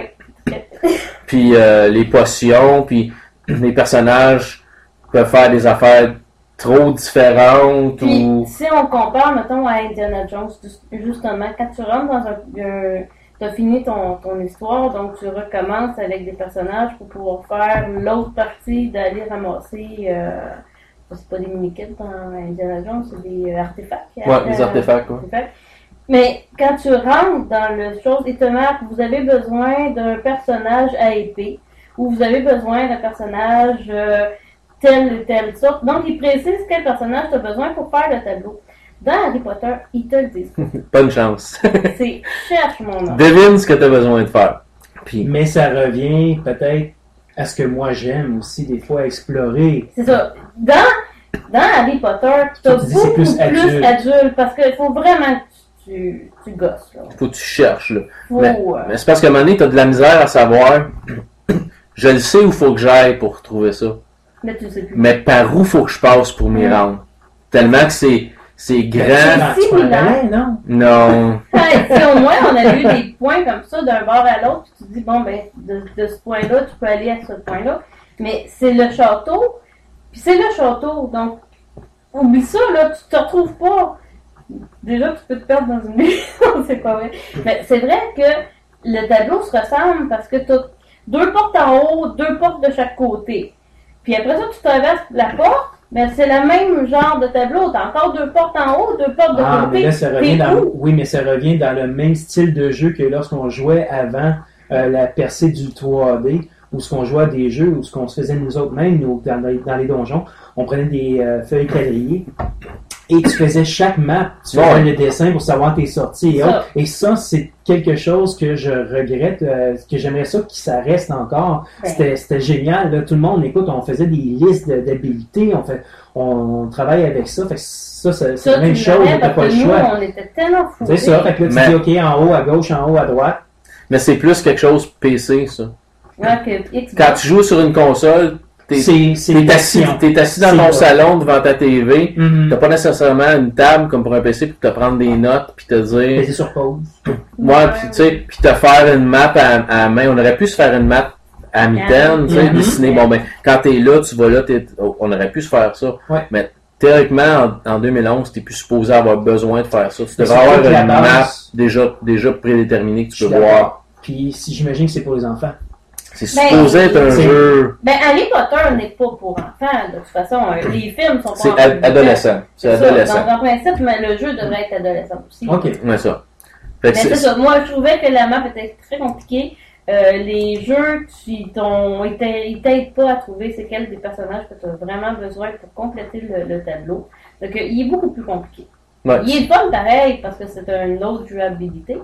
Puis euh, les potions, puis les personnages peuvent faire des affaires trop différentes Puis, ou... si on compare, mettons, à Indiana Jones, justement, quand tu rentres dans un... un t'as fini ton, ton histoire, donc tu recommences avec des personnages pour pouvoir faire l'autre partie d'aller ramasser... Euh, c'est pas des mini-kits dans Indiana Jones, c'est des euh, artefacts. Ouais, des artefacts, ouais. artefacts. Mais quand tu rentres dans le chose, il te marque, vous avez besoin d'un personnage à épée, ou vous avez besoin d'un personnage... Euh, telle ou telle sorte. Donc, il précise quel personnage tu as besoin pour faire le tableau. Dans Harry Potter, ils te le disent. Pas de chance. C'est cherche mon nom. Devine ce que tu as besoin de faire. Puis, Mais ça revient peut-être à ce que moi j'aime aussi, des fois, explorer. C'est ça. Dans, dans Harry Potter, tu as Tu dis beaucoup c'est plus plus, adulte. adulte parce qu'il faut vraiment que tu, tu gosses. Là. Faut que tu cherches, là. Faut, mais, euh, mais c'est parce qu'à un moment donné, t'as de la misère à savoir, je le sais où faut que j'aille pour trouver ça. Mais tu sais plus. Mais par où faut que je passe pour m'y Mm. rendre? Tellement que c'est, c'est grand. C'est similaire. Non. Non. Ouais, si au moins on a eu des points comme ça d'un bord à l'autre, puis tu te dis, bon, ben, de, de ce point-là, tu peux aller à ce point-là. Mais c'est le château, puis c'est le château. Donc, oublie ça, là, tu te retrouves pas. Déjà, tu peux te perdre dans une nuit. C'est pas vrai. Mais c'est vrai que le tableau se ressemble parce que tu as deux portes en haut, deux portes de chaque côté. Puis après ça, tu traverses la porte, mais c'est le même genre de tableau. Tu as encore deux portes en haut, deux portes de Ah, côté. mais là, ça T'es revient dans, où? oui, mais ça revient dans le même style de jeu que lorsqu'on jouait avant euh, la percée du trois D, où ce qu'on jouait à des jeux, où ce qu'on se faisait nous autres mêmes, nous, dans, les- dans les donjons, on prenait des euh, feuilles quadrillées et tu faisais chaque map, tu faisais Ouais. le dessin pour savoir tes sorties et Ça. autres. Et ça, c'est quelque chose que je regrette, euh, que j'aimerais ça que ça reste encore. Ben. C'était, c'était génial. Là, tout le monde, écoute, on faisait des listes de- d'habilités, on fait, on, on travaille avec ça. Fait que ça, c'est, c'est Ça, la même tu chose, l'aurais t'as parce pas le que nous, choix. on était tellement fous. C'est ça, fait que là, tu Mais- dis, OK, en haut à gauche, en haut à droite. Mais c'est plus quelque chose P C, ça. Ouais, que Xbox. Quand tu joues sur une console, t'es, C'est, c'est t'es assis, l'action. t'es assis dans C'est ton là. salon devant ta T V. Mhm. T'as pas nécessairement une table comme pour un P C pour te prendre des notes puis te dire, Peser sur pause. moi, puis tu sais, puis te faire une map à, à la main. On aurait pu se faire une map à mitaine, tu sais, Mhm. dessiner. Bon ben, quand t'es là, tu vas là, t'es, on aurait pu se faire ça. Ouais. Mais théoriquement, en, en deux mille onze, t'es plus supposé avoir besoin de faire ça. Tu Mais devrais c'est avoir toute la une base. map déjà, déjà prédéterminée que Je tu suis peux voir. d'accord. Puis si j'imagine que c'est pour les enfants. C'est Ben, supposé être un c'est- jeu. Ben, Harry Potter n'est pas pour enfants. De toute façon, euh, les films sont pas C'est enfants. ad- adolescent. C'est C'est ça. adolescent. Donc, en principe, mais le jeu devrait être adolescent aussi. OK. Ouais, ça. Fait Mais que c'est c'est, ça. Moi, je trouvais que la map était très compliquée. Euh, les jeux, tu t'ont, ils t'a- ils t'aident pas à trouver c'est quel des personnages que tu as vraiment besoin pour compléter le, le tableau. Donc, euh, il est beaucoup plus compliqué. ouais. Il est fun pareil parce que c'est une autre jouabilité.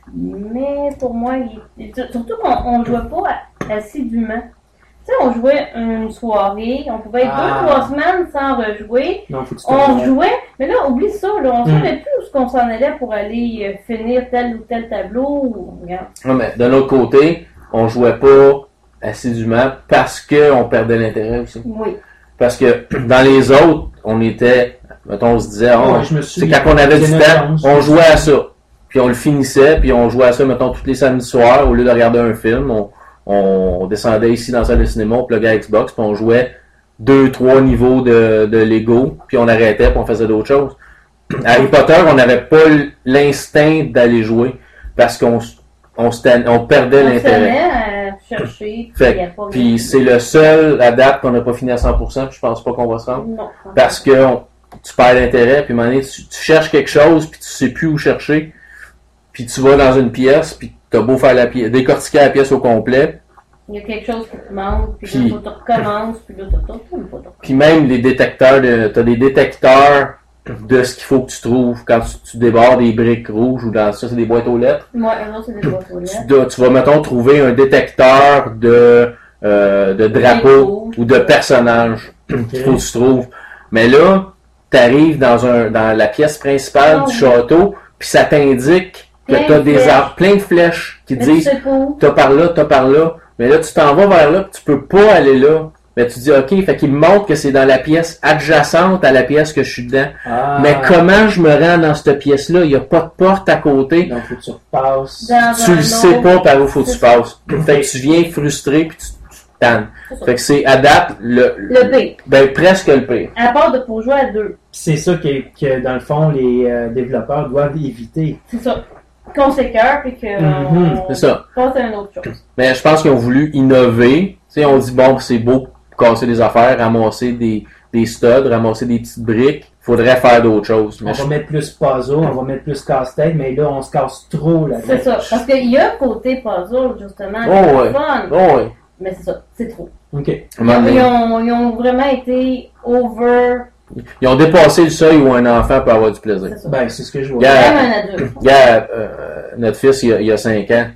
Mais pour moi, il, surtout qu'on on jouait pas assidûment. Tu sais, on jouait une soirée, on pouvait être Ah. deux, trois semaines sans rejouer. Non, faut que tu te On regardes. jouait, mais là, oublie ça, là, on Mm. savait plus où est-ce qu'on s'en allait pour aller euh, finir tel ou tel tableau. Ou, regarde. Non, mais d'un autre côté, on jouait pas assidûment parce qu'on perdait l'intérêt aussi. Oui. Parce que dans les autres, on était, mettons, on se disait, oh, Ouais, je me suis- c'est quand on avait du Indiana temps, Jones. on jouait à ça. Puis on le finissait, puis on jouait à ça, mettons, tous les samedis soirs, au lieu de regarder un film, on, on, on descendait ici dans la salle de cinéma, on pluguait à Xbox, puis on jouait deux, trois niveaux de, de Lego, puis on arrêtait, puis on faisait d'autres choses. Harry Potter, on n'avait pas l'instinct d'aller jouer, parce qu'on s- on, se tann- on perdait On se l'intérêt. tenait à chercher, puis Fait il y a pas Puis c'est le seul à date qu'on n'a pas fini à cent pour cent, puis je pense pas qu'on va se rendre. Non. Parce que on- tu perds l'intérêt, puis à un moment donné, tu, tu cherches quelque chose, puis tu sais plus où chercher, puis tu vas dans une pièce, puis t'as beau faire la pièce, décortiquer la pièce au complet, Il y a quelque chose qui te manque, puis Puis- là, faut que tu recommences, puis là, tu retournes pas. puis même les détecteurs, de, t'as des détecteurs de ce qu'il faut que tu trouves quand tu, tu débordes des briques rouges ou dans ça, c'est des boîtes aux lettres. Moi, un autre, c'est des boîtes aux Tu, lettres. dois- tu vas, mettons, trouver un détecteur de, euh, de drapeaux ou de personnages qu'il faut que tu trouves. Mais là, t'arrives dans un dans la pièce principale Oh. du château, puis ça t'indique que Plein t'as de des flèches. arbres, plein de flèches qui Mais tu disent sais pas où. t'as par là, t'as par là. Mais là, tu t'en vas vers là, puis tu peux pas aller là. Mais tu dis, OK, fait qu'il me montre que c'est dans la pièce adjacente à la pièce que je suis dedans. Ah. Mais comment je me rends dans cette pièce-là? Il n'y a pas de porte à côté. Donc, faut que tu repasses. Dans Tu un le sais autre- pas par où faut que tu C'est ça. passes. Fait que tu viens frustré, puis tu, tu te tannes. C'est ça. Fait que c'est à date le, Le pire. ben presque le pire. À part de pour jouer à deux. C'est ça que, que, dans le fond, les euh, développeurs doivent éviter. C'est ça. Qu'on s'écœure, puis que Mhm, on c'est ça. passe à une autre chose. Mais je pense qu'ils ont voulu innover. Tu sais, on dit, bon, c'est beau casser des affaires, ramasser des, des studs, ramasser des petites briques. Faudrait faire d'autres choses. On Mais va je- mettre plus puzzle, on va mettre plus casse-tête, mais là, on se casse trop là-dedans. C'est ça. Parce qu'il y a un côté puzzle, justement, qui Oh, est ouais. fun. Oh, ouais. Mais c'est ça. C'est trop. OK. À un moment donné, Ils ont, ils ont vraiment été over. ils ont dépassé le seuil où un enfant peut avoir du plaisir. C'est ça. Ben, c'est ce que je vois. Yeah. Même un adulte. Regarde, euh, notre fils, il a, il a cinq ans,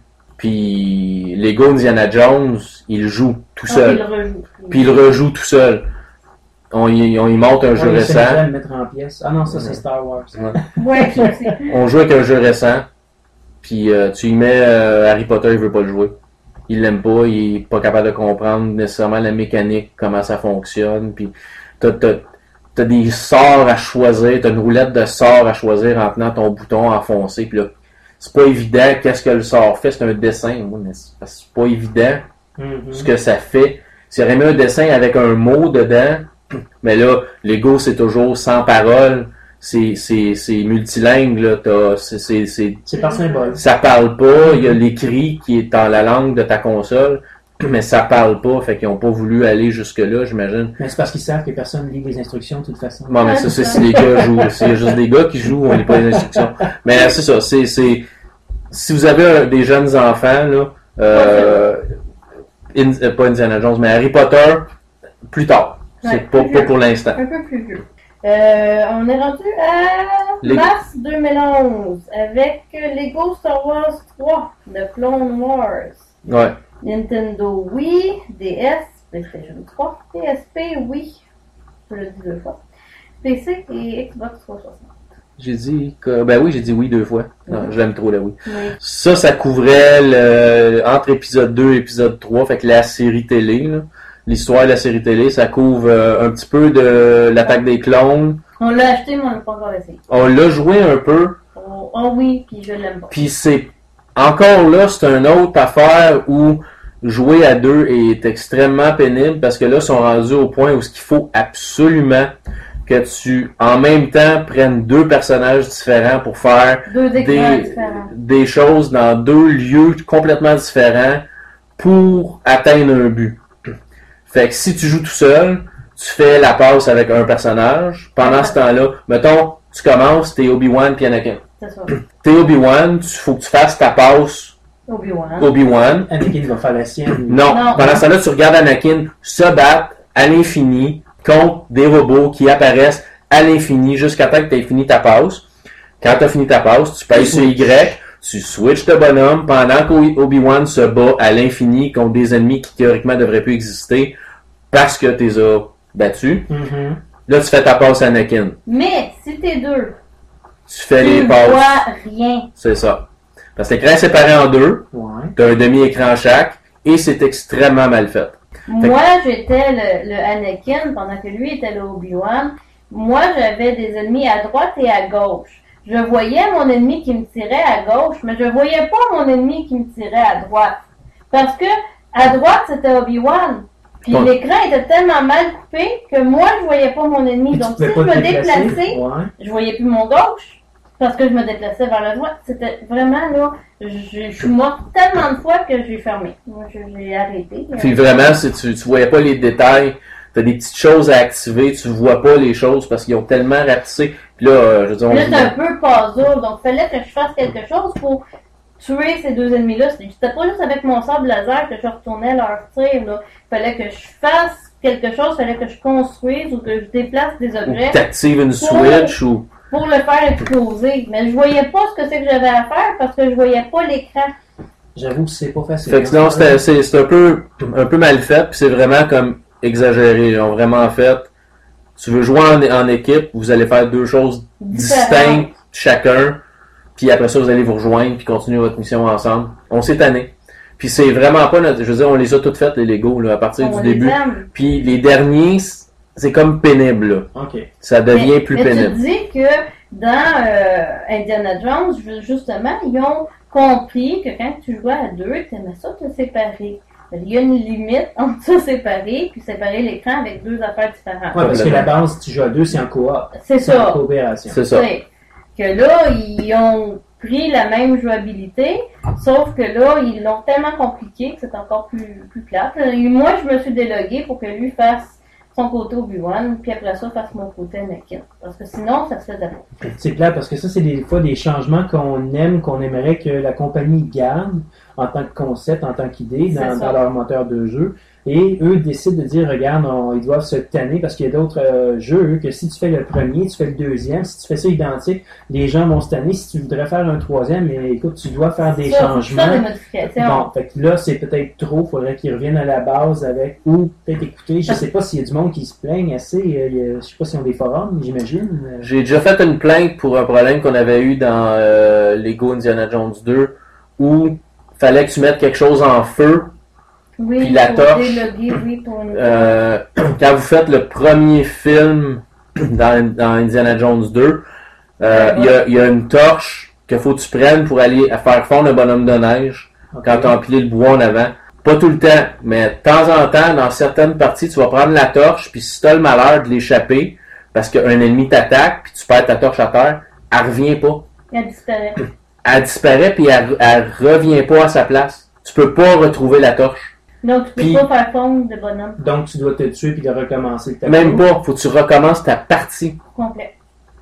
puis Lego Indiana Jones, il joue tout Ah, seul. il le rejoue. Puis il rejoue tout seul. on y, on y monte un Ouais, jeu il récent. s'amusait à le mettre en pièces. Ah non, ça, c'est Star Wars. Ouais. Ouais, je sais. On joue avec un jeu récent, puis euh, tu y mets euh, Harry Potter, il veut pas le jouer. Il l'aime pas, il est pas capable de comprendre nécessairement la mécanique, comment ça fonctionne, puis t'as, t'as, t'as des sorts à choisir, t'as une roulette de sorts à choisir en tenant ton bouton enfoncé, puis là, c'est pas évident qu'est-ce que le sort fait, c'est un dessin, moi, mais c'est, c'est pas évident Mm-hmm. ce que ça fait. S'il y aurait mis un dessin avec un mot dedans, mais là, Lego, c'est toujours sans parole, c'est, c'est, c'est multilingue, là, t'as, c'est, c'est, c'est, C'est par symbole. ça parle pas, il y a l'écrit qui est dans la langue de ta console, mais ça parle pas, fait qu'ils ont pas voulu aller jusque-là, j'imagine. Mais c'est parce qu'ils savent que personne lit les instructions de toute façon. Bon, mais ça, c'est si les gars jouent. S'il y a juste des gars qui jouent, on lit pas les instructions. Mais c'est ça, c'est, c'est, si vous avez un- des jeunes enfants, là, euh, In- euh, pas Indiana Jones, mais Harry Potter, plus tard. C'est Ouais, pas, plus pas vieux. pour l'instant. Un peu plus vieux. Euh, on est rendu à Les- mars deux mille onze avec Lego Star Wars trois de Clone Wars. Ouais. Nintendo Wii, D S, PlayStation trois, P S P, Wii, je le dis deux fois, P C et Xbox trois cent soixante. J'ai dit que, ben oui, j'ai dit oui deux fois. Non, je l'aime trop, là, oui. Oui. Ça, ça couvrait le, entre épisode deux et épisode trois, fait que la série télé, là. L'histoire de la série télé, ça couvre euh, un petit peu de l'attaque des clones. On l'a acheté, mais on l'a pas encore essayé. On l'a joué un peu, Oh, oh oui, puis je l'aime pas. puis c'est encore là, c'est une autre affaire où jouer à deux est extrêmement pénible parce que là, ils sont rendus au point où ce qu'il faut absolument que tu, en même temps, prennes deux personnages différents pour faire Deux écrans des, différents. des choses dans deux lieux complètement différents pour atteindre un but. Fait que si tu joues tout seul, tu fais la passe avec un personnage. Pendant ce temps-là, mettons, tu commences, t'es Obi-Wan puis Anakin. C'est ça. T'es Obi-Wan, il faut que tu fasses ta passe Obi-Wan. Obi-Wan. Anakin va faire la sienne. Non, Non. pendant ce temps-là, tu regardes Anakin se battre à l'infini contre des robots qui apparaissent à l'infini jusqu'à temps que tu aies fini ta passe. Quand tu as fini ta passe, tu payes sur Y, tu switches de bonhomme pendant qu'Obi-Wan se bat à l'infini contre des ennemis qui théoriquement devraient plus exister parce que tu les as battus. Mm-hmm. Là, tu fais ta passe à Anakin. Mais si t'es deux, Tu fais tu les passes. vois rien. C'est ça. Parce que l'écran est séparé en deux, Ouais. tu as un demi-écran chaque et c'est extrêmement mal fait. Moi, j'étais le, le Anakin pendant que lui était le Obi-Wan. Moi, j'avais des ennemis à droite et à gauche. Je voyais mon ennemi qui me tirait à gauche, mais je voyais pas mon ennemi qui me tirait à droite. Parce que à droite, c'était Obi-Wan. Puis Ouais. l'écran était tellement mal coupé que moi, je voyais pas mon ennemi. Et tu Donc, si pouvais je pas me te déplacer. déplaçais, Ouais. je voyais plus mon gauche. Parce que je me déplaçais vers la droite. C'était vraiment, là, je, je suis morte tellement de fois que j'ai fermé. Moi, je- j'ai arrêté. Puis vraiment, si tu, tu voyais pas les détails, t'as des petites choses à activer, tu vois pas les choses parce qu'ils ont tellement rapetissé. Puis là, euh, je veux dire, on Là, se c'est un dit- peu puzzle, donc fallait que je fasse quelque chose pour tuer ces deux ennemis-là. C'était pas juste avec mon sable laser que je retournais leur tir, là. Fallait que je fasse quelque chose, fallait que je construise ou que je déplace des ou objets que t'actives une switch ou... pour le faire exploser. Mais je voyais pas ce que c'est que j'avais à faire parce que je voyais pas l'écran. J'avoue que c'est pas facile. Fait que non, c'était- c'est c'est un peu, un peu mal fait, puis c'est vraiment comme exagéré. Ils ont vraiment fait, tu veux jouer en, en équipe, vous allez faire deux choses distinctes chacun, puis après ça, vous allez vous rejoindre, puis continuer votre mission ensemble. On s'est tanné. Puis c'est vraiment pas notre... Je veux dire, on les a toutes faites, les Lego, là, à partir On du les début. aime. Puis les derniers, c'est comme pénible, là. OK. Ça devient mais, plus mais pénible. tu dis que dans euh, Indiana Jones, ju- justement, ils ont compris que quand tu jouais à deux, tu aimais ça te séparer. Il y a une limite entre ça séparer puis séparer l'écran avec deux affaires différentes. Ouais, parce que la base, si tu joues à deux, c'est en coop. C'est C'est ça. en coopération. C'est ça. C'est que là, ils ont pris la même jouabilité, sauf que là, ils l'ont tellement compliqué que c'est encore plus, plus plate. Et moi, je me suis délogué pour que lui fasse son côté Obi-Wan, puis après ça, fasse mon côté Anakin. Parce que sinon, ça se faisait pas. C'est clair, parce que ça, c'est des fois des changements qu'on aime, qu'on aimerait que la compagnie garde en tant que concept, en tant qu'idée, C'est dans, ça. dans leur moteur de jeu. Et eux décident de dire, regarde, on- ils doivent se tanner parce qu'il y a d'autres euh, jeux, que si tu fais le premier, tu fais le deuxième, si tu fais ça identique, les gens vont se tanner. Si tu voudrais faire un troisième, mais écoute, tu dois faire des Ça, changements. ça, des modifications. Bon, fait que là, c'est peut-être trop, faudrait qu'ils reviennent à la base avec, ou peut-être écouter, je sais pas s'il y a du monde qui se plaigne assez, euh, il y a- je sais pas s'ils ont des forums, j'imagine. euh, J'ai déjà fait une plainte pour un problème qu'on avait eu dans euh, Lego Indiana Jones deux où fallait que tu mettes quelque chose en feu. Oui, Puis la pour torche, déloguer, oui, pour une... Euh, quand vous faites le premier film dans, dans Indiana Jones deux, euh, il y, a, il y a une torche qu'il faut que tu prennes pour aller à faire fondre le bonhomme de neige ok. quand tu as empilé le bois en avant. Pas tout le temps, mais de temps en temps, dans certaines parties, tu vas prendre la torche, puis si tu as le malheur de l'échapper, parce qu'un ennemi t'attaque, puis tu perds ta torche à terre, elle revient pas. Elle disparaît. Elle disparaît, puis elle, elle revient pas à sa place. Tu peux pas retrouver la torche. Donc, tu peux Puis- pas faire fondre le bonhomme Donc, tu dois te tuer puis de recommencer ta Même pas, faut que tu recommences ta partie. complet.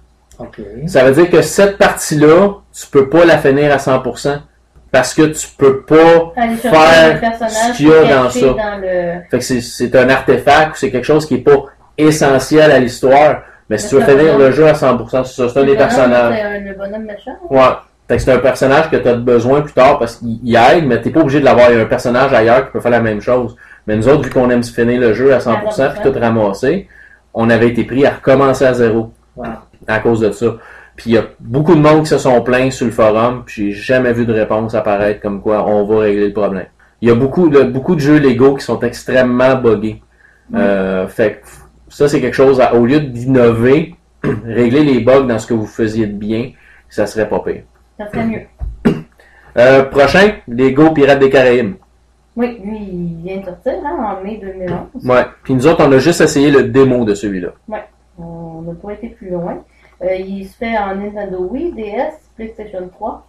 Ok. Ça veut dire que cette partie-là, tu peux pas la finir à cent pour cent parce que tu peux pas Aller chercher faire le personnage ce qu'il y a dans caché ça. dans le... Fait que c'est, c'est un artefact ou c'est quelque chose qui est pas essentiel à l'histoire. Mais si Le tu veux finir bonhomme. le jeu à cent pour cent, c'est ça, c'est un le des bonhomme, personnages. C'est un- le bonhomme méchant. Ouais. Fait que c'est un personnage que tu as besoin plus tard parce qu'il il aide, mais t'es pas obligé de l'avoir. Il y a un personnage ailleurs qui peut faire la même chose. Mais nous autres, vu qu'on aime finir le jeu à cent pour cent puis tout ramasser, on avait été pris à recommencer à zéro. Wow. À cause de ça. Puis il y a beaucoup de monde qui se sont plaints sur le forum, puis j'ai jamais vu de réponse apparaître comme quoi on va régler le problème. Il y a beaucoup de, beaucoup de jeux Lego qui sont extrêmement buggés. Euh, fait que ça, c'est quelque chose, à- au lieu d'innover, régler les bugs dans ce que vous faisiez de bien, ça serait pas pire. Ça serait mieux. Euh, prochain, Lego Pirates des Caraïbes. Oui, lui, il vient de sortir hein, en mai deux mille onze. Ouais. Puis nous autres, on a juste essayé le démo de celui-là. On n'a pas été plus loin. Euh, il se fait en Nintendo Wii, D S, PlayStation trois,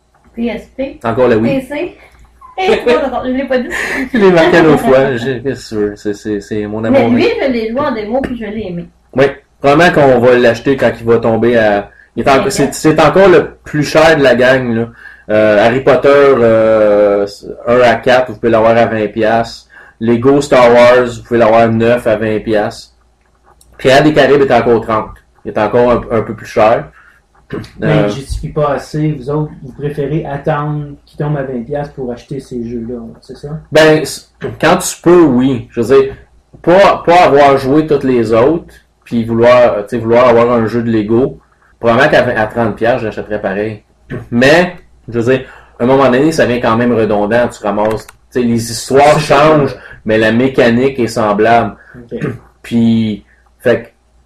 P S P, Encore la Wii. P C. Et quoi, je l'ai pas dit. Je l'ai marqué l'autre fois. J'ai- C'est sûr. C'est, c'est, c'est mon Mais amour. lui, je l'ai joué en démo puis je l'ai aimé. Oui, probablement qu'on va l'acheter quand il va tomber à... il est en- C'est, c'est encore le plus cher de la gang, là. Euh, Harry Potter euh, un à quatre, vous pouvez l'avoir à vingt piastres. Lego Star Wars, vous pouvez l'avoir neuf à vingt piastres. Pirates des Caraïbes est encore trente. Il est encore un, un peu plus cher. Mais Euh, il ne justifie pas assez. Vous autres, vous préférez attendre qu'il tombe à vingt piastres pour acheter ces jeux-là, c'est ça? Ben, c- quand tu peux, oui. Je veux dire, pas, pas avoir joué toutes les autres, puis vouloir, tu sais, vouloir avoir un jeu de Lego, probablement qu'à à trente piastres, j'achèterais pareil. Mais, je veux dire, à un moment donné, ça vient quand même redondant. Tu ramasses, tu sais, les histoires changent, mais la mécanique est semblable. Ok. Puis, fait que,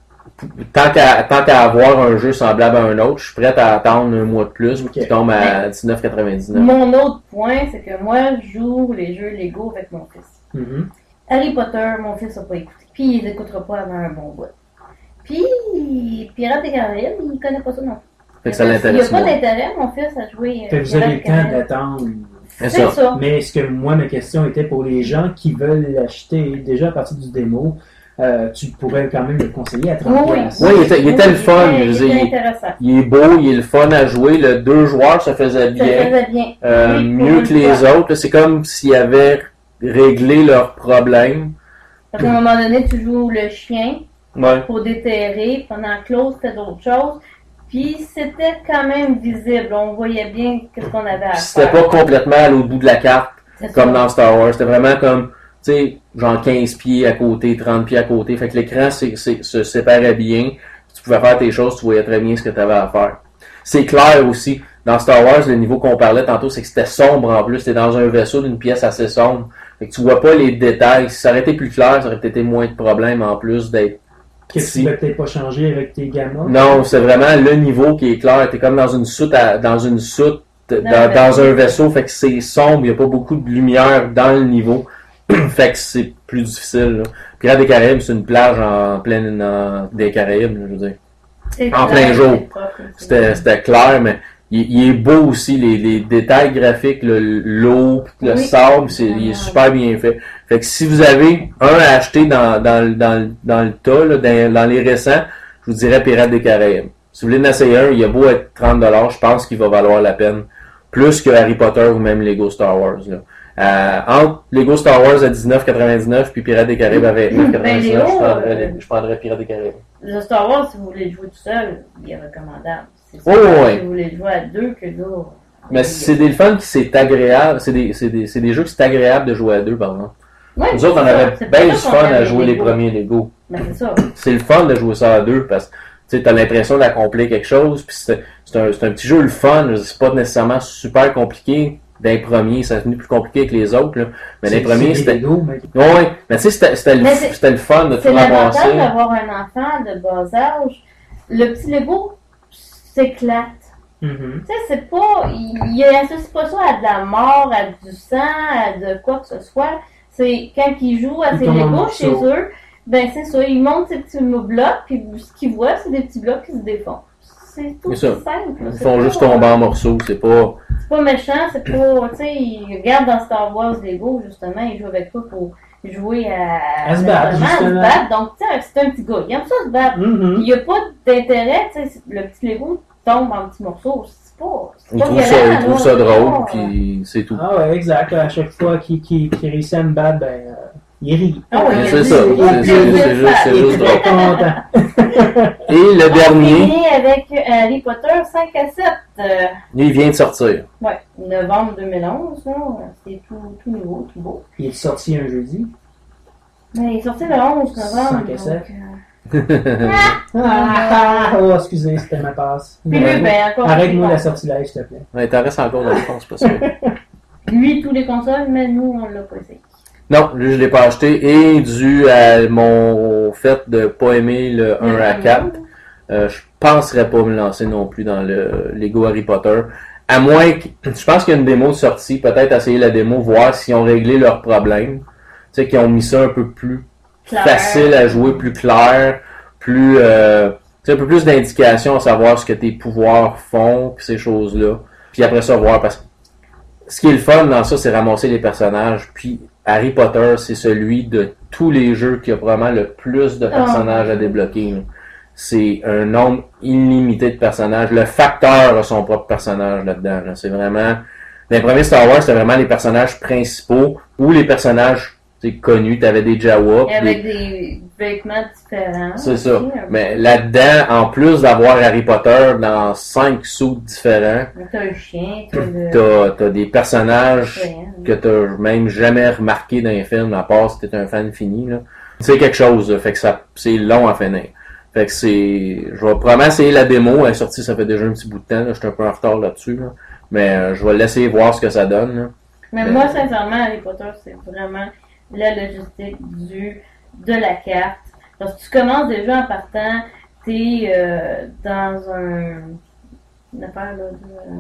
tant qu'à, tant qu'à avoir un jeu semblable à un autre, je suis prêt à attendre un mois de plus pour Ok. qu'il tombe à dix-neuf quatre-vingt-dix-neuf. Mon autre point, c'est que moi, je joue les jeux Lego avec mon fils. Mhm. Harry Potter, mon fils n'a pas écouté. Puis il n'écoutera pas avant un bon bout. Puis, Pirates des Caraïbes, il connaît pas ça non plus. Fait que ça Il l'intéresse n'y a pas moins. d'intérêt, mon fils, à jouer euh, Fait que vous Pirates avez des le temps Caraïbes. d'attendre. C'est C'est ça. ça. Mais est-ce que moi, ma question était pour les gens qui veulent l'acheter déjà à partir du démo, euh, tu pourrais quand même le conseiller à trente Oui, piastres. Oui, il était, il était le fun. Il Je veux était dire, il- intéressant. Il est beau, il est le fun à jouer. Le deux joueurs, ça faisait Ça bien. faisait bien. Euh, Oui, pour mieux une que les fois. autres. C'est comme s'ils avaient réglé leurs problèmes. Parce qu'à un moment donné, tu joues le chien Ouais. pour déterrer. Pendant que l'autre, c'était d'autres choses. Puis c'était quand même visible. On voyait bien ce qu'on avait à C'était faire. pas complètement à l'autre bout de la carte, C'est comme ça. dans Star Wars. C'était vraiment comme, tu sais, genre quinze pieds à côté, trente pieds à côté. Fait que l'écran c'est- c'est- se séparait bien. Tu pouvais faire tes choses, tu voyais très bien ce que tu avais à faire. C'est clair aussi. Dans Star Wars, le niveau qu'on parlait tantôt, c'est que c'était sombre en plus. C'était dans un vaisseau d'une pièce assez sombre. Fait que tu vois pas les détails. Si ça aurait été plus clair, ça aurait peut-être été moins de problèmes en plus d'être Qu'est-ce qui va peut-être pas changer avec tes gamins? Non, c'est vraiment le niveau qui est clair. T'es comme dans une soute, à- dans une soute, dans, Dans le dans vaisseau. un vaisseau, fait que c'est sombre, il n'y a pas beaucoup de lumière dans le niveau. Fait que c'est plus difficile. Là. Pirates des Caraïbes, c'est une plage en pleine en- des Caraïbes, là, je veux dire. C'est en clair, plein jour. c'est propre, c'est C'était, vrai. c'était clair, mais il, il est beau aussi, les, les détails graphiques, le, l'eau, le Oui. sable, c'est, il est Vraiment. super bien fait. Fait que si vous avez un à acheter dans, dans, le- dans, le- dans le tas, là, dans, dans les récents, je vous dirais Pirates des Caraïbes. Si vous voulez en essayer un, il a beau être trente dollars, je pense qu'il va valoir la peine. Plus que Harry Potter ou même Lego Star Wars. Là. Euh, entre Lego Star Wars à dix-neuf quatre-vingt-dix-neuf puis Pirates des Caraïbes à vingt-neuf quatre-vingt-dix-neuf, Ben, Léo, je, prendrais, euh, les- je prendrais Pirates des Caraïbes. Le Star Wars, si vous voulez le jouer tout seul, il est recommandable. C'est Oh, sûr, ouais. si vous voulez le jouer à deux, que là... Mais c'est des fun qui c'est agréable, c'est des, c'est des, c'est des jeux qui c'est agréable de jouer à deux, par exemple. Ouais, Nous autres, on c'est ça. avait C'est bien pour du ça qu'on fun aime à les jouer les Lego. premiers Lego. Ben, c'est ça. C'est le fun de jouer ça à deux parce que tu as l'impression d'accomplir quelque chose, puis c'est, c'est, un, c'est un petit jeu le fun, c'est pas nécessairement super compliqué. D'un premier, ça devenu plus compliqué que les autres, là. Mais C'est- les premiers, c'est c'était. des Lego, mais- Ouais, mais tu sais, c'était, c'était, le, Mais c'est- c'était le fun de tout C'est l'avantage ramasser. d'avoir un enfant de bas âge. Le petit Lego s'éclate. Mhm. Tu sais, c'est pas... Il, il associe pas ça à de la mort, à du sang, à de quoi que ce soit. C'est quand ils jouent à Ils ces tombent en Legos morceaux. chez eux, ben c'est ça, ils montent ces petits blocs, puis ce qu'ils voient, c'est des petits blocs qui se défont. C'est tout C'est ça. simple. Ils C'est font pas- juste tomber en morceaux, c'est pas. C'est pas méchant, c'est pas... Tu sais, ils regardent dans Star Wars Lego, justement, ils jouent avec toi pour jouer à... À se battre, justement, à se justement. battre. Donc, tu sais, c'est un petit gars, il aime ça se battre. Mhm. Il n'y a pas d'intérêt, tu sais, le petit Lego tombe en petits morceaux, c'est pas... c'est Ils pas trouvent ça, violent, ils trouvent là, ça c'est drôle, pas- puis c'est tout. Ah ouais, exact. À chaque fois qu'il qu'il, qu'il réussit à me battre, ben, euh, il rit. Ah ouais, Mais il c'est dit- ça, il c'est, dit- c'est, il c'est dit- juste, c'est Il juste est très drôle. content. Et le On dernier, finit avec Harry Potter cinq à sept. Euh, il vient de sortir. ouais, novembre deux mille onze, là. C'est tout, tout nouveau, tout beau. Il est sorti un jeudi. Mais il est sorti le onze novembre. cinq à donc, sept. euh, Ah, oh, excusez, c'était ma passe. Puis lui, ben, encore. Arrête-moi la sortie live, s'il te plaît. Ouais, t'en restes encore dans le fond, c'est pas sûr. Lui, tous les consoles, mais nous, on l'a pas essayé. Non, lui, je l'ai pas acheté. Et dû à mon fait de pas aimer le un à quatre, euh, je penserais pas me lancer non plus dans le Lego Harry Potter. À moins que, je pense qu'il y a une démo de sortie, peut-être essayer la démo, voir s'ils ont réglé leurs problèmes. Tu sais, qu'ils ont mis ça un peu plus Claire. facile à jouer, plus clair, plus, euh, tu sais, un peu plus d'indications à savoir ce que tes pouvoirs font, puis ces choses-là. Puis après ça, voir, parce que ce qui est le fun dans ça, c'est ramasser les personnages, puis Harry Potter, c'est celui de tous les jeux qui a probablement le plus de personnages à débloquer, là. C'est un nombre illimité de personnages. Le facteur a son propre personnage là-dedans, là. C'est vraiment... Dans les premiers Star Wars, c'était vraiment les personnages principaux ou les personnages, tu sais, connus. T'avais des Jawa. Et avec des... des vêtements différents. C'est ça. aussi, un Mais peu. là-dedans, en plus d'avoir Harry Potter dans cinq suits différents, Donc, t'as un chien, t'as le... t'as, t'as des personnages Ouais. que t'as même jamais remarqué dans les films, à part si t'es un fan fini, là. C'est quelque chose, là. Fait que ça, c'est long à finir. Fait que c'est, je vais probablement essayer la démo. Elle est sortie, ça fait déjà un petit bout de temps, là. J'étais un peu en retard là-dessus, là. Mais euh, je vais l'essayer voir ce que ça donne, là. Mais Mais- moi, sincèrement, Harry Potter, c'est vraiment la logistique du, de la carte. Parce que tu commences déjà en partant, t'es euh, dans un... Une affaire, là,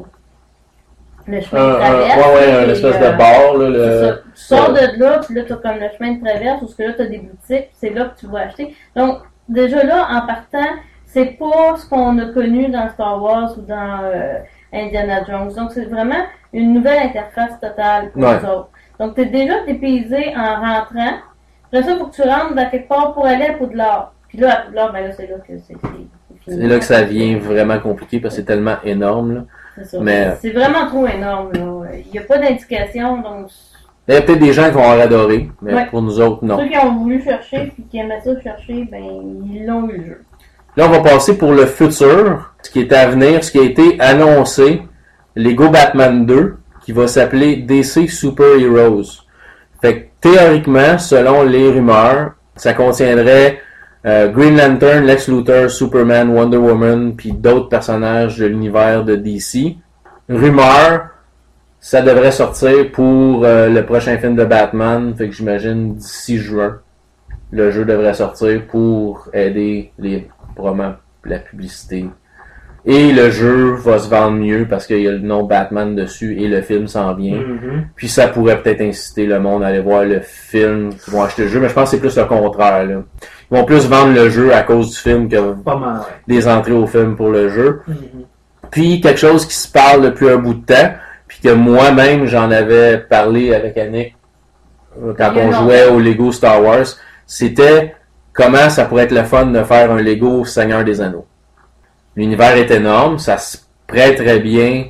de... Le chemin Un, de un, traverse. ouais, ouais, un et, espèce euh, de bar, là, c'est ça. le... Tu sors de là, puis là, t'as comme le chemin de traverse, parce que là, t'as des boutiques, puis c'est là que tu vas acheter. Donc, déjà là, en partant, c'est pas ce qu'on a connu dans Star Wars ou dans euh, Indiana Jones. Donc, c'est vraiment une nouvelle interface totale pour Ouais. nous autres. Donc, t'es déjà dépaysé en rentrant. Après ça, il faut que tu rentres dans quelque part pour aller à Poudlard. Puis là, à Poudlard, ben là, c'est là que c'est c'est- c'est fini. C'est là que ça devient vraiment compliqué parce que c'est tellement énorme, là. C'est ça. mais- C'est vraiment trop énorme, là. Il n'y a pas d'indication, donc... Il y a peut-être des gens qui vont adorer, mais Ouais. pour nous autres, non. Ceux qui ont voulu chercher puis qui aimaient ça chercher, ben, ils l'ont eu le jeu. Là, on va passer pour le futur, ce qui est à venir, ce qui a été annoncé, Lego Batman deux, qui va s'appeler D C Super Heroes. Fait que théoriquement, selon les rumeurs, ça contiendrait euh, Green Lantern, Lex Luthor, Superman, Wonder Woman, puis d'autres personnages de l'univers de D C. Rumeur, ça devrait sortir pour euh, le prochain film de Batman, fait que j'imagine d'ici juin. Le jeu devrait sortir pour aider les probablement la publicité. Et le jeu va se vendre mieux parce qu'il y a le nom Batman dessus et le film s'en vient. Mhm. Puis ça pourrait peut-être inciter le monde à aller voir le film, qui vont acheter le jeu, mais je pense que c'est plus le contraire, là. Ils vont plus vendre le jeu à cause du film que Pas mal, ouais. des entrées au film pour le jeu. Mhm. Puis quelque chose qui se parle depuis un bout de temps, puis que moi-même j'en avais parlé avec Annick euh, quand Il y a on longtemps. jouait au Lego Star Wars, c'était comment ça pourrait être le fun de faire un Lego Seigneur des Anneaux. L'univers est énorme, ça se prêterait bien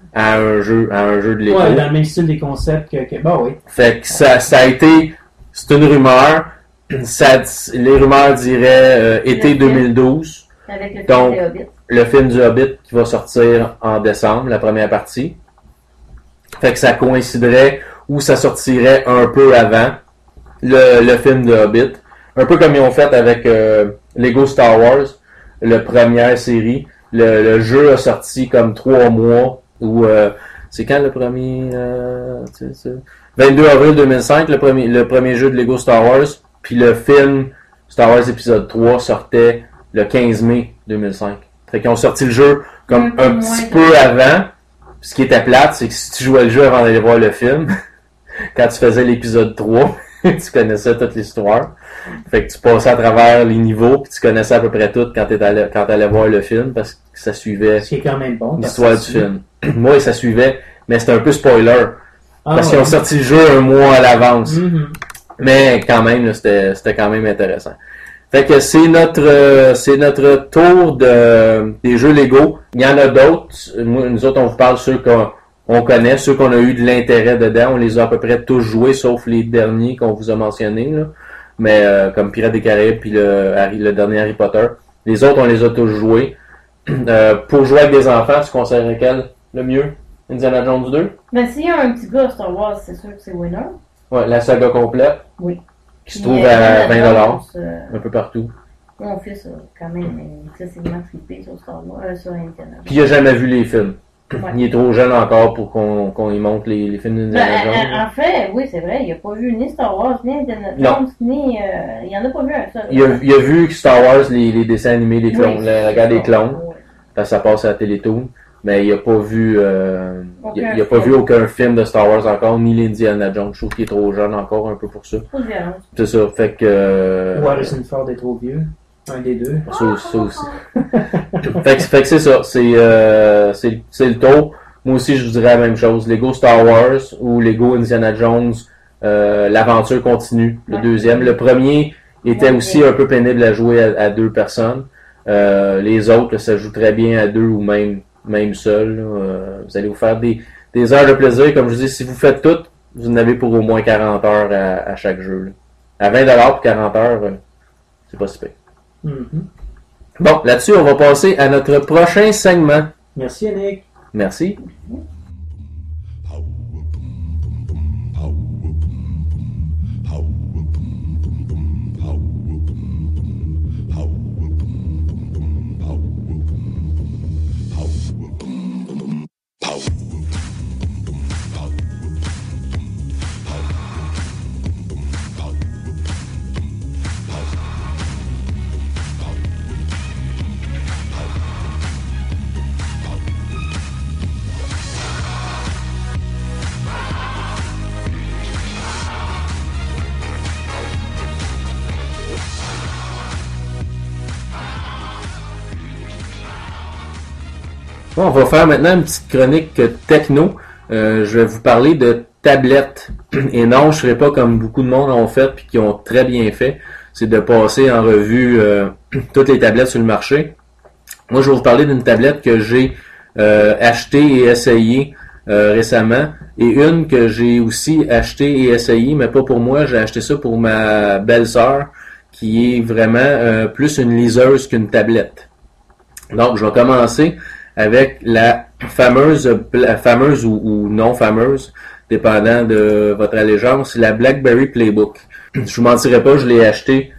à un jeu, à un jeu de Lego. Ouais, dans le même style des concepts que, que bah oui. Fait que ça, ça a été, c'est une rumeur. Ça, les rumeurs diraient euh, été deux mille douze. Avec le film Donc, des Hobbits. le film du Hobbit qui va sortir en décembre, la première partie. Fait que ça coïnciderait ou ça sortirait un peu avant le, le film de Hobbit. Un peu comme ils ont fait avec euh, Lego Star Wars, la première série. Le, le jeu a sorti comme trois mois. Ou euh, c'est quand le premier... Euh, c'est, c'est, vingt-deux avril deux mille cinq, le premier, le premier jeu de Lego Star Wars. Puis le film Star Wars épisode trois sortait le quinze mai deux mille cinq. Fait qu'ils ont sorti le jeu comme un, un petit peu avant. Ce qui était plate, c'est que si tu jouais le jeu avant d'aller voir le film, quand tu faisais l'épisode trois, tu connaissais toute l'histoire. Fait que tu passais à travers les niveaux, puis tu connaissais à peu près tout quand tu allais, quand t'allais voir le film, parce que ça suivait Ce qui est quand même bon. l'histoire du film. Moi, ça suivait, mais c'était un peu spoiler. Ah, parce ouais. qu'ils ont sorti le jeu un mois à l'avance. Mm-hmm. Mais quand même, là, c'était, c'était quand même intéressant. Fait que c'est notre euh, c'est notre tour de des jeux Lego. Il y en a d'autres. Nous autres, on vous parle ceux qu'on on connaît, ceux qu'on a eu de l'intérêt dedans. On les a à peu près tous joués, sauf les derniers qu'on vous a mentionnés. Là. Mais euh, comme Pirates des Caraïbes puis le, Harry, le dernier Harry Potter. Les autres, on les a tous joués. Euh, pour jouer avec des enfants, tu conseillerais quel le mieux? Indiana Jones deux? Ben, s'il y a un petit gars à Star Wars, c'est sûr que c'est winner. Ouais, la saga complète. Oui. Qui se trouve à vingt dollars. Euh, un peu partout. Mon fils a quand même excessivement trippé sur Star Wars, euh, sur Indiana. Puis il a jamais vu les films. Ouais. Il est trop jeune encore pour qu'on, qu'on y montre les, les films d'Indiana Ben, Jones. en, en fait, oui, c'est vrai, il n'a pas vu ni Star Wars, ni Indiana Jones, ni... Euh, il n'en a pas vu un seul. Il a, il a vu Star Wars, les, les dessins animés, les clones, oui, la guerre des clones. Oui. Parce que ça passe à la Télétoon. Mais il n'a pas vu euh, il, Aucun il a pas film. vu aucun film de Star Wars encore, ni l'Indiana Jones. Je trouve qu'il est trop jeune encore un peu pour ça. Trop de violence. C'est ça, fait que... Euh, Ou Harrison Ford est trop vieux. Un des deux. Ça, ça aussi. fait, que, fait que c'est ça. C'est, euh, c'est, c'est le tour. Moi aussi, je vous dirais la même chose. Lego Star Wars ou Lego Indiana Jones, euh, l'aventure continue. Le Ouais. deuxième. Le premier était Ouais, aussi ouais. un peu pénible à jouer à, à deux personnes. Euh, les autres, là, ça joue très bien à deux ou même, même seul. là. Euh, vous allez vous faire des, des heures de plaisir. Comme je vous dis, si vous faites tout, vous en avez pour au moins quarante heures à, à chaque jeu. Là. À vingt dollars pour quarante heures, euh, c'est pas si pire. Mm-hmm. Bon, là-dessus, on va passer à notre prochain segment. Merci, Yannick. Merci. Bon, on va faire maintenant une petite chronique techno. Euh, je vais vous parler de tablettes. Et non, je ne serai pas comme beaucoup de monde ont fait puis qui ont très bien fait. C'est de passer en revue euh, toutes les tablettes sur le marché. Moi, je vais vous parler d'une tablette que j'ai euh, achetée et essayée euh, récemment. Et une que j'ai aussi achetée et essayée, mais pas pour moi. J'ai acheté ça pour ma belle-sœur qui est vraiment euh, plus une liseuse qu'une tablette. Donc, je vais commencer avec la fameuse, la fameuse ou, ou non fameuse, dépendant de votre allégeance, la BlackBerry Playbook. Je vous mentirai pas, je l'ai acheté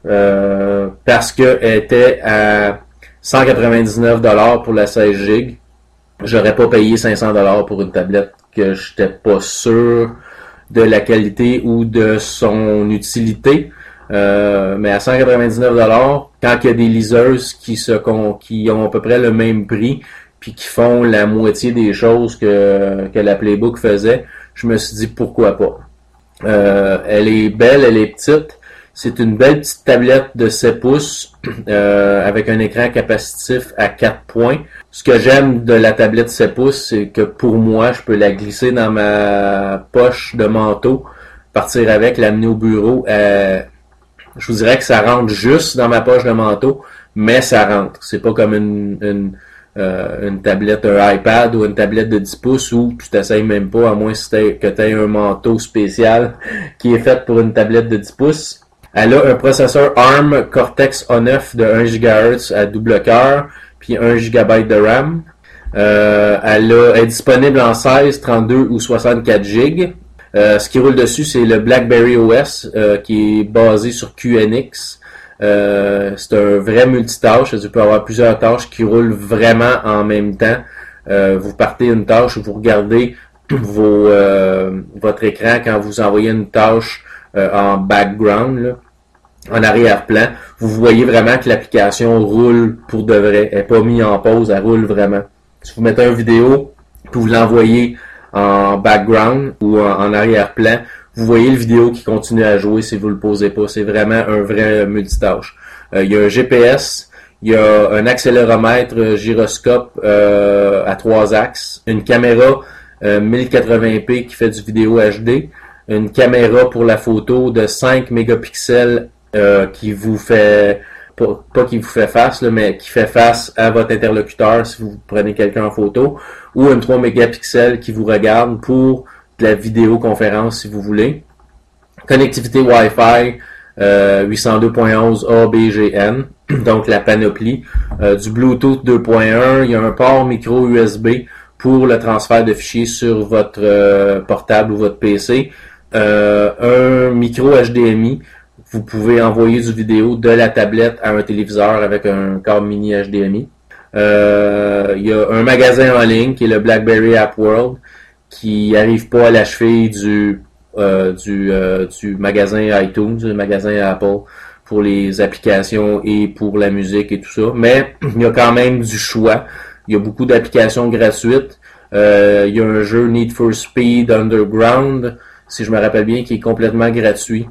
euh, parce qu'elle était à cent quatre-vingt-dix-neuf dollars pour la seize gigs. J'aurais pas payé cinq cents dollars pour une tablette que j'étais pas sûr de la qualité ou de son utilité. Euh, mais à cent quatre-vingt-dix-neuf dollars, quand il y a des liseuses qui se qui ont à peu près le même prix puis qui font la moitié des choses que, que la Playbook faisait, je me suis dit pourquoi pas. Euh, elle est belle, elle est petite. C'est une belle petite tablette de sept pouces euh, avec un écran capacitif à quatre points. Ce que j'aime de la tablette sept pouces, c'est que pour moi, je peux la glisser dans ma poche de manteau, partir avec, l'amener au bureau. Euh, je vous dirais que ça rentre juste dans ma poche de manteau, mais ça rentre. C'est pas comme une, une euh, une tablette, un iPad ou une tablette de dix pouces où tu t'essayes même pas, à moins que tu aies un manteau spécial qui est fait pour une tablette de dix pouces. Elle a un processeur ARM Cortex A neuf de un gigahertz à double cœur, puis un gigabyte de RAM. Euh, elle, a, elle est disponible en seize, trente-deux ou soixante-quatre gigs. Euh, ce qui roule dessus, c'est le BlackBerry O S euh, qui est basé sur Q N X. Euh, c'est un vrai multitâche, c'est-à-dire peut avoir plusieurs tâches qui roulent vraiment en même temps. Euh, vous partez une tâche, vous regardez vos, euh, votre écran quand vous envoyez une tâche euh, en background, là, en arrière-plan. Vous voyez vraiment que l'application roule pour de vrai. Elle n'est pas mise en pause, elle roule vraiment. Si vous mettez une vidéo, puis vous l'envoyez en background ou en, en arrière-plan, vous voyez le vidéo qui continue à jouer si vous le posez pas. C'est vraiment un vrai multitâche. Euh, il y a un G P S, il y a un accéléromètre gyroscope euh, à trois axes, une caméra euh, mille quatre-vingts p qui fait du vidéo H D, une caméra pour la photo de cinq mégapixels euh, qui vous fait pas, pas qui vous fait face, là, mais qui fait face à votre interlocuteur si vous prenez quelqu'un en photo, ou une trois mégapixels qui vous regarde pour de la vidéoconférence si vous voulez. Connectivité Wi-Fi euh, huit cent deux point onze A B G N, donc la panoplie. Euh, du Bluetooth deux point un, il y a un port micro U S B pour le transfert de fichiers sur votre euh, portable ou votre P C. Euh, un micro H D M I. Vous pouvez envoyer du vidéo de la tablette à un téléviseur avec un câble mini H D M I. Euh, il y a un magasin en ligne qui est le BlackBerry App World qui n'arrive pas à la cheville du, euh, du, euh, du magasin iTunes, du magasin Apple pour les applications et pour la musique et tout ça. Mais il y a quand même du choix. Il y a beaucoup d'applications gratuites. Euh, il y a un jeu Need for Speed Underground, si je me rappelle bien, qui est complètement gratuit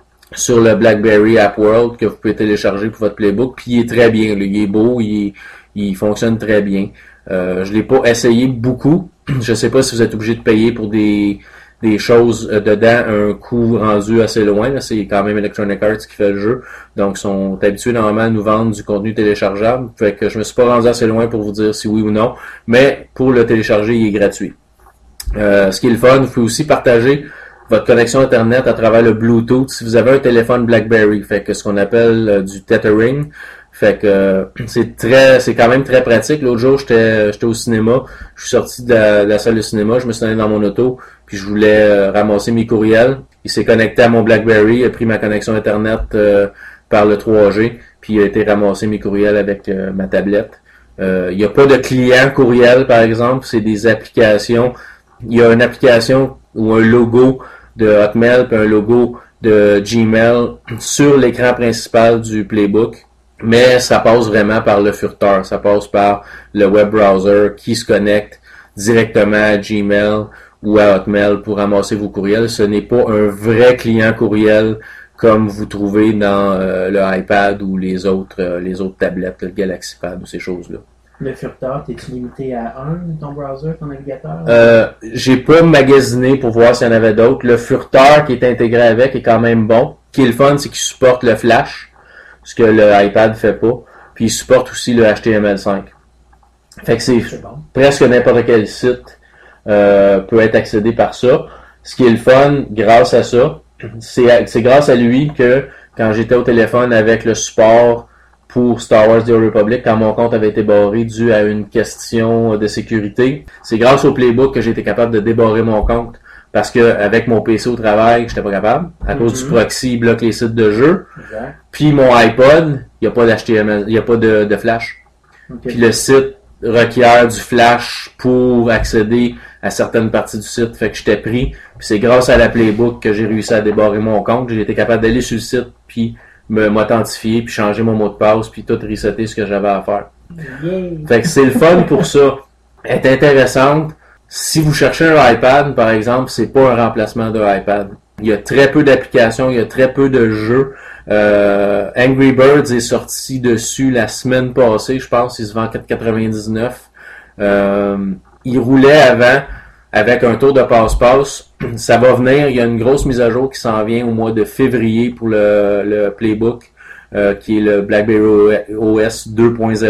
sur le BlackBerry App World que vous pouvez télécharger pour votre Playbook. Puis il est très bien, là. Il est beau, il, est, il fonctionne très bien. Euh, je l'ai pas essayé beaucoup. Je sais pas si vous êtes obligé de payer pour des, des choses dedans, un coût rendu assez loin. Là. C'est quand même Electronic Arts qui fait le jeu. Donc, ils sont habitués normalement à nous vendre du contenu téléchargeable. Fait que je me suis pas rendu assez loin pour vous dire si oui ou non. Mais pour le télécharger, il est gratuit. Euh, ce qui est le fun, vous pouvez aussi partager votre connexion Internet à travers le Bluetooth si vous avez un téléphone BlackBerry. Fait que ce qu'on appelle euh, du tethering. Fait que euh, c'est très, c'est quand même très pratique. L'autre jour, j'étais, j'étais au cinéma. Je suis sorti de la, de la salle de cinéma. Je me suis allé dans mon auto. Puis je voulais euh, ramasser mes courriels. Il s'est connecté à mon BlackBerry. Il a pris ma connexion Internet euh, par le trois G. Puis il a été ramasser mes courriels avec euh, ma tablette. Euh, il n'y a pas de client courriel, par exemple. C'est des applications. Il y a une application ou un logo de Hotmail puis un logo de Gmail sur l'écran principal du Playbook. Mais ça passe vraiment par le furteur. Ça passe par le web browser qui se connecte directement à Gmail ou à Hotmail pour ramasser vos courriels. Ce n'est pas un vrai client courriel comme vous trouvez dans euh, le iPad ou les autres euh, les autres tablettes, le Galaxy Pad ou ces choses-là. Le furteur, t'es-tu limité à un, ton browser, ton navigateur? Euh, j'ai pas magasiné pour voir s'il y en avait d'autres. Le furteur qui est intégré avec est quand même bon. Ce qui est le fun, c'est qu'il supporte le flash, ce que le iPad fait pas. Puis il supporte aussi le H T M L cinq. Fait que c'est, c'est bon. Presque n'importe quel site euh, peut être accédé par ça. Ce qui est le fun, grâce à ça, c'est, c'est grâce à lui que quand j'étais au téléphone avec le support pour Star Wars The Old Republic, quand mon compte avait été barré dû à une question de sécurité, c'est grâce au Playbook que j'ai été capable de débarrer mon compte. Parce que avec mon P C au travail, j'étais pas capable. À mm-hmm. cause du proxy, il bloque les sites de jeux. Exact. Puis mon iPod, il n'y a pas d'H T M L, il n'y a pas de, de flash. Okay. Puis le site requiert du flash pour accéder à certaines parties du site. Fait que j'étais pris. Puis c'est grâce à la Playbook que j'ai réussi à débarrer mon compte. J'ai été capable d'aller sur le site, puis me m'authentifier, puis changer mon mot de passe, puis tout resetter ce que j'avais à faire. Yeah. Fait que c'est le fun pour ça. Elle est intéressante. Si vous cherchez un iPad, par exemple, c'est pas un remplacement d'un iPad. Il y a très peu d'applications, il y a très peu de jeux. Euh, Angry Birds est sorti dessus la semaine passée, je pense, il se vend quatre quatre-vingt-dix-neuf. Euh, il roulait avant avec un tour de passe-passe. Ça va venir, il y a une grosse mise à jour qui s'en vient au mois de février pour le, le Playbook, euh, qui est le BlackBerry O S deux point zéro.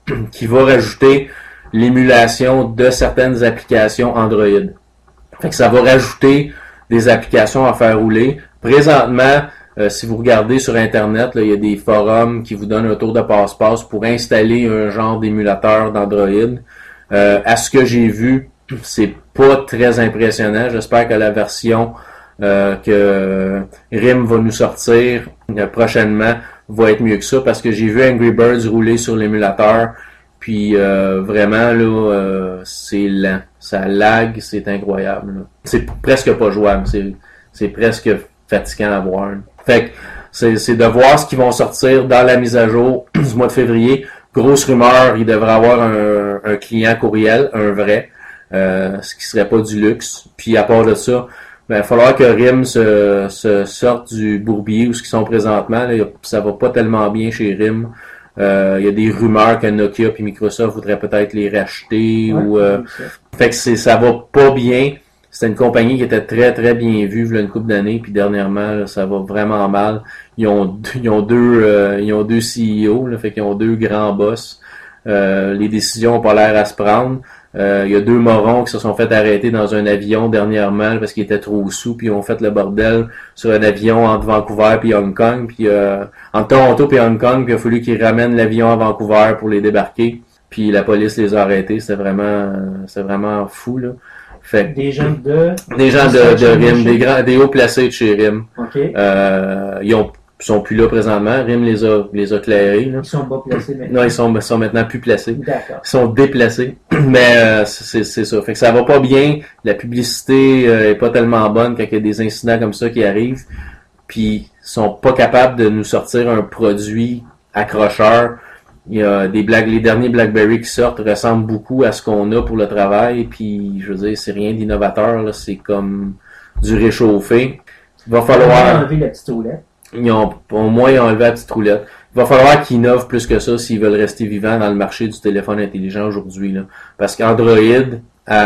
qui va rajouter l'émulation de certaines applications Android. Fait que ça va rajouter des applications à faire rouler. Présentement, euh, si vous regardez sur Internet, là, il y a des forums qui vous donnent un tour de passe-passe pour installer un genre d'émulateur d'Android. Euh, à ce que j'ai vu, c'est pas très impressionnant. J'espère que la version euh, que R I M va nous sortir euh, prochainement va être mieux que ça, parce que j'ai vu Angry Birds rouler sur l'émulateur, puis euh, vraiment là, euh, c'est lent, ça lag, c'est incroyable. Là. C'est presque pas jouable, c'est c'est presque fatigant à voir. Là. Fait que c'est, c'est de voir ce qu'ils vont sortir dans la mise à jour du mois de février. Grosse rumeur, il devrait avoir un, un client courriel, un vrai, euh, ce qui serait pas du luxe. Puis à part de ça, ben, il va falloir que R I M se, se sorte du bourbier où ce qu'ils sont présentement. Là, ça va pas tellement bien chez R I M. Euh, il y a des rumeurs que Nokia et Microsoft voudraient peut-être les racheter. Ouais, ou euh, fait que c'est, ça va pas bien. C'était une compagnie qui était très très bien vue il y a une couple d'années, puis dernièrement là, ça va vraiment mal. Ils ont ils ont deux euh, ils ont deux C E O, là, fait qu'ils ont deux grands boss. Euh, les décisions n'ont pas l'air à se prendre. Euh, il y a deux morons qui se sont fait arrêter dans un avion dernièrement là, parce qu'ils étaient trop sous, puis ils ont fait le bordel sur un avion entre Vancouver et Hong Kong, puis euh, entre Toronto et Hong Kong, puis il a fallu qu'ils ramènent l'avion à Vancouver pour les débarquer. Puis la police les a arrêtés. C'était vraiment c'était vraiment fou là. Fait des gens de des gens de, de R I M, des grands, des hauts placés de chez R I M. Okay. Euh, ils ont sont plus là présentement. R I M les a les a clairés. Là. Ils sont bas placés maintenant. Non, ils sont sont maintenant plus placés. D'accord. Ils sont déplacés. Mais euh, c'est c'est ça. Fait que ça va pas bien. La publicité euh, est pas tellement bonne quand il y a des incidents comme ça qui arrivent. Puis ils sont pas capables de nous sortir un produit accrocheur. Il y a des blagues, les derniers BlackBerry qui sortent ressemblent beaucoup à ce qu'on a pour le travail, puis je veux dire, c'est rien d'innovateur, là, c'est comme du réchauffé. Il va falloir... Ils ont enlevé la petite roulette. Ils ont, au moins, ils ont enlevé la petite roulette. Il va falloir qu'ils innovent plus que ça s'ils veulent rester vivants dans le marché du téléphone intelligent aujourd'hui, là. Parce qu'Android, euh,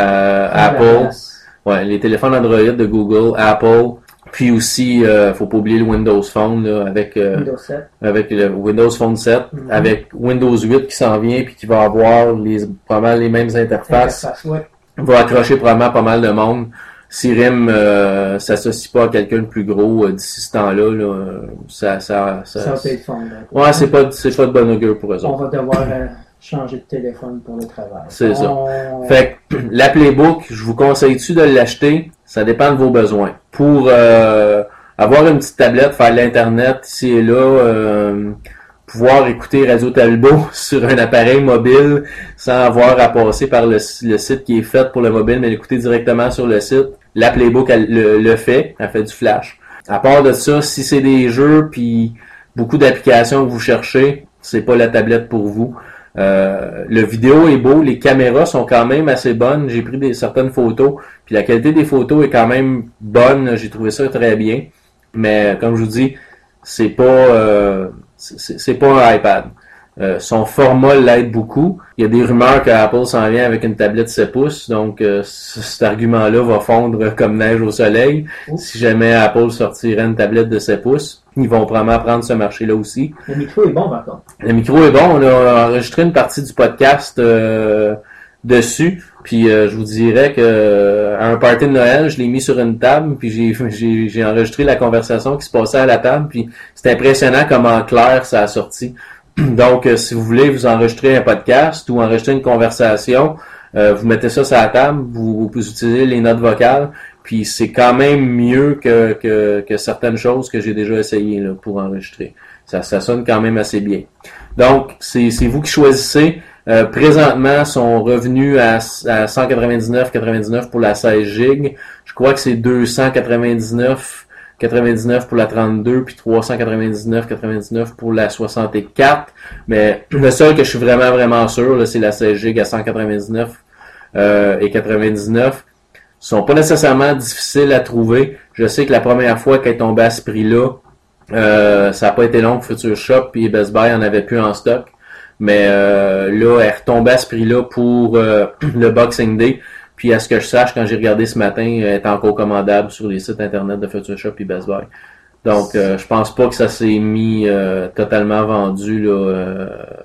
Apple, ouais, les téléphones Android de Google, Apple, puis aussi, euh, faut pas oublier le Windows Phone là, avec euh, Windows sept. avec le Windows Phone sept, Mm-hmm. avec Windows huit qui s'en vient puis qui va avoir les probablement les mêmes interfaces. Interface, ouais. Va accrocher probablement pas mal de monde. Si R I M euh, s'associe pas à quelqu'un de plus gros euh, d'ici ce temps-là, là, ça ça ça. Ça va peut-être fondre. Ouais, c'est pas c'est pas de bonne augure pour eux On autres. va devoir euh, changer de téléphone pour le travail. C'est On... ça. Fait que la Playbook, je vous conseille-tu de l'acheter? Ça dépend de vos besoins. Pour euh, avoir une petite tablette, faire de l'internet ici et là, euh, pouvoir écouter Radio Talbot sur un appareil mobile sans avoir à passer par le, le site qui est fait pour le mobile, mais l'écouter directement sur le site. La Playbook elle, le, le fait, elle fait du flash. À part de ça, si c'est des jeux puis beaucoup d'applications que vous cherchez, c'est pas la tablette pour vous. Euh, le vidéo est beau, les caméras sont quand même assez bonnes. J'ai pris des certaines photos, puis la qualité des photos est quand même bonne. J'ai trouvé ça très bien. Mais comme je vous dis, c'est pas euh, c'est, c'est pas un iPad. Euh, son format l'aide beaucoup. Il y a des rumeurs que Apple s'en vient avec une tablette sept pouces, donc euh, cet argument-là va fondre comme neige au soleil. Oh. Si jamais Apple sortirait une tablette de sept pouces, ils vont probablement prendre ce marché-là aussi. Le micro est bon, par contre. Le micro est bon. On a enregistré une partie du podcast euh, dessus. Puis euh, je vous dirais que euh, à un party de Noël, je l'ai mis sur une table, puis j'ai, j'ai, j'ai enregistré la conversation qui se passait à la table, puis c'est impressionnant comment clair ça a sorti. Donc, euh, si vous voulez vous enregistrer un podcast ou enregistrer une conversation, euh, vous mettez ça sur la table, vous, vous utilisez les notes vocales, puis c'est quand même mieux que, que, que certaines choses que j'ai déjà essayé là, pour enregistrer. Ça, ça sonne quand même assez bien. Donc, c'est, c'est vous qui choisissez. Euh, présentement, sont revenus à, à cent quatre-vingt-dix-neuf quatre-vingt-dix-neuf pour la seize gigs. Je crois que c'est deux cent quatre-vingt-dix-neuf quatre-vingt-dix-neuf pour la trente-deux, puis trois cent quatre-vingt-dix-neuf quatre-vingt-dix-neuf pour la soixante-quatre. Mais le seul que je suis vraiment, vraiment sûr, là, c'est la seize gigs à cent quatre-vingt-dix-neuf euh, et quatre-vingt-dix-neuf. Ils sont pas nécessairement difficiles à trouver. Je sais que la première fois qu'elle est tombée à ce prix-là, euh, ça n'a pas été long. Future Shop et Best Buy en avaient plus en stock. Mais euh, là, elle est retombée à ce prix-là pour euh, le Boxing Day. Puis à ce que je sache, quand j'ai regardé ce matin, elle est encore commandable sur les sites internet de Future Shop et Best Buy. Donc, euh, je pense pas que ça s'est mis euh, totalement vendu là, euh,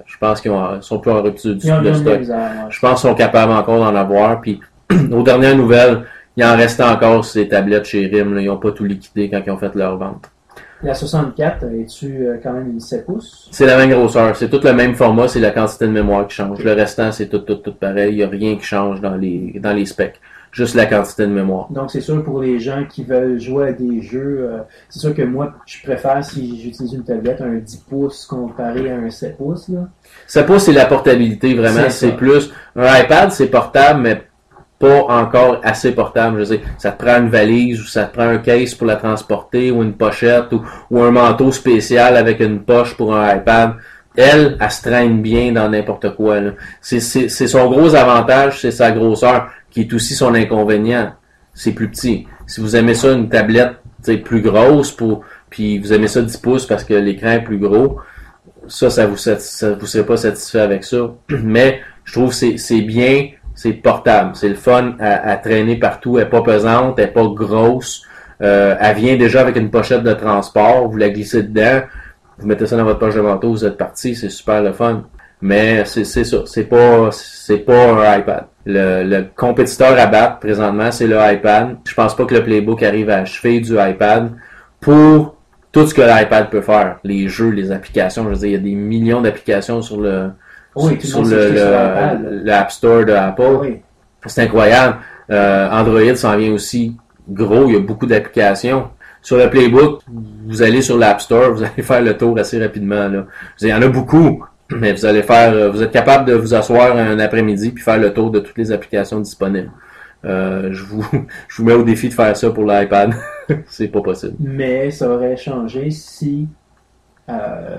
Je pense qu'ils ont, sont plus en rupture du Ils ont de bien stock. misère, ouais. Je pense qu'ils sont capables encore d'en avoir. Puis, aux dernières nouvelles, il en restait encore sur les tablettes chez R I M. Là. Ils n'ont pas tout liquidé quand ils ont fait leur vente. La soixante-quatre, es-tu euh, quand même une sept pouces? C'est la même grosseur. C'est tout le même format. C'est la quantité de mémoire qui change. Le restant, c'est tout, tout, tout pareil. Il n'y a rien qui change dans les, dans les specs. Juste la quantité de mémoire. Donc, c'est sûr pour les gens qui veulent jouer à des jeux, euh, c'est sûr que moi, je préfère, si j'utilise une tablette, un dix pouces comparé à un sept pouces. Là. sept pouces, c'est la portabilité, vraiment. C'est C'est ça. plus... Un iPad, c'est portable, mais pas encore assez portable. Je veux dire, ça te prend une valise ou ça te prend un case pour la transporter ou une pochette ou, ou un manteau spécial avec une poche pour un iPad. Elle, elle se traîne bien dans n'importe quoi. Là. C'est, c'est, c'est son gros avantage, c'est sa grosseur, qui est aussi son inconvénient. C'est plus petit. Si vous aimez ça, une tablette plus grosse, pour, puis vous aimez ça dix pouces parce que l'écran est plus gros, ça, ça vous, ça, ça vous serez pas satisfait avec ça. Mais je trouve que c'est, c'est bien, c'est portable. C'est le fun à, à traîner partout. Elle est pas pesante, elle est pas grosse. Euh, elle vient déjà avec une pochette de transport. Vous la glissez dedans. Vous mettez ça dans votre poche de manteau, vous êtes parti, c'est super le fun. Mais c'est, c'est ça, c'est pas, c'est pas un iPad. Le, le compétiteur à battre présentement, c'est le iPad. Je pense pas que le Playbook arrive à achever du iPad pour tout ce que l'iPad peut faire. Les jeux, les applications, je veux dire, il y a des millions d'applications sur le, Oui, sur, sur le, le, l'App Store de Apple. Oui. C'est incroyable. Euh, Android s'en vient aussi gros, il y a beaucoup d'applications. Sur le Playbook, vous allez sur l'App Store, vous allez faire le tour assez rapidement. Là. Il y en a beaucoup, mais vous allez faire, vous êtes capable de vous asseoir un après-midi puis faire le tour de toutes les applications disponibles. Euh, je vous, je vous mets au défi de faire ça pour l'iPad. C'est pas possible. Mais ça aurait changé si euh,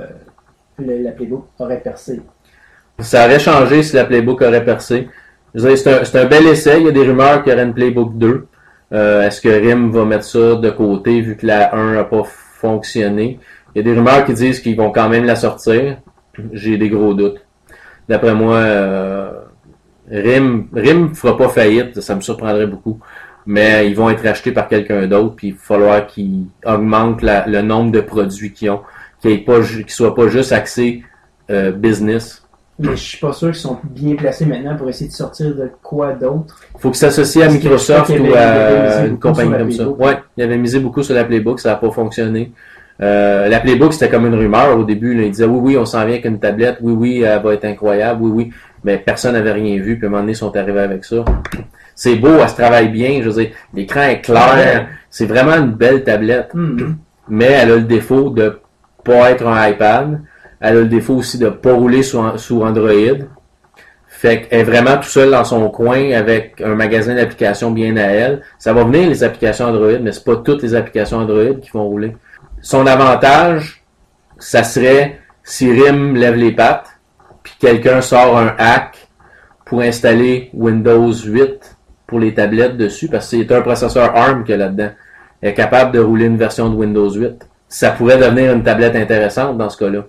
le, la Playbook aurait percé. Ça aurait changé si la Playbook aurait percé. Je veux dire, c'est un, c'est un bel essai. Il y a des rumeurs qu'il y aurait une Playbook deux. Euh, est-ce que R I M va mettre ça de côté vu que la un n'a pas fonctionné? Il y a des rumeurs qui disent qu'ils vont quand même la sortir. J'ai des gros doutes. D'après moi, euh, R I M R I M fera pas faillite, ça me surprendrait beaucoup. Mais ils vont être achetés par quelqu'un d'autre, puis il va falloir qu'ils augmentent la, le nombre de produits qu'ils ont, qu'ils ne soient pas juste axés euh, business. Mais je suis pas sûr qu'ils sont bien placés maintenant pour essayer de sortir de quoi d'autre. Il faut qu'ils s'associent à Parce que Microsoft je crois ou qu'il avait- il avait à misé une beaucoup compagnie sur la comme ça. Playbook. Ouais, il avait misé beaucoup sur la Playbook, ça n'a pas fonctionné. Euh, la Playbook, c'était comme une rumeur au début. Là. Ils disaient oui, oui, on s'en vient avec une tablette, oui, oui, elle va être incroyable, oui, oui. Mais personne n'avait rien vu, puis à un moment donné, ils sont arrivés avec ça. C'est beau, elle se travaille bien, je veux dire, l'écran est clair, c'est vraiment une belle tablette. Mm-hmm. Mais elle a le défaut de pas être un iPad. Elle a le défaut aussi de pas rouler sous, sous Android. Fait qu'elle est vraiment tout seule dans son coin avec un magasin d'applications bien à elle. Ça va venir les applications Android, mais c'est pas toutes les applications Android qui vont rouler. Son avantage, ça serait si R I M lève les pattes, puis quelqu'un sort un hack pour installer Windows huit pour les tablettes dessus, parce que c'est un processeur ARM qu'il y a là-dedans. Elle est capable de rouler une version de Windows huit. Ça pourrait devenir une tablette intéressante dans ce cas-là.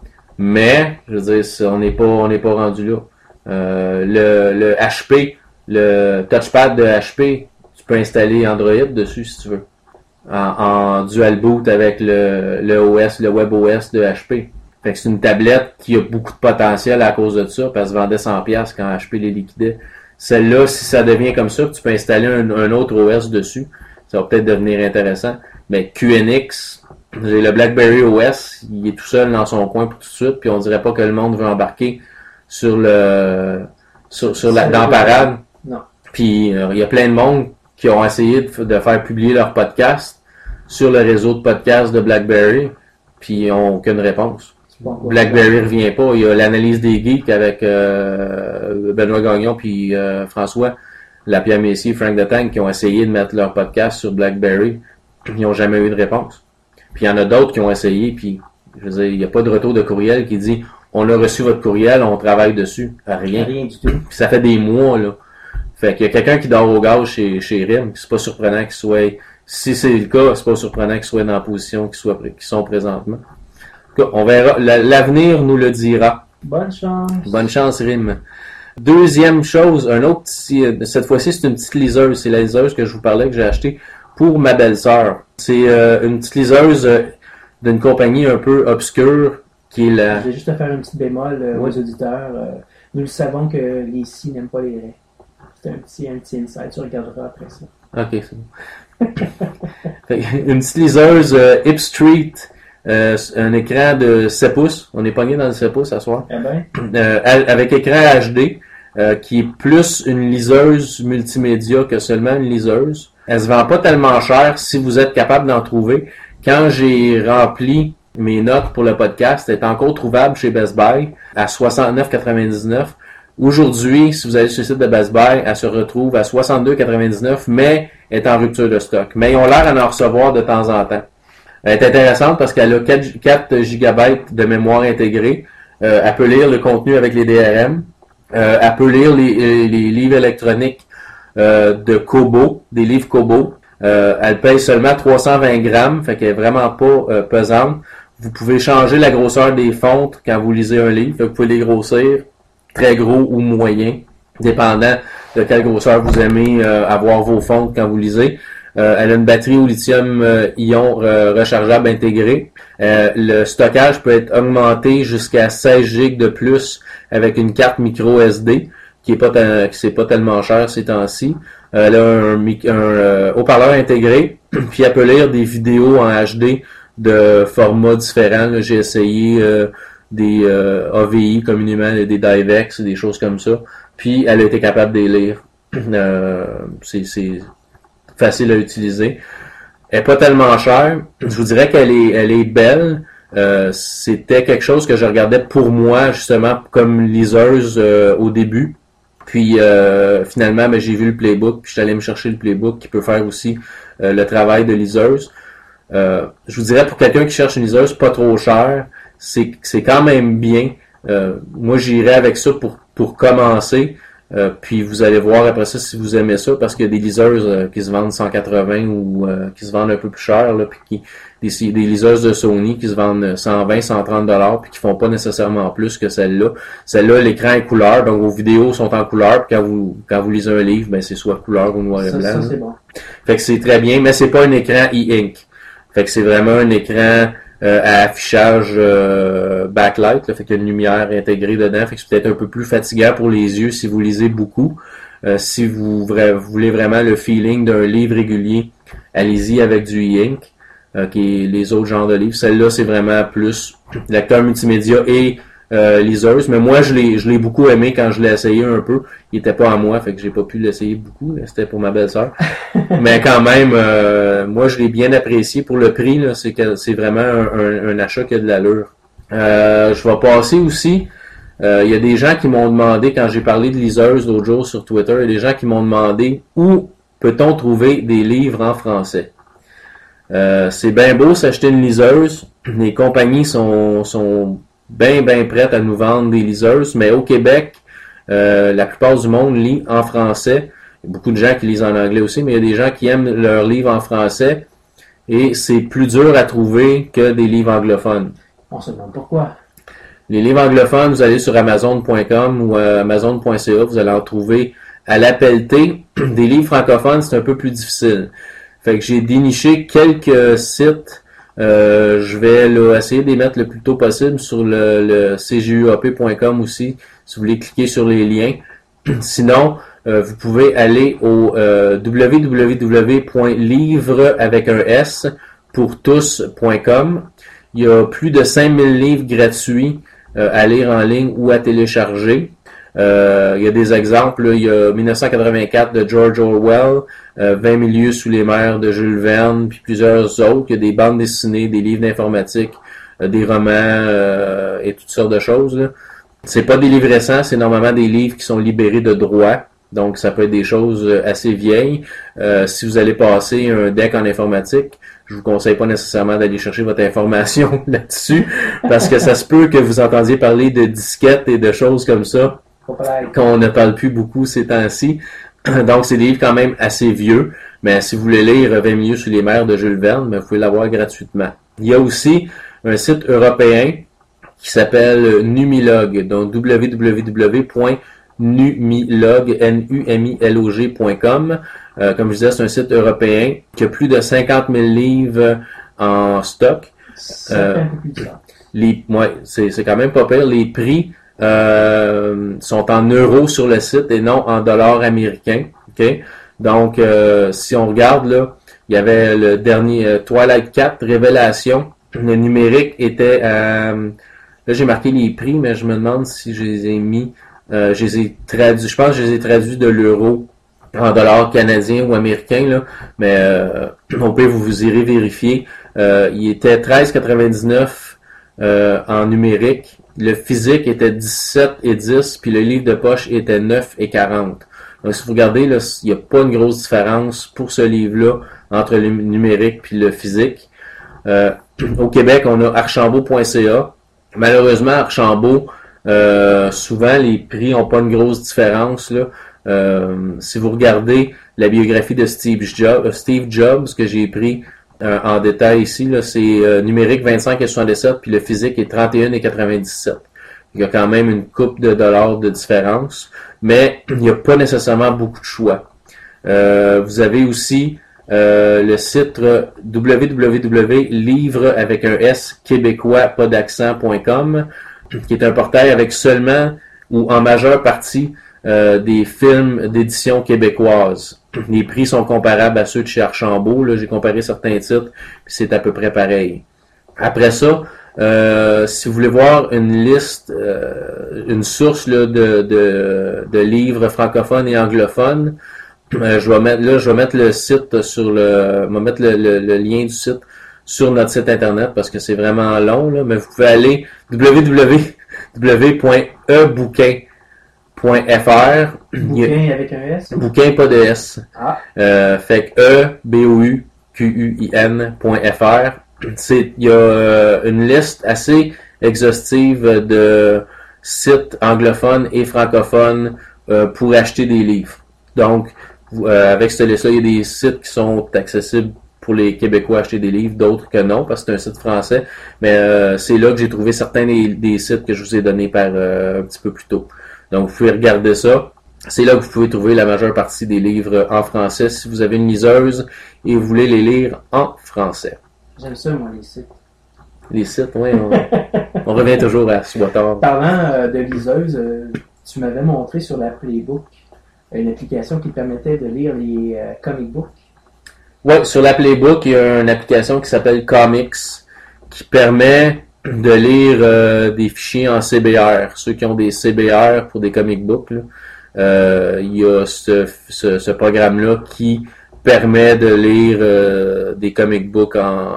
Mais, je veux dire, on n'est pas, on n'est pas rendu là. Euh, le, le H P, le touchpad de H P, tu peux installer Android dessus si tu veux. En, en dual boot avec le, le O S, le WebOS de H P. Fait que c'est une tablette qui a beaucoup de potentiel à cause de ça, parce qu'elle se vendait cent dollars quand H P les liquidait. Celle-là, si ça devient comme ça, tu peux installer un, un autre O S dessus, ça va peut-être devenir intéressant. Mais Q N X, j'ai le BlackBerry O S, il est tout seul dans son coin pour tout de suite, puis on dirait pas que le monde veut embarquer sur le sur, sur la, dans la parade. Non. Puis euh, il y a plein de monde qui ont essayé de, de faire publier leur podcast sur le réseau de podcasts de BlackBerry, puis ils n'ont aucune réponse. Bon, BlackBerry revient pas. Il y a l'analyse des geeks avec euh, Benoît Gagnon puis euh, François Lapierre Messier, Frank the Tank, qui ont essayé de mettre leur podcast sur BlackBerry. Ils n'ont jamais eu de réponse. Puis il y en a d'autres qui ont essayé, puis je veux dire, il n'y a pas de retour de courriel qui dit on a reçu votre courriel, on travaille dessus. Rien. Rien du tout. Puis ça fait des mois, là. Fait qu'il y a quelqu'un qui dort au gaz chez, chez R I M, c'est pas surprenant qu'il soit, si c'est le cas, c'est pas surprenant qu'il soit dans la position qu'ils soient, qu'ils sont présentement. En tout cas, on verra. L'avenir nous le dira. Bonne chance. Bonne chance, R I M. Deuxième chose, un autre petit, cette fois-ci, c'est une petite liseuse. C'est la liseuse que je vous parlais, que j'ai achetée pour ma belle-sœur. C'est euh, une petite liseuse euh, d'une compagnie un peu obscure qui est la... Je vais juste te faire un petit bémol euh, Oui. aux auditeurs. Euh, nous le savons que les si n'aiment pas les raies. C'est un petit, un petit insight, tu regarderas après ça. Ok, c'est bon. Fait que, une petite liseuse euh, Hip Street, euh, un écran de sept pouces. On est pogné dans le sept pouces ce soir. Eh ben, Euh, avec écran H D, euh, qui est plus une liseuse multimédia que seulement une liseuse. Elle se vend pas tellement cher si vous êtes capable d'en trouver. Quand j'ai rempli mes notes pour le podcast, elle est encore trouvable chez Best Buy à soixante-neuf quatre-vingt-dix-neuf. Aujourd'hui, si vous allez sur le site de Best Buy, elle se retrouve à soixante-deux quatre-vingt-dix-neuf, mais est en rupture de stock. Mais ils ont l'air d'en recevoir de temps en temps. Elle est intéressante parce qu'elle a quatre gigabytes de mémoire intégrée. Euh, elle peut lire le contenu avec les D R M. Euh, elle peut lire les, les, les livres électroniques euh, de Kobo, des livres Kobo. Euh, elle pèse seulement trois cent vingt grammes, fait qu'elle est vraiment pas euh, pesante. Vous pouvez changer la grosseur des fontes quand vous lisez un livre. Fait que vous pouvez les grossir très gros ou moyen, dépendant de quelle grosseur vous aimez euh, avoir vos fontes quand vous lisez. Euh, elle a une batterie au lithium-ion euh, rechargeable intégrée. Euh, le stockage peut être augmenté jusqu'à seize gigs de plus avec une carte micro S D, qui est pas ta- qui c'est pas tellement cher ces temps-ci. Euh, elle a un, mic- un euh, haut-parleur intégré, puis elle peut lire des vidéos en H D de formats différents. Là, j'ai essayé euh, des euh, A V I communément, des DivX, des choses comme ça. Puis elle a été capable de les lire. Euh, c'est, c'est facile à utiliser. Elle est pas tellement chère. Je vous dirais qu'elle est, elle est belle. Euh, c'était quelque chose que je regardais pour moi, justement, comme liseuse euh, au début. Puis euh, finalement, ben, j'ai vu le playbook, puis je suis allé me chercher le playbook qui peut faire aussi euh, le travail de liseuse. Euh, je vous dirais, pour quelqu'un qui cherche une liseuse pas trop chère, c'est, c'est quand même bien. Euh, moi, j'irais avec ça pour, pour commencer. Euh, puis vous allez voir après ça si vous aimez ça, parce qu'il y a des liseuses euh, qui se vendent cent quatre-vingts ou euh, qui se vendent un peu plus cher, là, puis qui, des, des liseuses de Sony qui se vendent cent vingt, cent trente dollars, puis qui font pas nécessairement plus que celle-là. Celle-là, l'écran est couleur, donc vos vidéos sont en couleur, puis quand vous quand vous lisez un livre, ben c'est soit couleur ou noir et ça, blanc. ça là. c'est bon. Fait que c'est très bien, mais c'est pas un écran e-ink. Fait que c'est vraiment un écran euh, à affichage euh, backlight, là, fait qu'il y a une lumière intégrée dedans, fait que c'est peut-être un peu plus fatigant pour les yeux si vous lisez beaucoup. Euh, si vous, vra- vous voulez vraiment le feeling d'un livre régulier, allez-y avec du e-ink, euh, qui est les autres genres de livres. Celle-là, c'est vraiment plus lecteur multimédia et euh, liseuse, mais moi je l'ai je l'ai beaucoup aimé quand je l'ai essayé un peu. Il était pas à moi, fait que j'ai pas pu l'essayer beaucoup, là, c'était pour ma belle-sœur. Mais quand même, euh, moi je l'ai bien apprécié pour le prix, là, c'est que c'est vraiment un, un, un achat qui a de l'allure. Euh, je vais passer aussi. Euh, il y a des gens qui m'ont demandé, quand j'ai parlé de liseuse l'autre jour sur Twitter, il y a des gens qui m'ont demandé où peut-on trouver des livres en français. Euh, c'est bien beau s'acheter une liseuse. Les compagnies sont, sont bien, bien prêtes à nous vendre des liseuses, mais au Québec, euh, la plupart du monde lit en français. Il y a beaucoup de gens qui lisent en anglais aussi, mais il y a des gens qui aiment leurs livres en français et c'est plus dur à trouver que des livres anglophones. On se demande pourquoi. Les livres anglophones, vous allez sur amazon point com ou euh, amazon point c a, vous allez en trouver à l'appel T. Des livres francophones, c'est un peu plus difficile. Fait que j'ai déniché quelques sites. Euh, je vais là, essayer de les mettre le plus tôt possible sur le, le c g u a p point com aussi, si vous voulez cliquer sur les liens. Sinon, euh, vous pouvez aller au euh, w w w point livre avec un s pour tous point com. Il y a plus de cinq mille livres gratuits euh, à lire en ligne ou à télécharger. Euh, il y a des exemples, là, il y a dix-neuf cent quatre-vingt-quatre de George Orwell, euh, vingt milieux sous les mers de Jules Verne, puis plusieurs autres. Il y a des bandes dessinées, des livres d'informatique, euh, des romans euh, et toutes sortes de choses. Là. C'est pas des livres récents, c'est normalement des livres qui sont libérés de droit. Donc, ça peut être des choses assez vieilles. Euh, si vous allez passer un deck en informatique, je vous conseille pas nécessairement d'aller chercher votre information là-dessus, parce que ça se peut que vous entendiez parler de disquettes et de choses comme ça, qu'on ne parle plus beaucoup ces temps-ci. Donc, c'est des livres quand même assez vieux, mais si vous voulez lire vingt milieux sous les mers de Jules Verne, ben, vous pouvez l'avoir gratuitement. Il y a aussi un site européen qui s'appelle Numilog, donc w w w point numilog point com. Euh, comme je disais, c'est un site européen qui a plus de cinquante mille livres en stock. Ça Euh, fait un peu plus de ça. les, ouais, c'est, c'est quand même pas pire. Les prix euh, sont en euros sur le site et non en dollars américains. Ok, donc euh, si on regarde là, il y avait le dernier euh, Twilight quatre Révélation. Le numérique était à, là j'ai marqué les prix, mais je me demande si je les ai mis, euh, je les ai traduits. Je pense que je les ai traduits de l'euro en dollars canadiens ou américains là, mais euh, on peut vous, vous irez vérifier. Euh, il était treize quatre-vingt-dix-neuf euh, en numérique. Le physique était dix-sept et dix, puis le livre de poche était neuf et quarante. Donc si vous regardez, là, il n'y a pas une grosse différence pour ce livre-là entre le numérique puis le physique. Euh, au Québec, on a archambault point c a. Malheureusement, Archambault, euh, souvent les prix n'ont pas une grosse différence là. Euh, si vous regardez la biographie de Steve Jobs, Steve Jobs que j'ai pris euh, en détail ici, là, c'est euh, numérique vingt-cinq et soixante-dix-sept, puis le physique est trente et un et quatre-vingt-dix-sept. Il y a quand même une coupe de dollars de différence, mais il n'y a pas nécessairement beaucoup de choix. Euh, vous avez aussi euh, le site w w w point livre avec un S québécois pas d'accent point com, qui est un portail avec seulement ou en majeure partie Euh, des films d'édition québécoise. Les prix sont comparables à ceux de chez Archambault. Là, j'ai comparé certains titres, puis c'est à peu près pareil. Après ça, euh, si vous voulez voir une liste, euh, une source là, de, de, de livres francophones et anglophones, euh, je vais mettre là, je vais mettre le site sur le, je vais mettre le, le, le lien du site sur notre site internet parce que c'est vraiment long, là, mais vous pouvez aller w w w point e bouquin point f r. Bouquin avec un S? Bouquin, pas de S. Ah. Euh, fait que E, B O U Q U I N point F R. C'est, il y a euh, une liste assez exhaustive de sites anglophones et francophones euh, pour acheter des livres. Donc, euh, avec cette liste-là, il y a des sites qui sont accessibles pour les Québécois à acheter des livres, d'autres que non, parce que c'est un site français. Mais euh, c'est là que j'ai trouvé certains des, des sites que je vous ai donnés par euh, un petit peu plus tôt. Donc, vous pouvez regarder ça. C'est là que vous pouvez trouver la majeure partie des livres en français si vous avez une liseuse et vous voulez les lire en français. J'aime ça, moi, les sites. Les sites, oui. On, on revient toujours à soit tard. Parlant euh, de liseuse, euh, tu m'avais montré sur la Playbook une application qui permettait de lire les euh, comic books. Oui, sur la Playbook, il y a une application qui s'appelle Comics qui permet de lire euh, des fichiers en C B R. Ceux qui ont des C B R pour des comic books, là, euh, il y a ce, ce, ce programme-là qui permet de lire euh, des comic books en,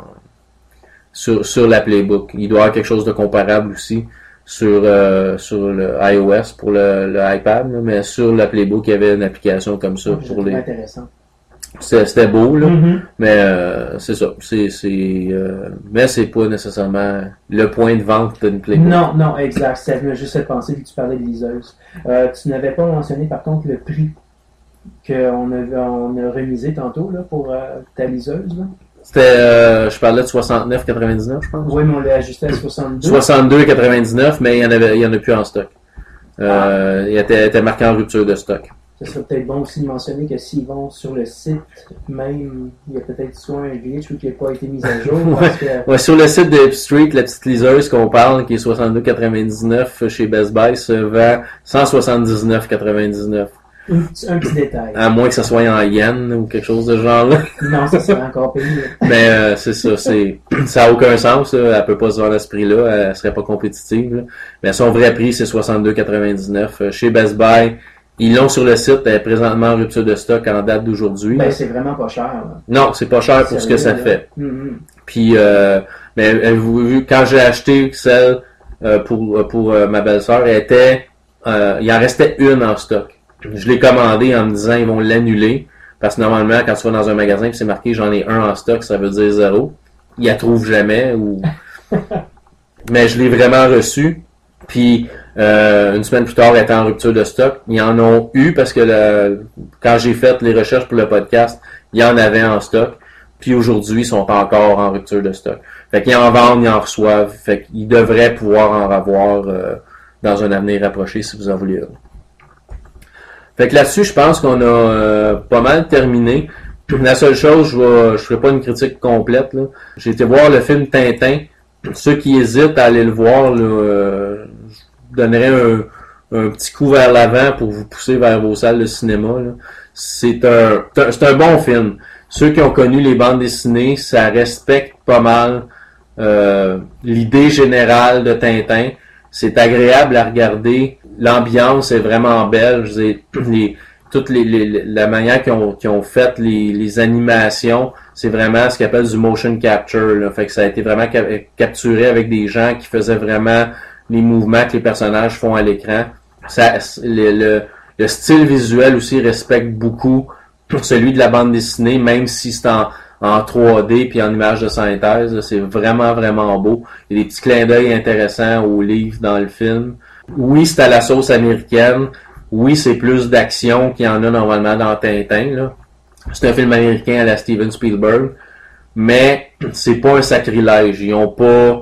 sur, sur la Playbook. Il doit y avoir quelque chose de comparable aussi sur, euh, sur le iOS pour le, le iPad, là, mais sur la Playbook, il y avait une application comme ça. Oh, pour les. Intéressant. C'était, c'était beau, là, Mm-hmm. mais euh, c'est ça. C'est, c'est, euh, mais c'est pas nécessairement le point de vente d'une Playbook. Non, non, exact. Ça venait juste de penser que tu parlais de liseuse. Euh, tu n'avais pas mentionné, par contre, le prix qu'on a, on a remisé tantôt là, pour euh, ta liseuse. Là. C'était, euh, je parlais de soixante-neuf quatre-vingt-dix-neuf, je pense. Oui, mais on l'a ajusté à soixante-deux. soixante-deux quatre-vingt-dix-neuf, mais il y en avait, il y en a plus en stock. Euh, ah. Il était, était marqué en rupture de stock. Ce serait peut-être bon aussi de mentionner que s'ils vont sur le site même, il y a peut-être soit un glitch ou qui n'a pas été mis à jour. ouais. Parce que... ouais, sur le site de Hip Street, la petite liseuse qu'on parle, qui est soixante-deux quatre-vingt-dix-neuf chez Best Buy, se vend cent soixante-dix-neuf quatre-vingt-dix-neuf. Un petit, un petit détail. À moins que ça soit en yen ou quelque chose de genre là. Non, ça serait encore payé. Mais euh, c'est ça, c'est ça n'a aucun sens. Là. Elle peut pas se vendre à ce prix-là, elle serait pas compétitive. Là. Mais son vrai prix, c'est soixante-deux quatre-vingt-dix-neuf. Chez Best Buy, ils l'ont sur le site, elle est présentement en rupture de stock en date d'aujourd'hui. Ben, c'est vraiment pas cher. Là. Non, c'est pas cher pour ce que ça là. fait. Mm-hmm. Puis, euh, mais vous, quand j'ai acheté celle euh, pour pour euh, ma belle-sœur, elle était, euh, il en restait une en stock. Je l'ai commandé en me disant ils vont l'annuler parce que normalement quand tu vas dans un magasin puis c'est marqué j'en ai un en stock, ça veut dire zéro. Ils la trouvent jamais ou. Mais je l'ai vraiment reçu. Puis euh, une semaine plus tard, elle était en rupture de stock. Ils en ont eu parce que le, quand j'ai fait les recherches pour le podcast, il y en avait en stock. Puis aujourd'hui, ils sont encore en rupture de stock. Fait qu'ils en vendent, ils en reçoivent. Fait qu'ils devraient pouvoir en avoir euh, dans un avenir rapproché si vous en voulez. Fait que là-dessus, je pense qu'on a euh, pas mal terminé. La seule chose, je ne ferai pas une critique complète. Là. J'ai été voir le film Tintin ceux qui hésitent à aller le voir, là, euh, je vous donnerais un, un petit coup vers l'avant pour vous pousser vers vos salles de cinéma. Là. C'est un, c'est un bon film. Ceux qui ont connu les bandes dessinées, ça respecte pas mal euh, l'idée générale de Tintin. C'est agréable à regarder. L'ambiance est vraiment belle. Je veux dire, les, toute les, les, la manière qu'ils ont, qu'ils ont fait les, les animations, c'est vraiment ce qu'ils appellent du motion capture. Là. Fait que ça a été vraiment ca- capturé avec des gens qui faisaient vraiment les mouvements que les personnages font à l'écran. Ça, le, le, le style visuel aussi respecte beaucoup celui de la bande dessinée, même si c'est en, en trois D puis en image de synthèse. Là, c'est vraiment, vraiment beau. Il y a des petits clins d'œil intéressants aux livres dans le film. Oui, c'est à la sauce américaine. Oui, c'est plus d'action qu'il y en a normalement dans Tintin. Là. C'est un film américain à la Steven Spielberg. Mais c'est pas un sacrilège. Ils ont pas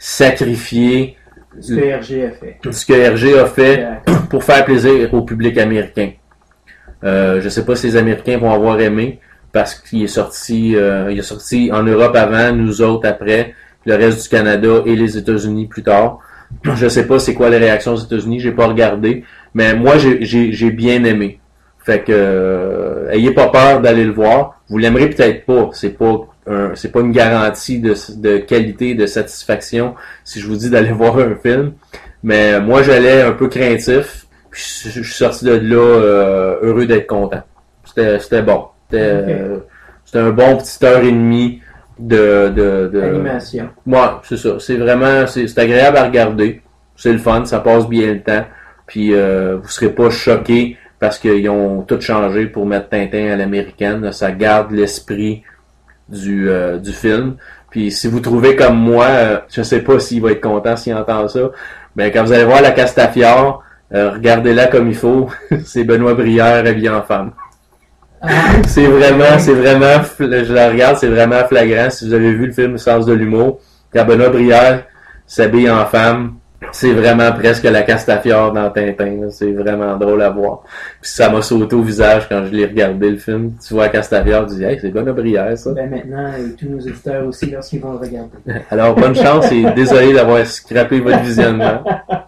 sacrifié Ce que R G a fait. Ce que R G a fait pour faire plaisir au public américain. Euh, je sais pas si les Américains vont avoir aimé parce qu'il est sorti, euh, il est sorti en Europe avant, nous autres après, le reste du Canada et les États-Unis plus tard. Je sais pas c'est quoi les réactions aux États-Unis, j'ai pas regardé, mais moi j'ai, j'ai, j'ai bien aimé. Fait que euh, ayez pas peur d'aller le voir. Vous l'aimerez peut-être pas, c'est pas un, c'est pas une garantie de, de qualité, de satisfaction si je vous dis d'aller voir un film. Mais moi j'allais un peu craintif. Puis je, je suis sorti de là euh, heureux d'être content. C'était, c'était bon. C'était, okay. euh, c'était un bon petit heure et demie de... de, de... Animation. Ouais, c'est ça. C'est vraiment... C'est, c'est agréable à regarder. C'est le fun. Ça passe bien le temps. Puis euh, vous serez pas choqués parce qu'ils ont tout changé pour mettre Tintin à l'américaine. Ça garde l'esprit du, euh, du film. Puis si vous trouvez comme moi, euh, je sais pas s'il va être content s'il entend ça, mais quand vous allez voir la Castafiore, Euh, regardez-la comme il faut. C'est Benoît Brière habillé en femme. Ah, c'est vraiment, c'est vraiment, je la regarde, c'est vraiment flagrant. Si vous avez vu le film Le Sens de l'humour, quand Benoît Brière s'habille en femme, c'est vraiment presque la Castafiore dans Tintin. Là. C'est vraiment drôle à voir. Puis ça m'a sauté au visage quand je l'ai regardé le film. Tu vois la Castafiore, tu dis, hey, c'est Benoît Brière, ça. Ben maintenant, et tous nos éditeurs aussi lorsqu'ils vont le regarder. Alors, bonne chance et désolé d'avoir scrappé votre visionnement.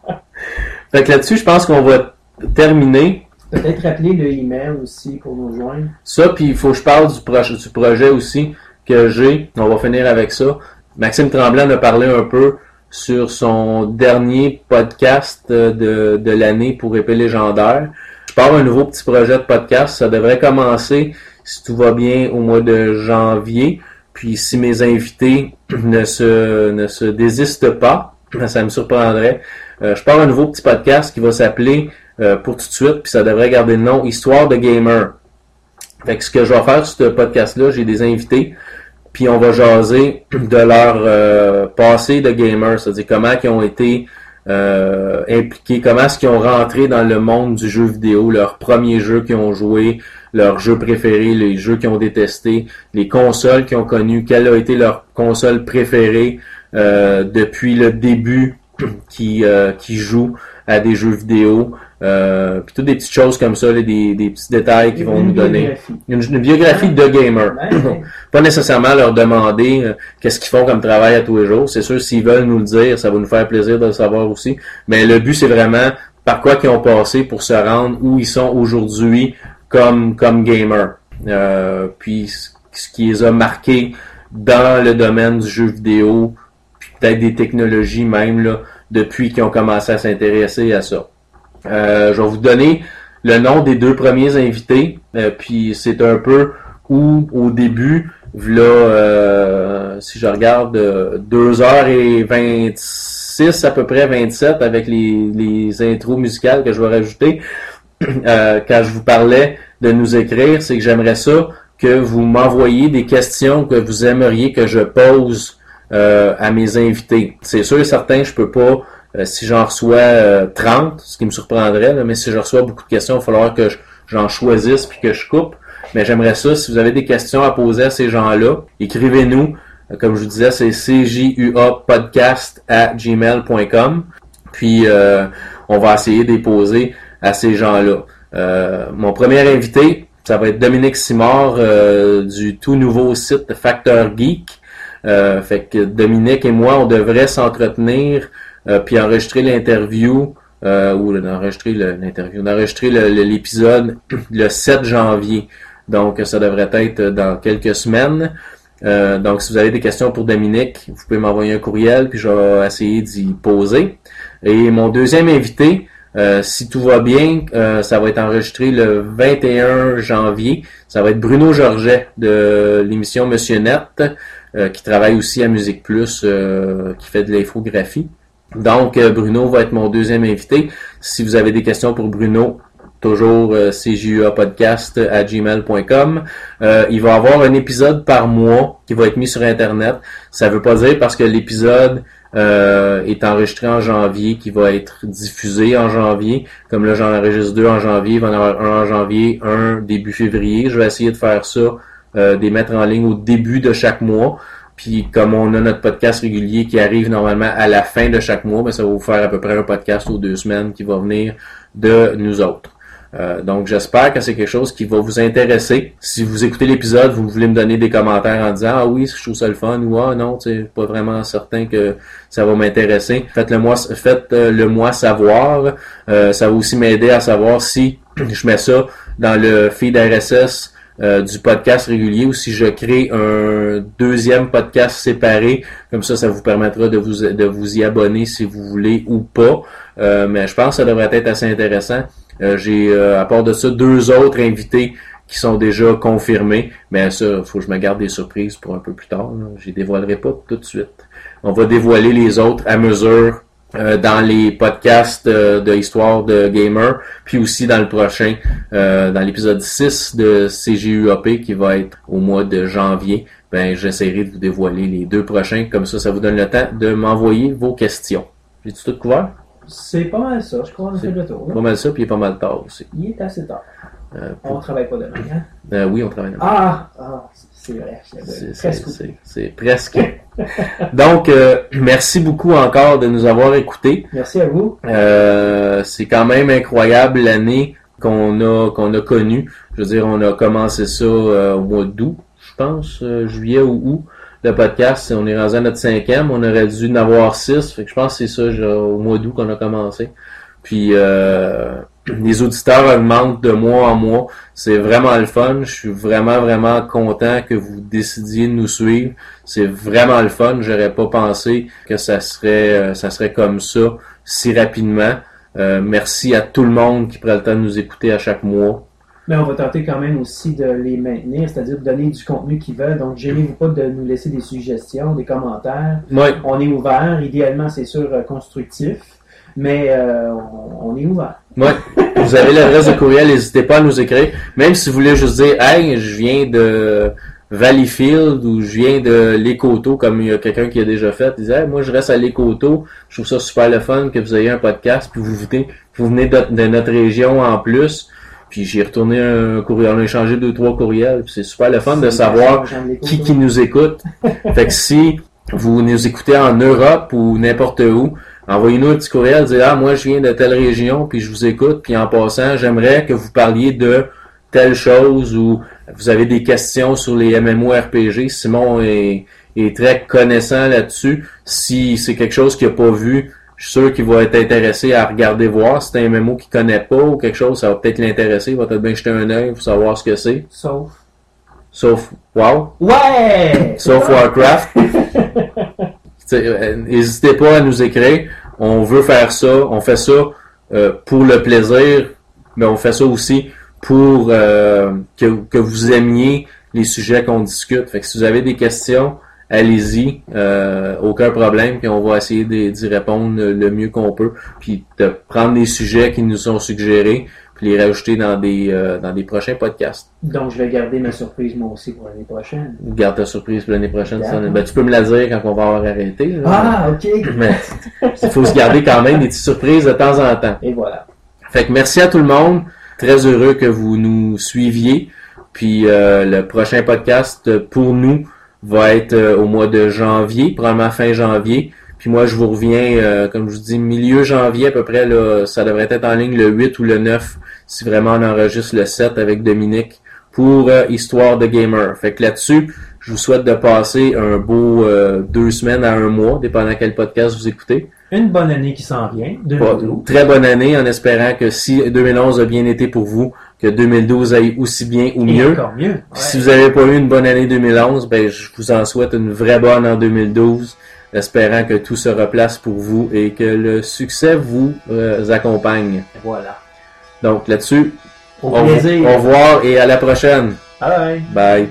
Fait que là-dessus, je pense qu'on va terminer. Peut-être rappeler le email aussi pour nous joindre. Ça, puis il faut que je parle du, pro- du projet aussi que j'ai. On va finir avec ça. Maxime Tremblay en a parlé un peu sur son dernier podcast de, de l'année pour Épée légendaire. Je pars un nouveau petit projet de podcast. Ça devrait commencer, si tout va bien, au mois de janvier. Puis si mes invités ne se, ne se désistent pas, ça me surprendrait. Euh, je pars un nouveau petit podcast qui va s'appeler euh, pour tout de suite, puis ça devrait garder le nom Histoire de Gamer. Fait que ce que je vais faire sur ce podcast-là, j'ai des invités, puis on va jaser de leur euh, passé de gamer, c'est-à-dire comment ils ont été euh, impliqués, comment est-ce qu'ils ont rentré dans le monde du jeu vidéo, leurs premiers jeux qu'ils ont joués, leurs jeux préférés, les jeux qu'ils ont détestés, les consoles qu'ils ont connues, quelle a été leur console préférée euh, depuis le début qui euh, qui jouent à des jeux vidéo, euh, puis toutes des petites choses comme ça, là, des, des petits détails qu'ils vont une nous donner. Biographie. Une, une biographie de gamer. Ouais, ouais. Pas nécessairement leur demander euh, qu'est-ce qu'ils font comme travail à tous les jours. C'est sûr, s'ils veulent nous le dire, ça va nous faire plaisir de le savoir aussi. Mais le but, c'est vraiment par quoi qu'ils ont passé pour se rendre où ils sont aujourd'hui comme comme gamers. Euh, puis ce qui les a marqués dans le domaine du jeu vidéo, peut-être des technologies même, là, depuis qu'ils ont commencé à s'intéresser à ça. Euh, je vais vous donner le nom des deux premiers invités, euh, puis c'est un peu où, au début, là, euh, si je regarde, euh, deux heures vingt-six, à peu près vingt-sept, avec les, les intros musicales que je vais rajouter, euh, quand je vous parlais de nous écrire, c'est que j'aimerais ça que vous m'envoyiez des questions que vous aimeriez que je pose Euh, à mes invités. C'est sûr et certain, je peux pas, euh, si j'en reçois euh, trente, ce qui me surprendrait, là, mais si je reçois beaucoup de questions, il va falloir que je, j'en choisisse puis que je coupe. Mais j'aimerais ça, si vous avez des questions à poser à ces gens-là, écrivez-nous. Euh, comme je vous disais, c'est c j u a podcast arobase gmail point com. Puis euh, on va essayer de les poser à ces gens-là. Euh, mon premier invité, ça va être Dominique Simard euh, du tout nouveau site Facteur Geek. Euh, fait que Dominique et moi, on devrait s'entretenir euh, puis enregistrer l'interview euh, ou enregistrer le, l'interview, enregistrer le, le, l'épisode le sept janvier. Donc, ça devrait être dans quelques semaines. Euh, donc, si vous avez des questions pour Dominique, vous pouvez m'envoyer un courriel, puis je vais essayer d'y poser. Et mon deuxième invité, euh, si tout va bien, euh, ça va être enregistré le vingt et un janvier. Ça va être Bruno Georget de l'émission Monsieur Net, euh, qui travaille aussi à Musique Plus, euh, qui fait de l'infographie. Donc, euh, Bruno va être mon deuxième invité. Si vous avez des questions pour Bruno, toujours euh, c j u a podcast à gmail point com. Euh, il va y avoir un épisode par mois qui va être mis sur Internet. Ça veut pas dire parce que l'épisode euh, est enregistré en janvier qui va être diffusé en janvier. Comme là, j'en enregistre deux en janvier, il va y en avoir un en janvier, un début février. Je vais essayer de faire ça, euh, de les mettre en ligne au début de chaque mois. Puis comme on a notre podcast régulier qui arrive normalement à la fin de chaque mois, ben, ça va vous faire à peu près un podcast aux deux semaines qui va venir de nous autres. Euh, donc j'espère que c'est quelque chose qui va vous intéresser. Si vous écoutez l'épisode, vous voulez me donner des commentaires en disant « Ah oui, je trouve ça le fun » ou « Ah non, tu sais, pas vraiment certain que ça va m'intéresser », faites-le moi, faites-le moi savoir. Euh, ça va aussi m'aider à savoir si je mets ça dans le feed R S S euh, du podcast régulier ou si je crée un deuxième podcast séparé. Comme ça, ça vous permettra de vous, de vous y abonner si vous voulez ou pas. Euh, mais je pense que ça devrait être assez intéressant. Euh, j'ai, euh, à part de ça, deux autres invités qui sont déjà confirmés. Mais ça, faut que je me garde des surprises pour un peu plus tard. Là. Je les dévoilerai pas tout de suite. On va dévoiler les autres à mesure euh, dans les podcasts euh, de Histoire de Gamer, puis aussi dans le prochain, euh, dans l'épisode six de C G U A P qui va être au mois de janvier. Ben, j'essaierai de vous dévoiler les deux prochains. Comme ça, ça vous donne le temps de m'envoyer vos questions. J'ai-tu tout couvert? C'est pas mal ça, je crois qu'on a fait le tour. C'est pas mal ça, puis il est pas mal tard aussi. Il est assez tard. Euh, pour... On travaille pas demain, hein? Euh, oui, on travaille demain. Ah! ah c'est vrai. C'est, c'est, c'est, c'est presque. Donc, euh, merci beaucoup encore de nous avoir écoutés. Merci à vous. Euh, c'est quand même incroyable l'année qu'on a qu'on a connue. Je veux dire, on a commencé ça euh, au mois d'août, je pense, euh, juillet ou août. Le podcast, on est rendu à notre cinquième, on aurait dû en avoir six, fait que je pense que c'est ça, genre, au mois d'août qu'on a commencé. Puis euh, les auditeurs augmentent de mois en mois, c'est vraiment le fun, je suis vraiment vraiment content que vous décidiez de nous suivre, c'est vraiment le fun, j'aurais pas pensé que ça serait ça serait comme ça si rapidement. Euh, merci à tout le monde qui prend le temps de nous écouter à chaque mois. Mais on va tenter quand même aussi de les maintenir, c'est-à-dire de donner du contenu qu'ils veulent. Donc, gênez-vous pas de nous laisser des suggestions, des commentaires. Oui. On est ouvert. Idéalement, c'est sûr, constructif. Mais euh, on, on est ouvert. Oui. Vous avez l'adresse de courriel, n'hésitez pas à nous écrire. Même si vous voulez juste dire « Hey, je viens de Valleyfield » ou « Je viens de l'Écoto », comme il y a quelqu'un qui a déjà fait. Il disait hey, « Moi, je reste à l'Écoto. Je trouve ça super le fun que vous ayez un podcast. » Puis vous venez, vous venez de, de notre région en plus. Puis j'ai retourné un courriel, on a échangé deux, trois courriels, puis c'est super le fun c'est de savoir qui qui nous écoute. Fait que si vous nous écoutez en Europe ou n'importe où, envoyez-nous un petit courriel, dites ah moi je viens de telle région, puis je vous écoute, puis en passant, j'aimerais que vous parliez de telle chose ou vous avez des questions sur les M M O R P G. Simon est, est très connaissant là-dessus. Si c'est quelque chose qu'il n'a pas vu, je suis sûr qu'il va être intéressé à regarder voir. Si c'est un M M O qu'il connaît pas ou quelque chose, ça va peut-être l'intéresser. Il va peut-être bien jeter un œil pour savoir ce que c'est. Sauf. Sauf WoW. Ouais! Sauf Warcraft. N'hésitez pas à nous écrire. On veut faire ça. On fait ça euh, pour le plaisir, mais on fait ça aussi pour euh, que, que vous aimiez les sujets qu'on discute. Fait que si vous avez des questions, allez-y, euh, aucun problème, puis on va essayer de, d'y répondre le mieux qu'on peut, puis de prendre des sujets qui nous sont suggérés, puis les rajouter dans des euh, dans des prochains podcasts. Donc, je vais garder ma surprise, moi aussi, pour l'année prochaine. Garde ta surprise pour l'année prochaine. Ça, ben, tu peux me la dire quand on va avoir arrêté. Là. Ah, OK! Mais il faut se garder quand même des petites surprises de temps en temps. Et voilà. Fait que merci à tout le monde. Très heureux que vous nous suiviez. Puis euh, le prochain podcast, pour nous, va être euh, au mois de janvier, probablement fin janvier. Puis moi, je vous reviens, euh, comme je vous dis, milieu janvier à peu près. Là, ça devrait être en ligne le huit ou le neuf, si vraiment on enregistre le sept avec Dominique pour euh, Histoire de Gamer. Fait que là-dessus, Je vous souhaite de passer un beau euh, deux semaines à un mois, dépendant quel podcast vous écoutez. Une bonne année qui s'en vient, deux mille douze. Très bonne année, en espérant que si deux mille onze a bien été pour vous, que deux mille douze aille aussi bien ou Et mieux. encore mieux. Ouais. Si vous n'avez pas eu une bonne année deux mille onze, ben je vous en souhaite une vraie bonne en deux mille douze, espérant que tout se replace pour vous et que le succès vous euh, accompagne. Voilà. Donc là-dessus, Au au, plaisir. au revoir et à la prochaine. Bye. Bye.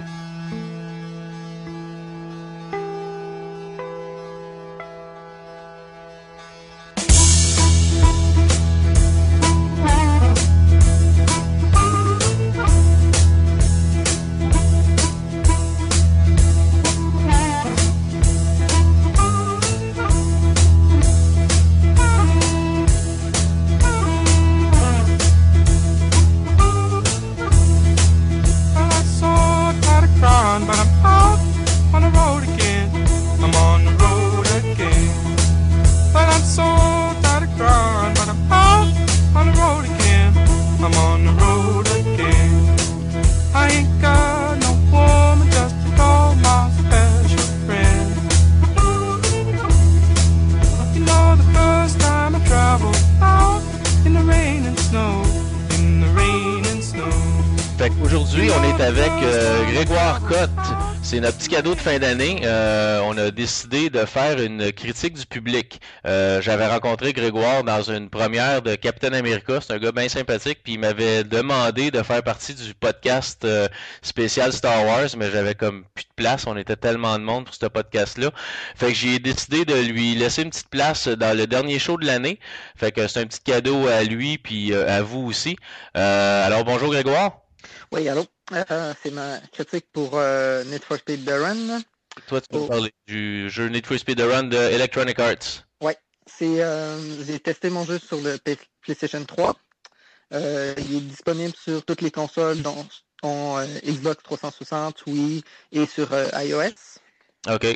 Aujourd'hui, on est avec euh, Grégoire Cotte. C'est notre petit cadeau de fin d'année. Euh, on a décidé de faire une critique du public. Euh, j'avais rencontré Grégoire dans une première de Captain America. C'est un gars bien sympathique. Puis il m'avait demandé de faire partie du podcast euh, spécial Star Wars, mais j'avais comme plus de place. On était tellement de monde pour ce podcast-là. Fait que j'ai décidé de lui laisser une petite place dans le dernier show de l'année. Fait que c'est un petit cadeau à lui puis euh, à vous aussi. Euh, alors bonjour Grégoire. Oui, allô. Euh, c'est ma critique pour euh, Need for Speed The Run. Toi, tu peux oh. me parler du jeu Need for Speed The Run de Electronic Arts. Oui, c'est, euh, j'ai testé mon jeu sur le PlayStation trois. Euh, il est disponible sur toutes les consoles, dont, dont euh, Xbox trois cent soixante, Wii et sur euh, iOS. OK.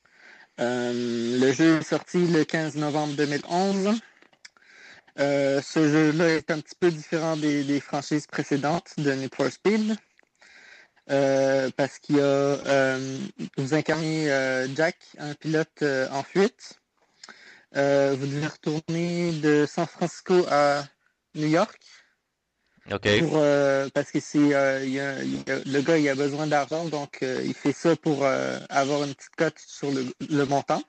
Euh, le jeu est sorti le quinze novembre deux mille onze. Euh, ce jeu-là est un petit peu différent des, des franchises précédentes de Need for Speed. Euh, parce qu'il y a, euh, vous incarnez euh, Jack, un pilote euh, en fuite. Euh, vous devez retourner de San Francisco à New York. OK. Pour, euh, parce que c'est, euh, il y a, il y a, le gars il a besoin d'argent, donc euh, il fait ça pour euh, avoir une petite cote sur le, le montant.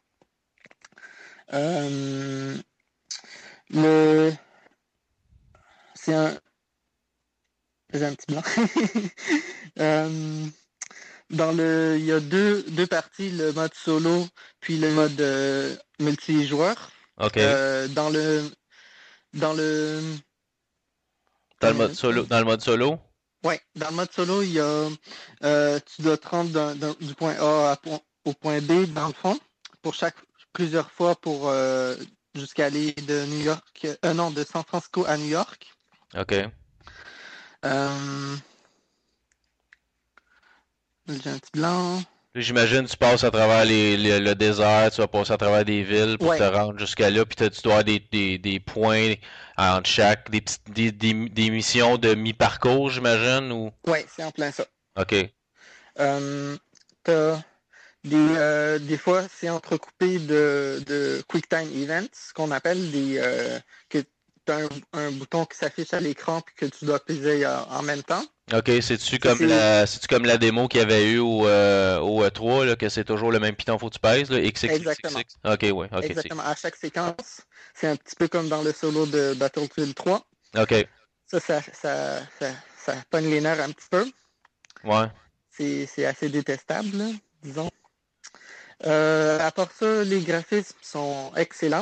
Euh, le, c'est un J'ai un petit blanc. euh, dans le, il y a deux, deux parties, le mode solo puis le mode euh, multijoueur. OK. Euh, dans le, dans le, Dans le mode solo. Dans le mode solo. Ouais, dans le mode solo, il y a, euh, tu dois te rendre d'un, d'un, du point A à point, au point B dans le fond pour chaque plusieurs fois pour euh, jusqu'à aller de New York, euh, non, de San Francisco à New York. OK. Euh... J'ai un petit blanc. J'imagine que tu passes à travers les, les, le désert, tu vas passer à travers des villes pour ouais. te rendre jusqu'à là, puis tu dois avoir des, des, des points entre chaque, des, petites, des, des, des missions de mi-parcours, j'imagine, ou... Oui, c'est en plein ça. OK. Euh, t'as des, euh, des fois, c'est entrecoupé de, de Quick Time Events, qu'on appelle des... Euh, que un, un bouton qui s'affiche à l'écran puis que tu dois peser en, en même temps. OK, c'est-tu comme, c'est... La, c'est-tu comme la démo qu'il y avait eu au, euh, au E trois, là, que c'est toujours le même piton faut que tu pèses, là, X X X X? Exactement. OK, ouais. Okay, Exactement. C'est... À chaque séquence, c'est un petit peu comme dans le solo de Battlefield trois. OK. Ça, ça, ça, ça, ça pogne les nerfs un petit peu. Ouais. C'est, c'est assez détestable, là, disons. Euh, à part ça, les graphismes sont excellents.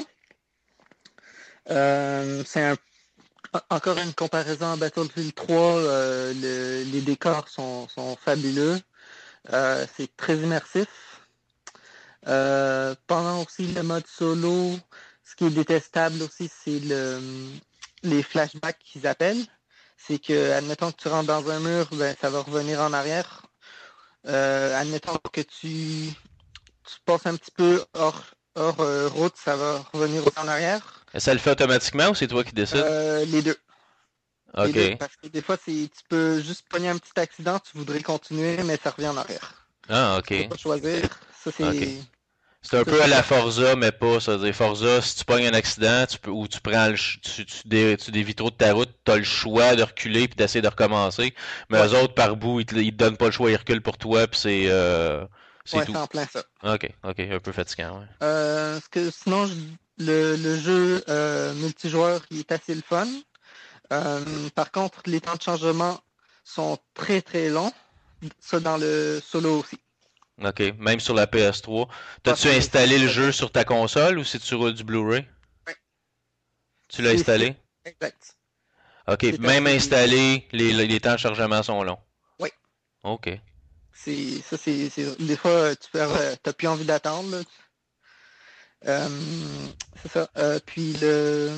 Euh, c'est un, encore une comparaison à Battlefield trois. Euh, le, les décors sont, sont fabuleux. Euh, c'est très immersif. Euh, pendant aussi le mode solo, ce qui est détestable aussi, c'est le, les flashbacks qu'ils appellent. C'est que, admettons que tu rentres dans un mur, ben, ça va revenir en arrière. Euh, admettons que tu, tu passes un petit peu hors, hors euh, route, ça va revenir en arrière. Ça le fait automatiquement ou c'est toi qui décides? Euh, les deux. OK. Les deux, parce que des fois, c'est, tu peux juste pogner un petit accident, tu voudrais continuer, mais ça revient en arrière. Ah, Tu peux ok. pas choisir. Ça, c'est... Ok. C'est un ça, peu à c'est la ça. Forza, mais pas. Ça veut dire Forza, si tu pognes un accident, tu peux, ou tu prends le, ch- tu, tu, dé- tu dévies trop de ta route, t'as le choix de reculer puis d'essayer de recommencer. Mais Ouais, eux autres, par bout, ils te, ils te donnent pas le choix, ils reculent pour toi, puis c'est euh, c'est ouais, tout. c'est en plein ça. Ok, ok, un peu fatigant, ouais. Euh, ce que, sinon, je- le, le jeu euh, multijoueur, il est assez le fun. Euh, par contre, les temps de chargement sont très très longs. Ça dans le solo aussi. Ok, même sur la P S trois. Ah, T'as-tu c'est installé le c'est- jeu sur ta console ou si tu roules du Blu-ray? ouais. Tu l'as C'est- installé? c'est- Exact. Ok, C'est même assez. installé, les, les temps de chargement sont longs. Oui. Ok. C'est ça, c'est c'est- des fois tu perds, euh, t'as plus envie d'attendre. Là. Euh, c'est ça. Euh, puis le.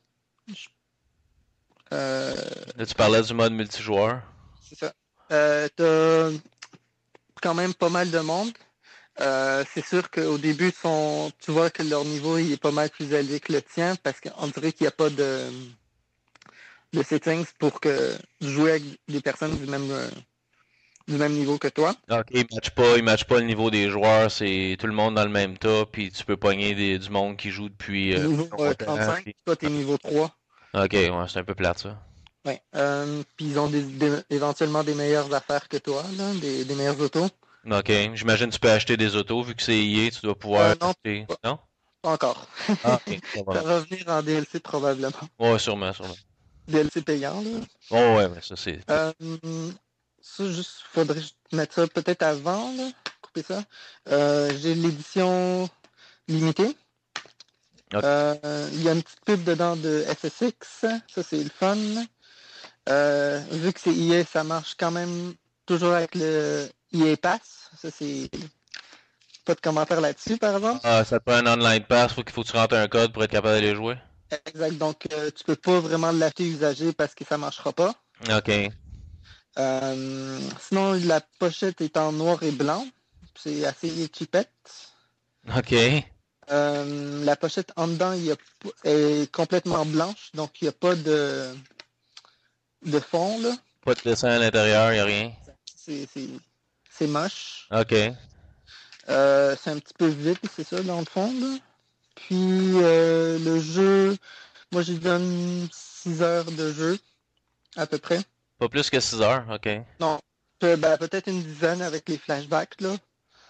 Euh, Là, tu parlais du mode multijoueur. c'est ça. Euh, t'as quand même pas mal de monde. Euh, c'est sûr qu'au début, son, tu vois que leur niveau il est pas mal plus élevé que le tien parce qu'on dirait qu'il n'y a pas de, de settings pour que jouer avec des personnes du même, euh, du même niveau que toi. Ok, ils matchent pas, ils matchent pas le niveau des joueurs, c'est tout le monde dans le même tas, puis tu peux pogner des, du monde qui joue depuis euh, Niveau euh, longtemps. trente-cinq, Puis... toi t'es niveau trois. Ok, ouais, c'est un peu plate ça. Ouais. Euh, puis ils ont des, des- éventuellement des meilleures affaires que toi, là, des, des meilleures autos. Ok, j'imagine que tu peux acheter des autos, vu que c'est I A, tu dois pouvoir Euh, non, acheter. pas, Non? pas encore. Ah, ok, ça Ça va. va venir en D L C probablement. Ouais, sûrement, sûrement. D L C payant, là. Oh ouais, mais ça c'est. Euh, ça, juste, faudrait mettre ça peut-être avant, là. Couper ça. Euh, j'ai l'édition limitée. Ok. Euh, Il y a une petite pub dedans de S S X. Ça, c'est le fun. Euh, vu que c'est E A, ça marche quand même toujours avec le E A Pass. Ça, c'est pas de commentaire là-dessus, par exemple. Ah, ça te prend un online pass, faut qu'il faut que tu rentres un code pour être capable d'aller jouer. Exact. Donc, euh, tu peux pas vraiment l'acheter usagé parce que ça marchera pas. Ok. Euh, sinon, la pochette est en noir et blanc. C'est assez cheapette. Ok. Euh, la pochette en dedans il y a, p- est complètement blanche, donc il n'y a pas de, de fond. Là. Pas de dessin à l'intérieur, y a rien. C'est, c'est, c'est moche. Ok. Euh, c'est un petit peu vide, c'est ça, dans le fond. Là. Puis euh, le jeu, moi je lui donne six heures de jeu, à peu près. Pas plus que six heures, ok. Non, Pe- ben, peut-être une dizaine avec les flashbacks. Là.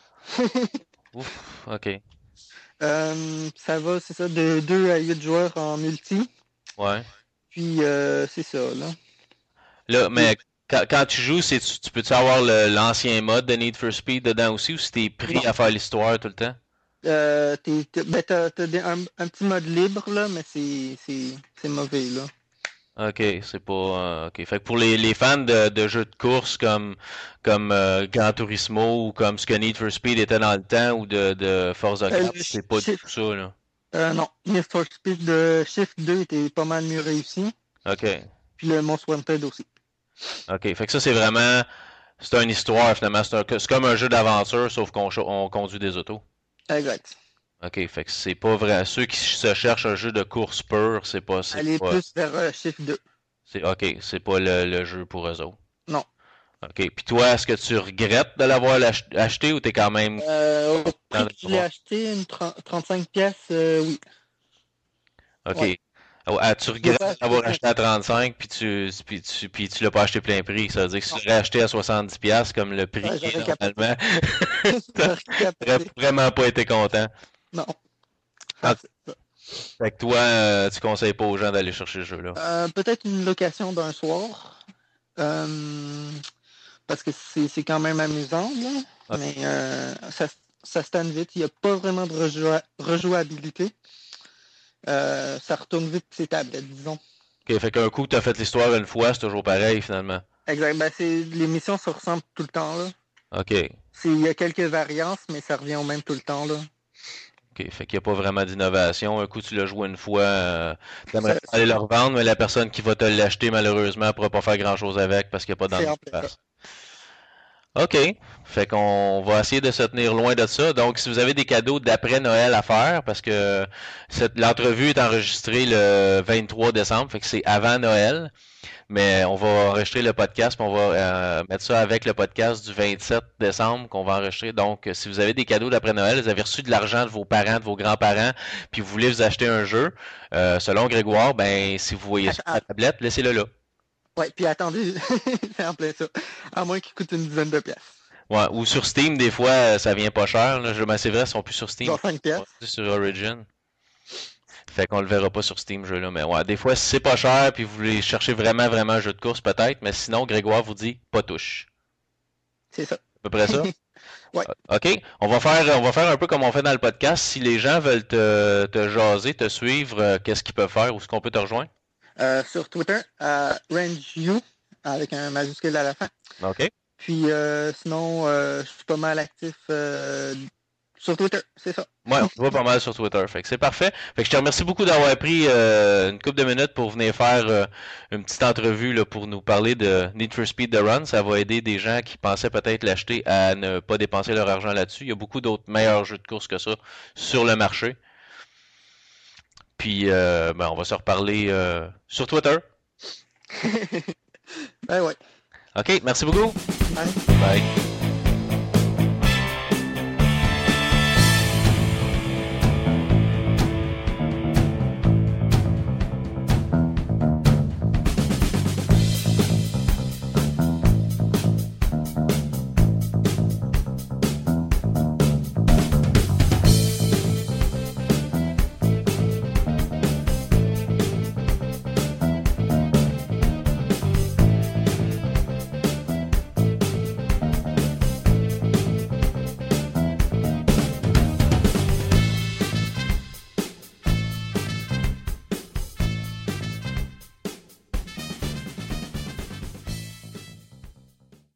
Ouf, ok. Euh, ça va, c'est ça, de deux à huit joueurs en multi. Ouais. Puis euh, c'est ça, là. Là, mais quand, quand tu joues, c'est tu, tu peux-tu avoir le- l'ancien mode de Need for Speed dedans aussi ou si t'es pris Non. à faire l'histoire tout le temps? Euh, t'es, t'es- ben, t'as, t'as des- un, un petit mode libre, là, mais c'est, c'est, c'est mauvais, là. Ok, c'est pas. euh, ok. Fait que pour les, les fans de, de jeux de course comme, comme euh, Gran Turismo ou comme ce que Need for Speed était dans le temps ou de, de Forza Euh, quatre, le c'est pas du Shift- tout ça, là. Euh, non, Need for Speed de Shift deux était pas mal mieux réussi. Ok. Puis le Most Wanted aussi. Ok. Fait que ça, c'est vraiment. C'est une histoire, finalement. C'est, un- c'est comme un jeu d'aventure, sauf qu'on cho- on conduit des autos. Exact. Ok. Fait que c'est pas vrai. Ceux qui se cherchent un jeu de course pur, c'est pas. C'est Aller pas... plus vers euh, Shift deux. C'est, ok, c'est pas le, le jeu pour eux autres. Non. Ok. Puis toi, est-ce que tu regrettes de l'avoir l'ach- acheté ou t'es quand même. Euh, au Dans prix le que je l'ai droit. acheté, une trente trente-cinq pièces, euh, oui. Ok. Ouais. Ah, ah, tu regrettes pas acheté d'avoir ça. acheté à trente-cinq puis tu, puis tu, puis tu l'as pas acheté plein prix. Ça veut dire que si tu l'aurais acheté à soixante-dix piastres comme le prix Ouais, est j'aurais capoté. normalement, J'aurais t'aurais capoté. vraiment pas été content. Non. Ah. C'est ça. Fait que toi, euh, tu conseilles pas aux gens d'aller chercher ce jeu-là. Euh, peut-être une location d'un soir. Euh, parce que c'est, c'est quand même amusant, là. Ok. Mais euh, ça, ça se tanne vite. Il n'y a pas vraiment de rejoua- rejouabilité. Euh, ça retourne vite ses tablettes, disons. Ok, fait qu'un coup, t'as fait l'histoire une fois, c'est toujours pareil finalement. Exact. Ben, c'est, les missions se ressemblent tout le temps, là. Ok. C'est, il y a quelques variances, mais ça revient au même tout le temps, là. Ok, fait qu'il n'y a pas vraiment d'innovation. Un coup, tu l'as joué une fois, euh, t'aimerais Ça- aller le revendre, mais la personne qui va te l'acheter, malheureusement, ne pourra pas faire grand-chose avec parce qu'il n'y a pas C'est en d'envie. plein ça. OK. Fait qu'on va essayer de se tenir loin de ça. Donc, si vous avez des cadeaux d'après Noël à faire, parce que cette, l'entrevue est enregistrée le vingt-trois décembre, fait que c'est avant Noël. Mais on va enregistrer le podcast, puis on va euh, mettre ça avec le podcast du vingt-sept décembre qu'on va enregistrer. Donc, si vous avez des cadeaux d'après Noël, vous avez reçu de l'argent de vos parents, de vos grands-parents, puis vous voulez vous acheter un jeu, euh, selon Grégoire, ben si vous voyez sur la tablette, laissez-le là. Ouais, puis attendez, c'est en plein ça. À moins qu'il coûte une dizaine de pièces. Ouais, ou sur Steam, des fois, ça vient pas cher. Là. Je, ben, c'est vrai, ils sont plus sur Steam. Genre cinq pièces. Sur Origin. Fait qu'on le verra pas sur Steam, jeu là. Mais ouais, des fois, si c'est pas cher, puis vous voulez chercher vraiment, vraiment un jeu de course, peut-être. Mais sinon, Grégoire vous dit pas touche. C'est ça. À peu près ça? Ouais. OK. On va faire on va faire un peu comme on fait dans le podcast. Si les gens veulent te, te jaser, te suivre, euh, qu'est-ce qu'ils peuvent faire? Où est-ce qu'on peut te rejoindre? Euh, sur Twitter, à RangeU, avec un majuscule à la fin. OK. Puis euh, sinon, euh, je suis pas mal actif euh, sur Twitter, c'est ça. Ouais, on te voit pas mal sur Twitter. Fait que c'est parfait. Fait que je te remercie beaucoup d'avoir pris euh, une couple de minutes pour venir faire euh, une petite entrevue là, pour nous parler de Need for Speed The Run. Ça va aider des gens qui pensaient peut-être l'acheter à ne pas dépenser leur argent là-dessus. Il y a beaucoup d'autres meilleurs jeux de course que ça sur le marché. Puis euh, ben, on va se reparler euh, sur Twitter. Ben ouais. OK, merci beaucoup. Bye. Bye.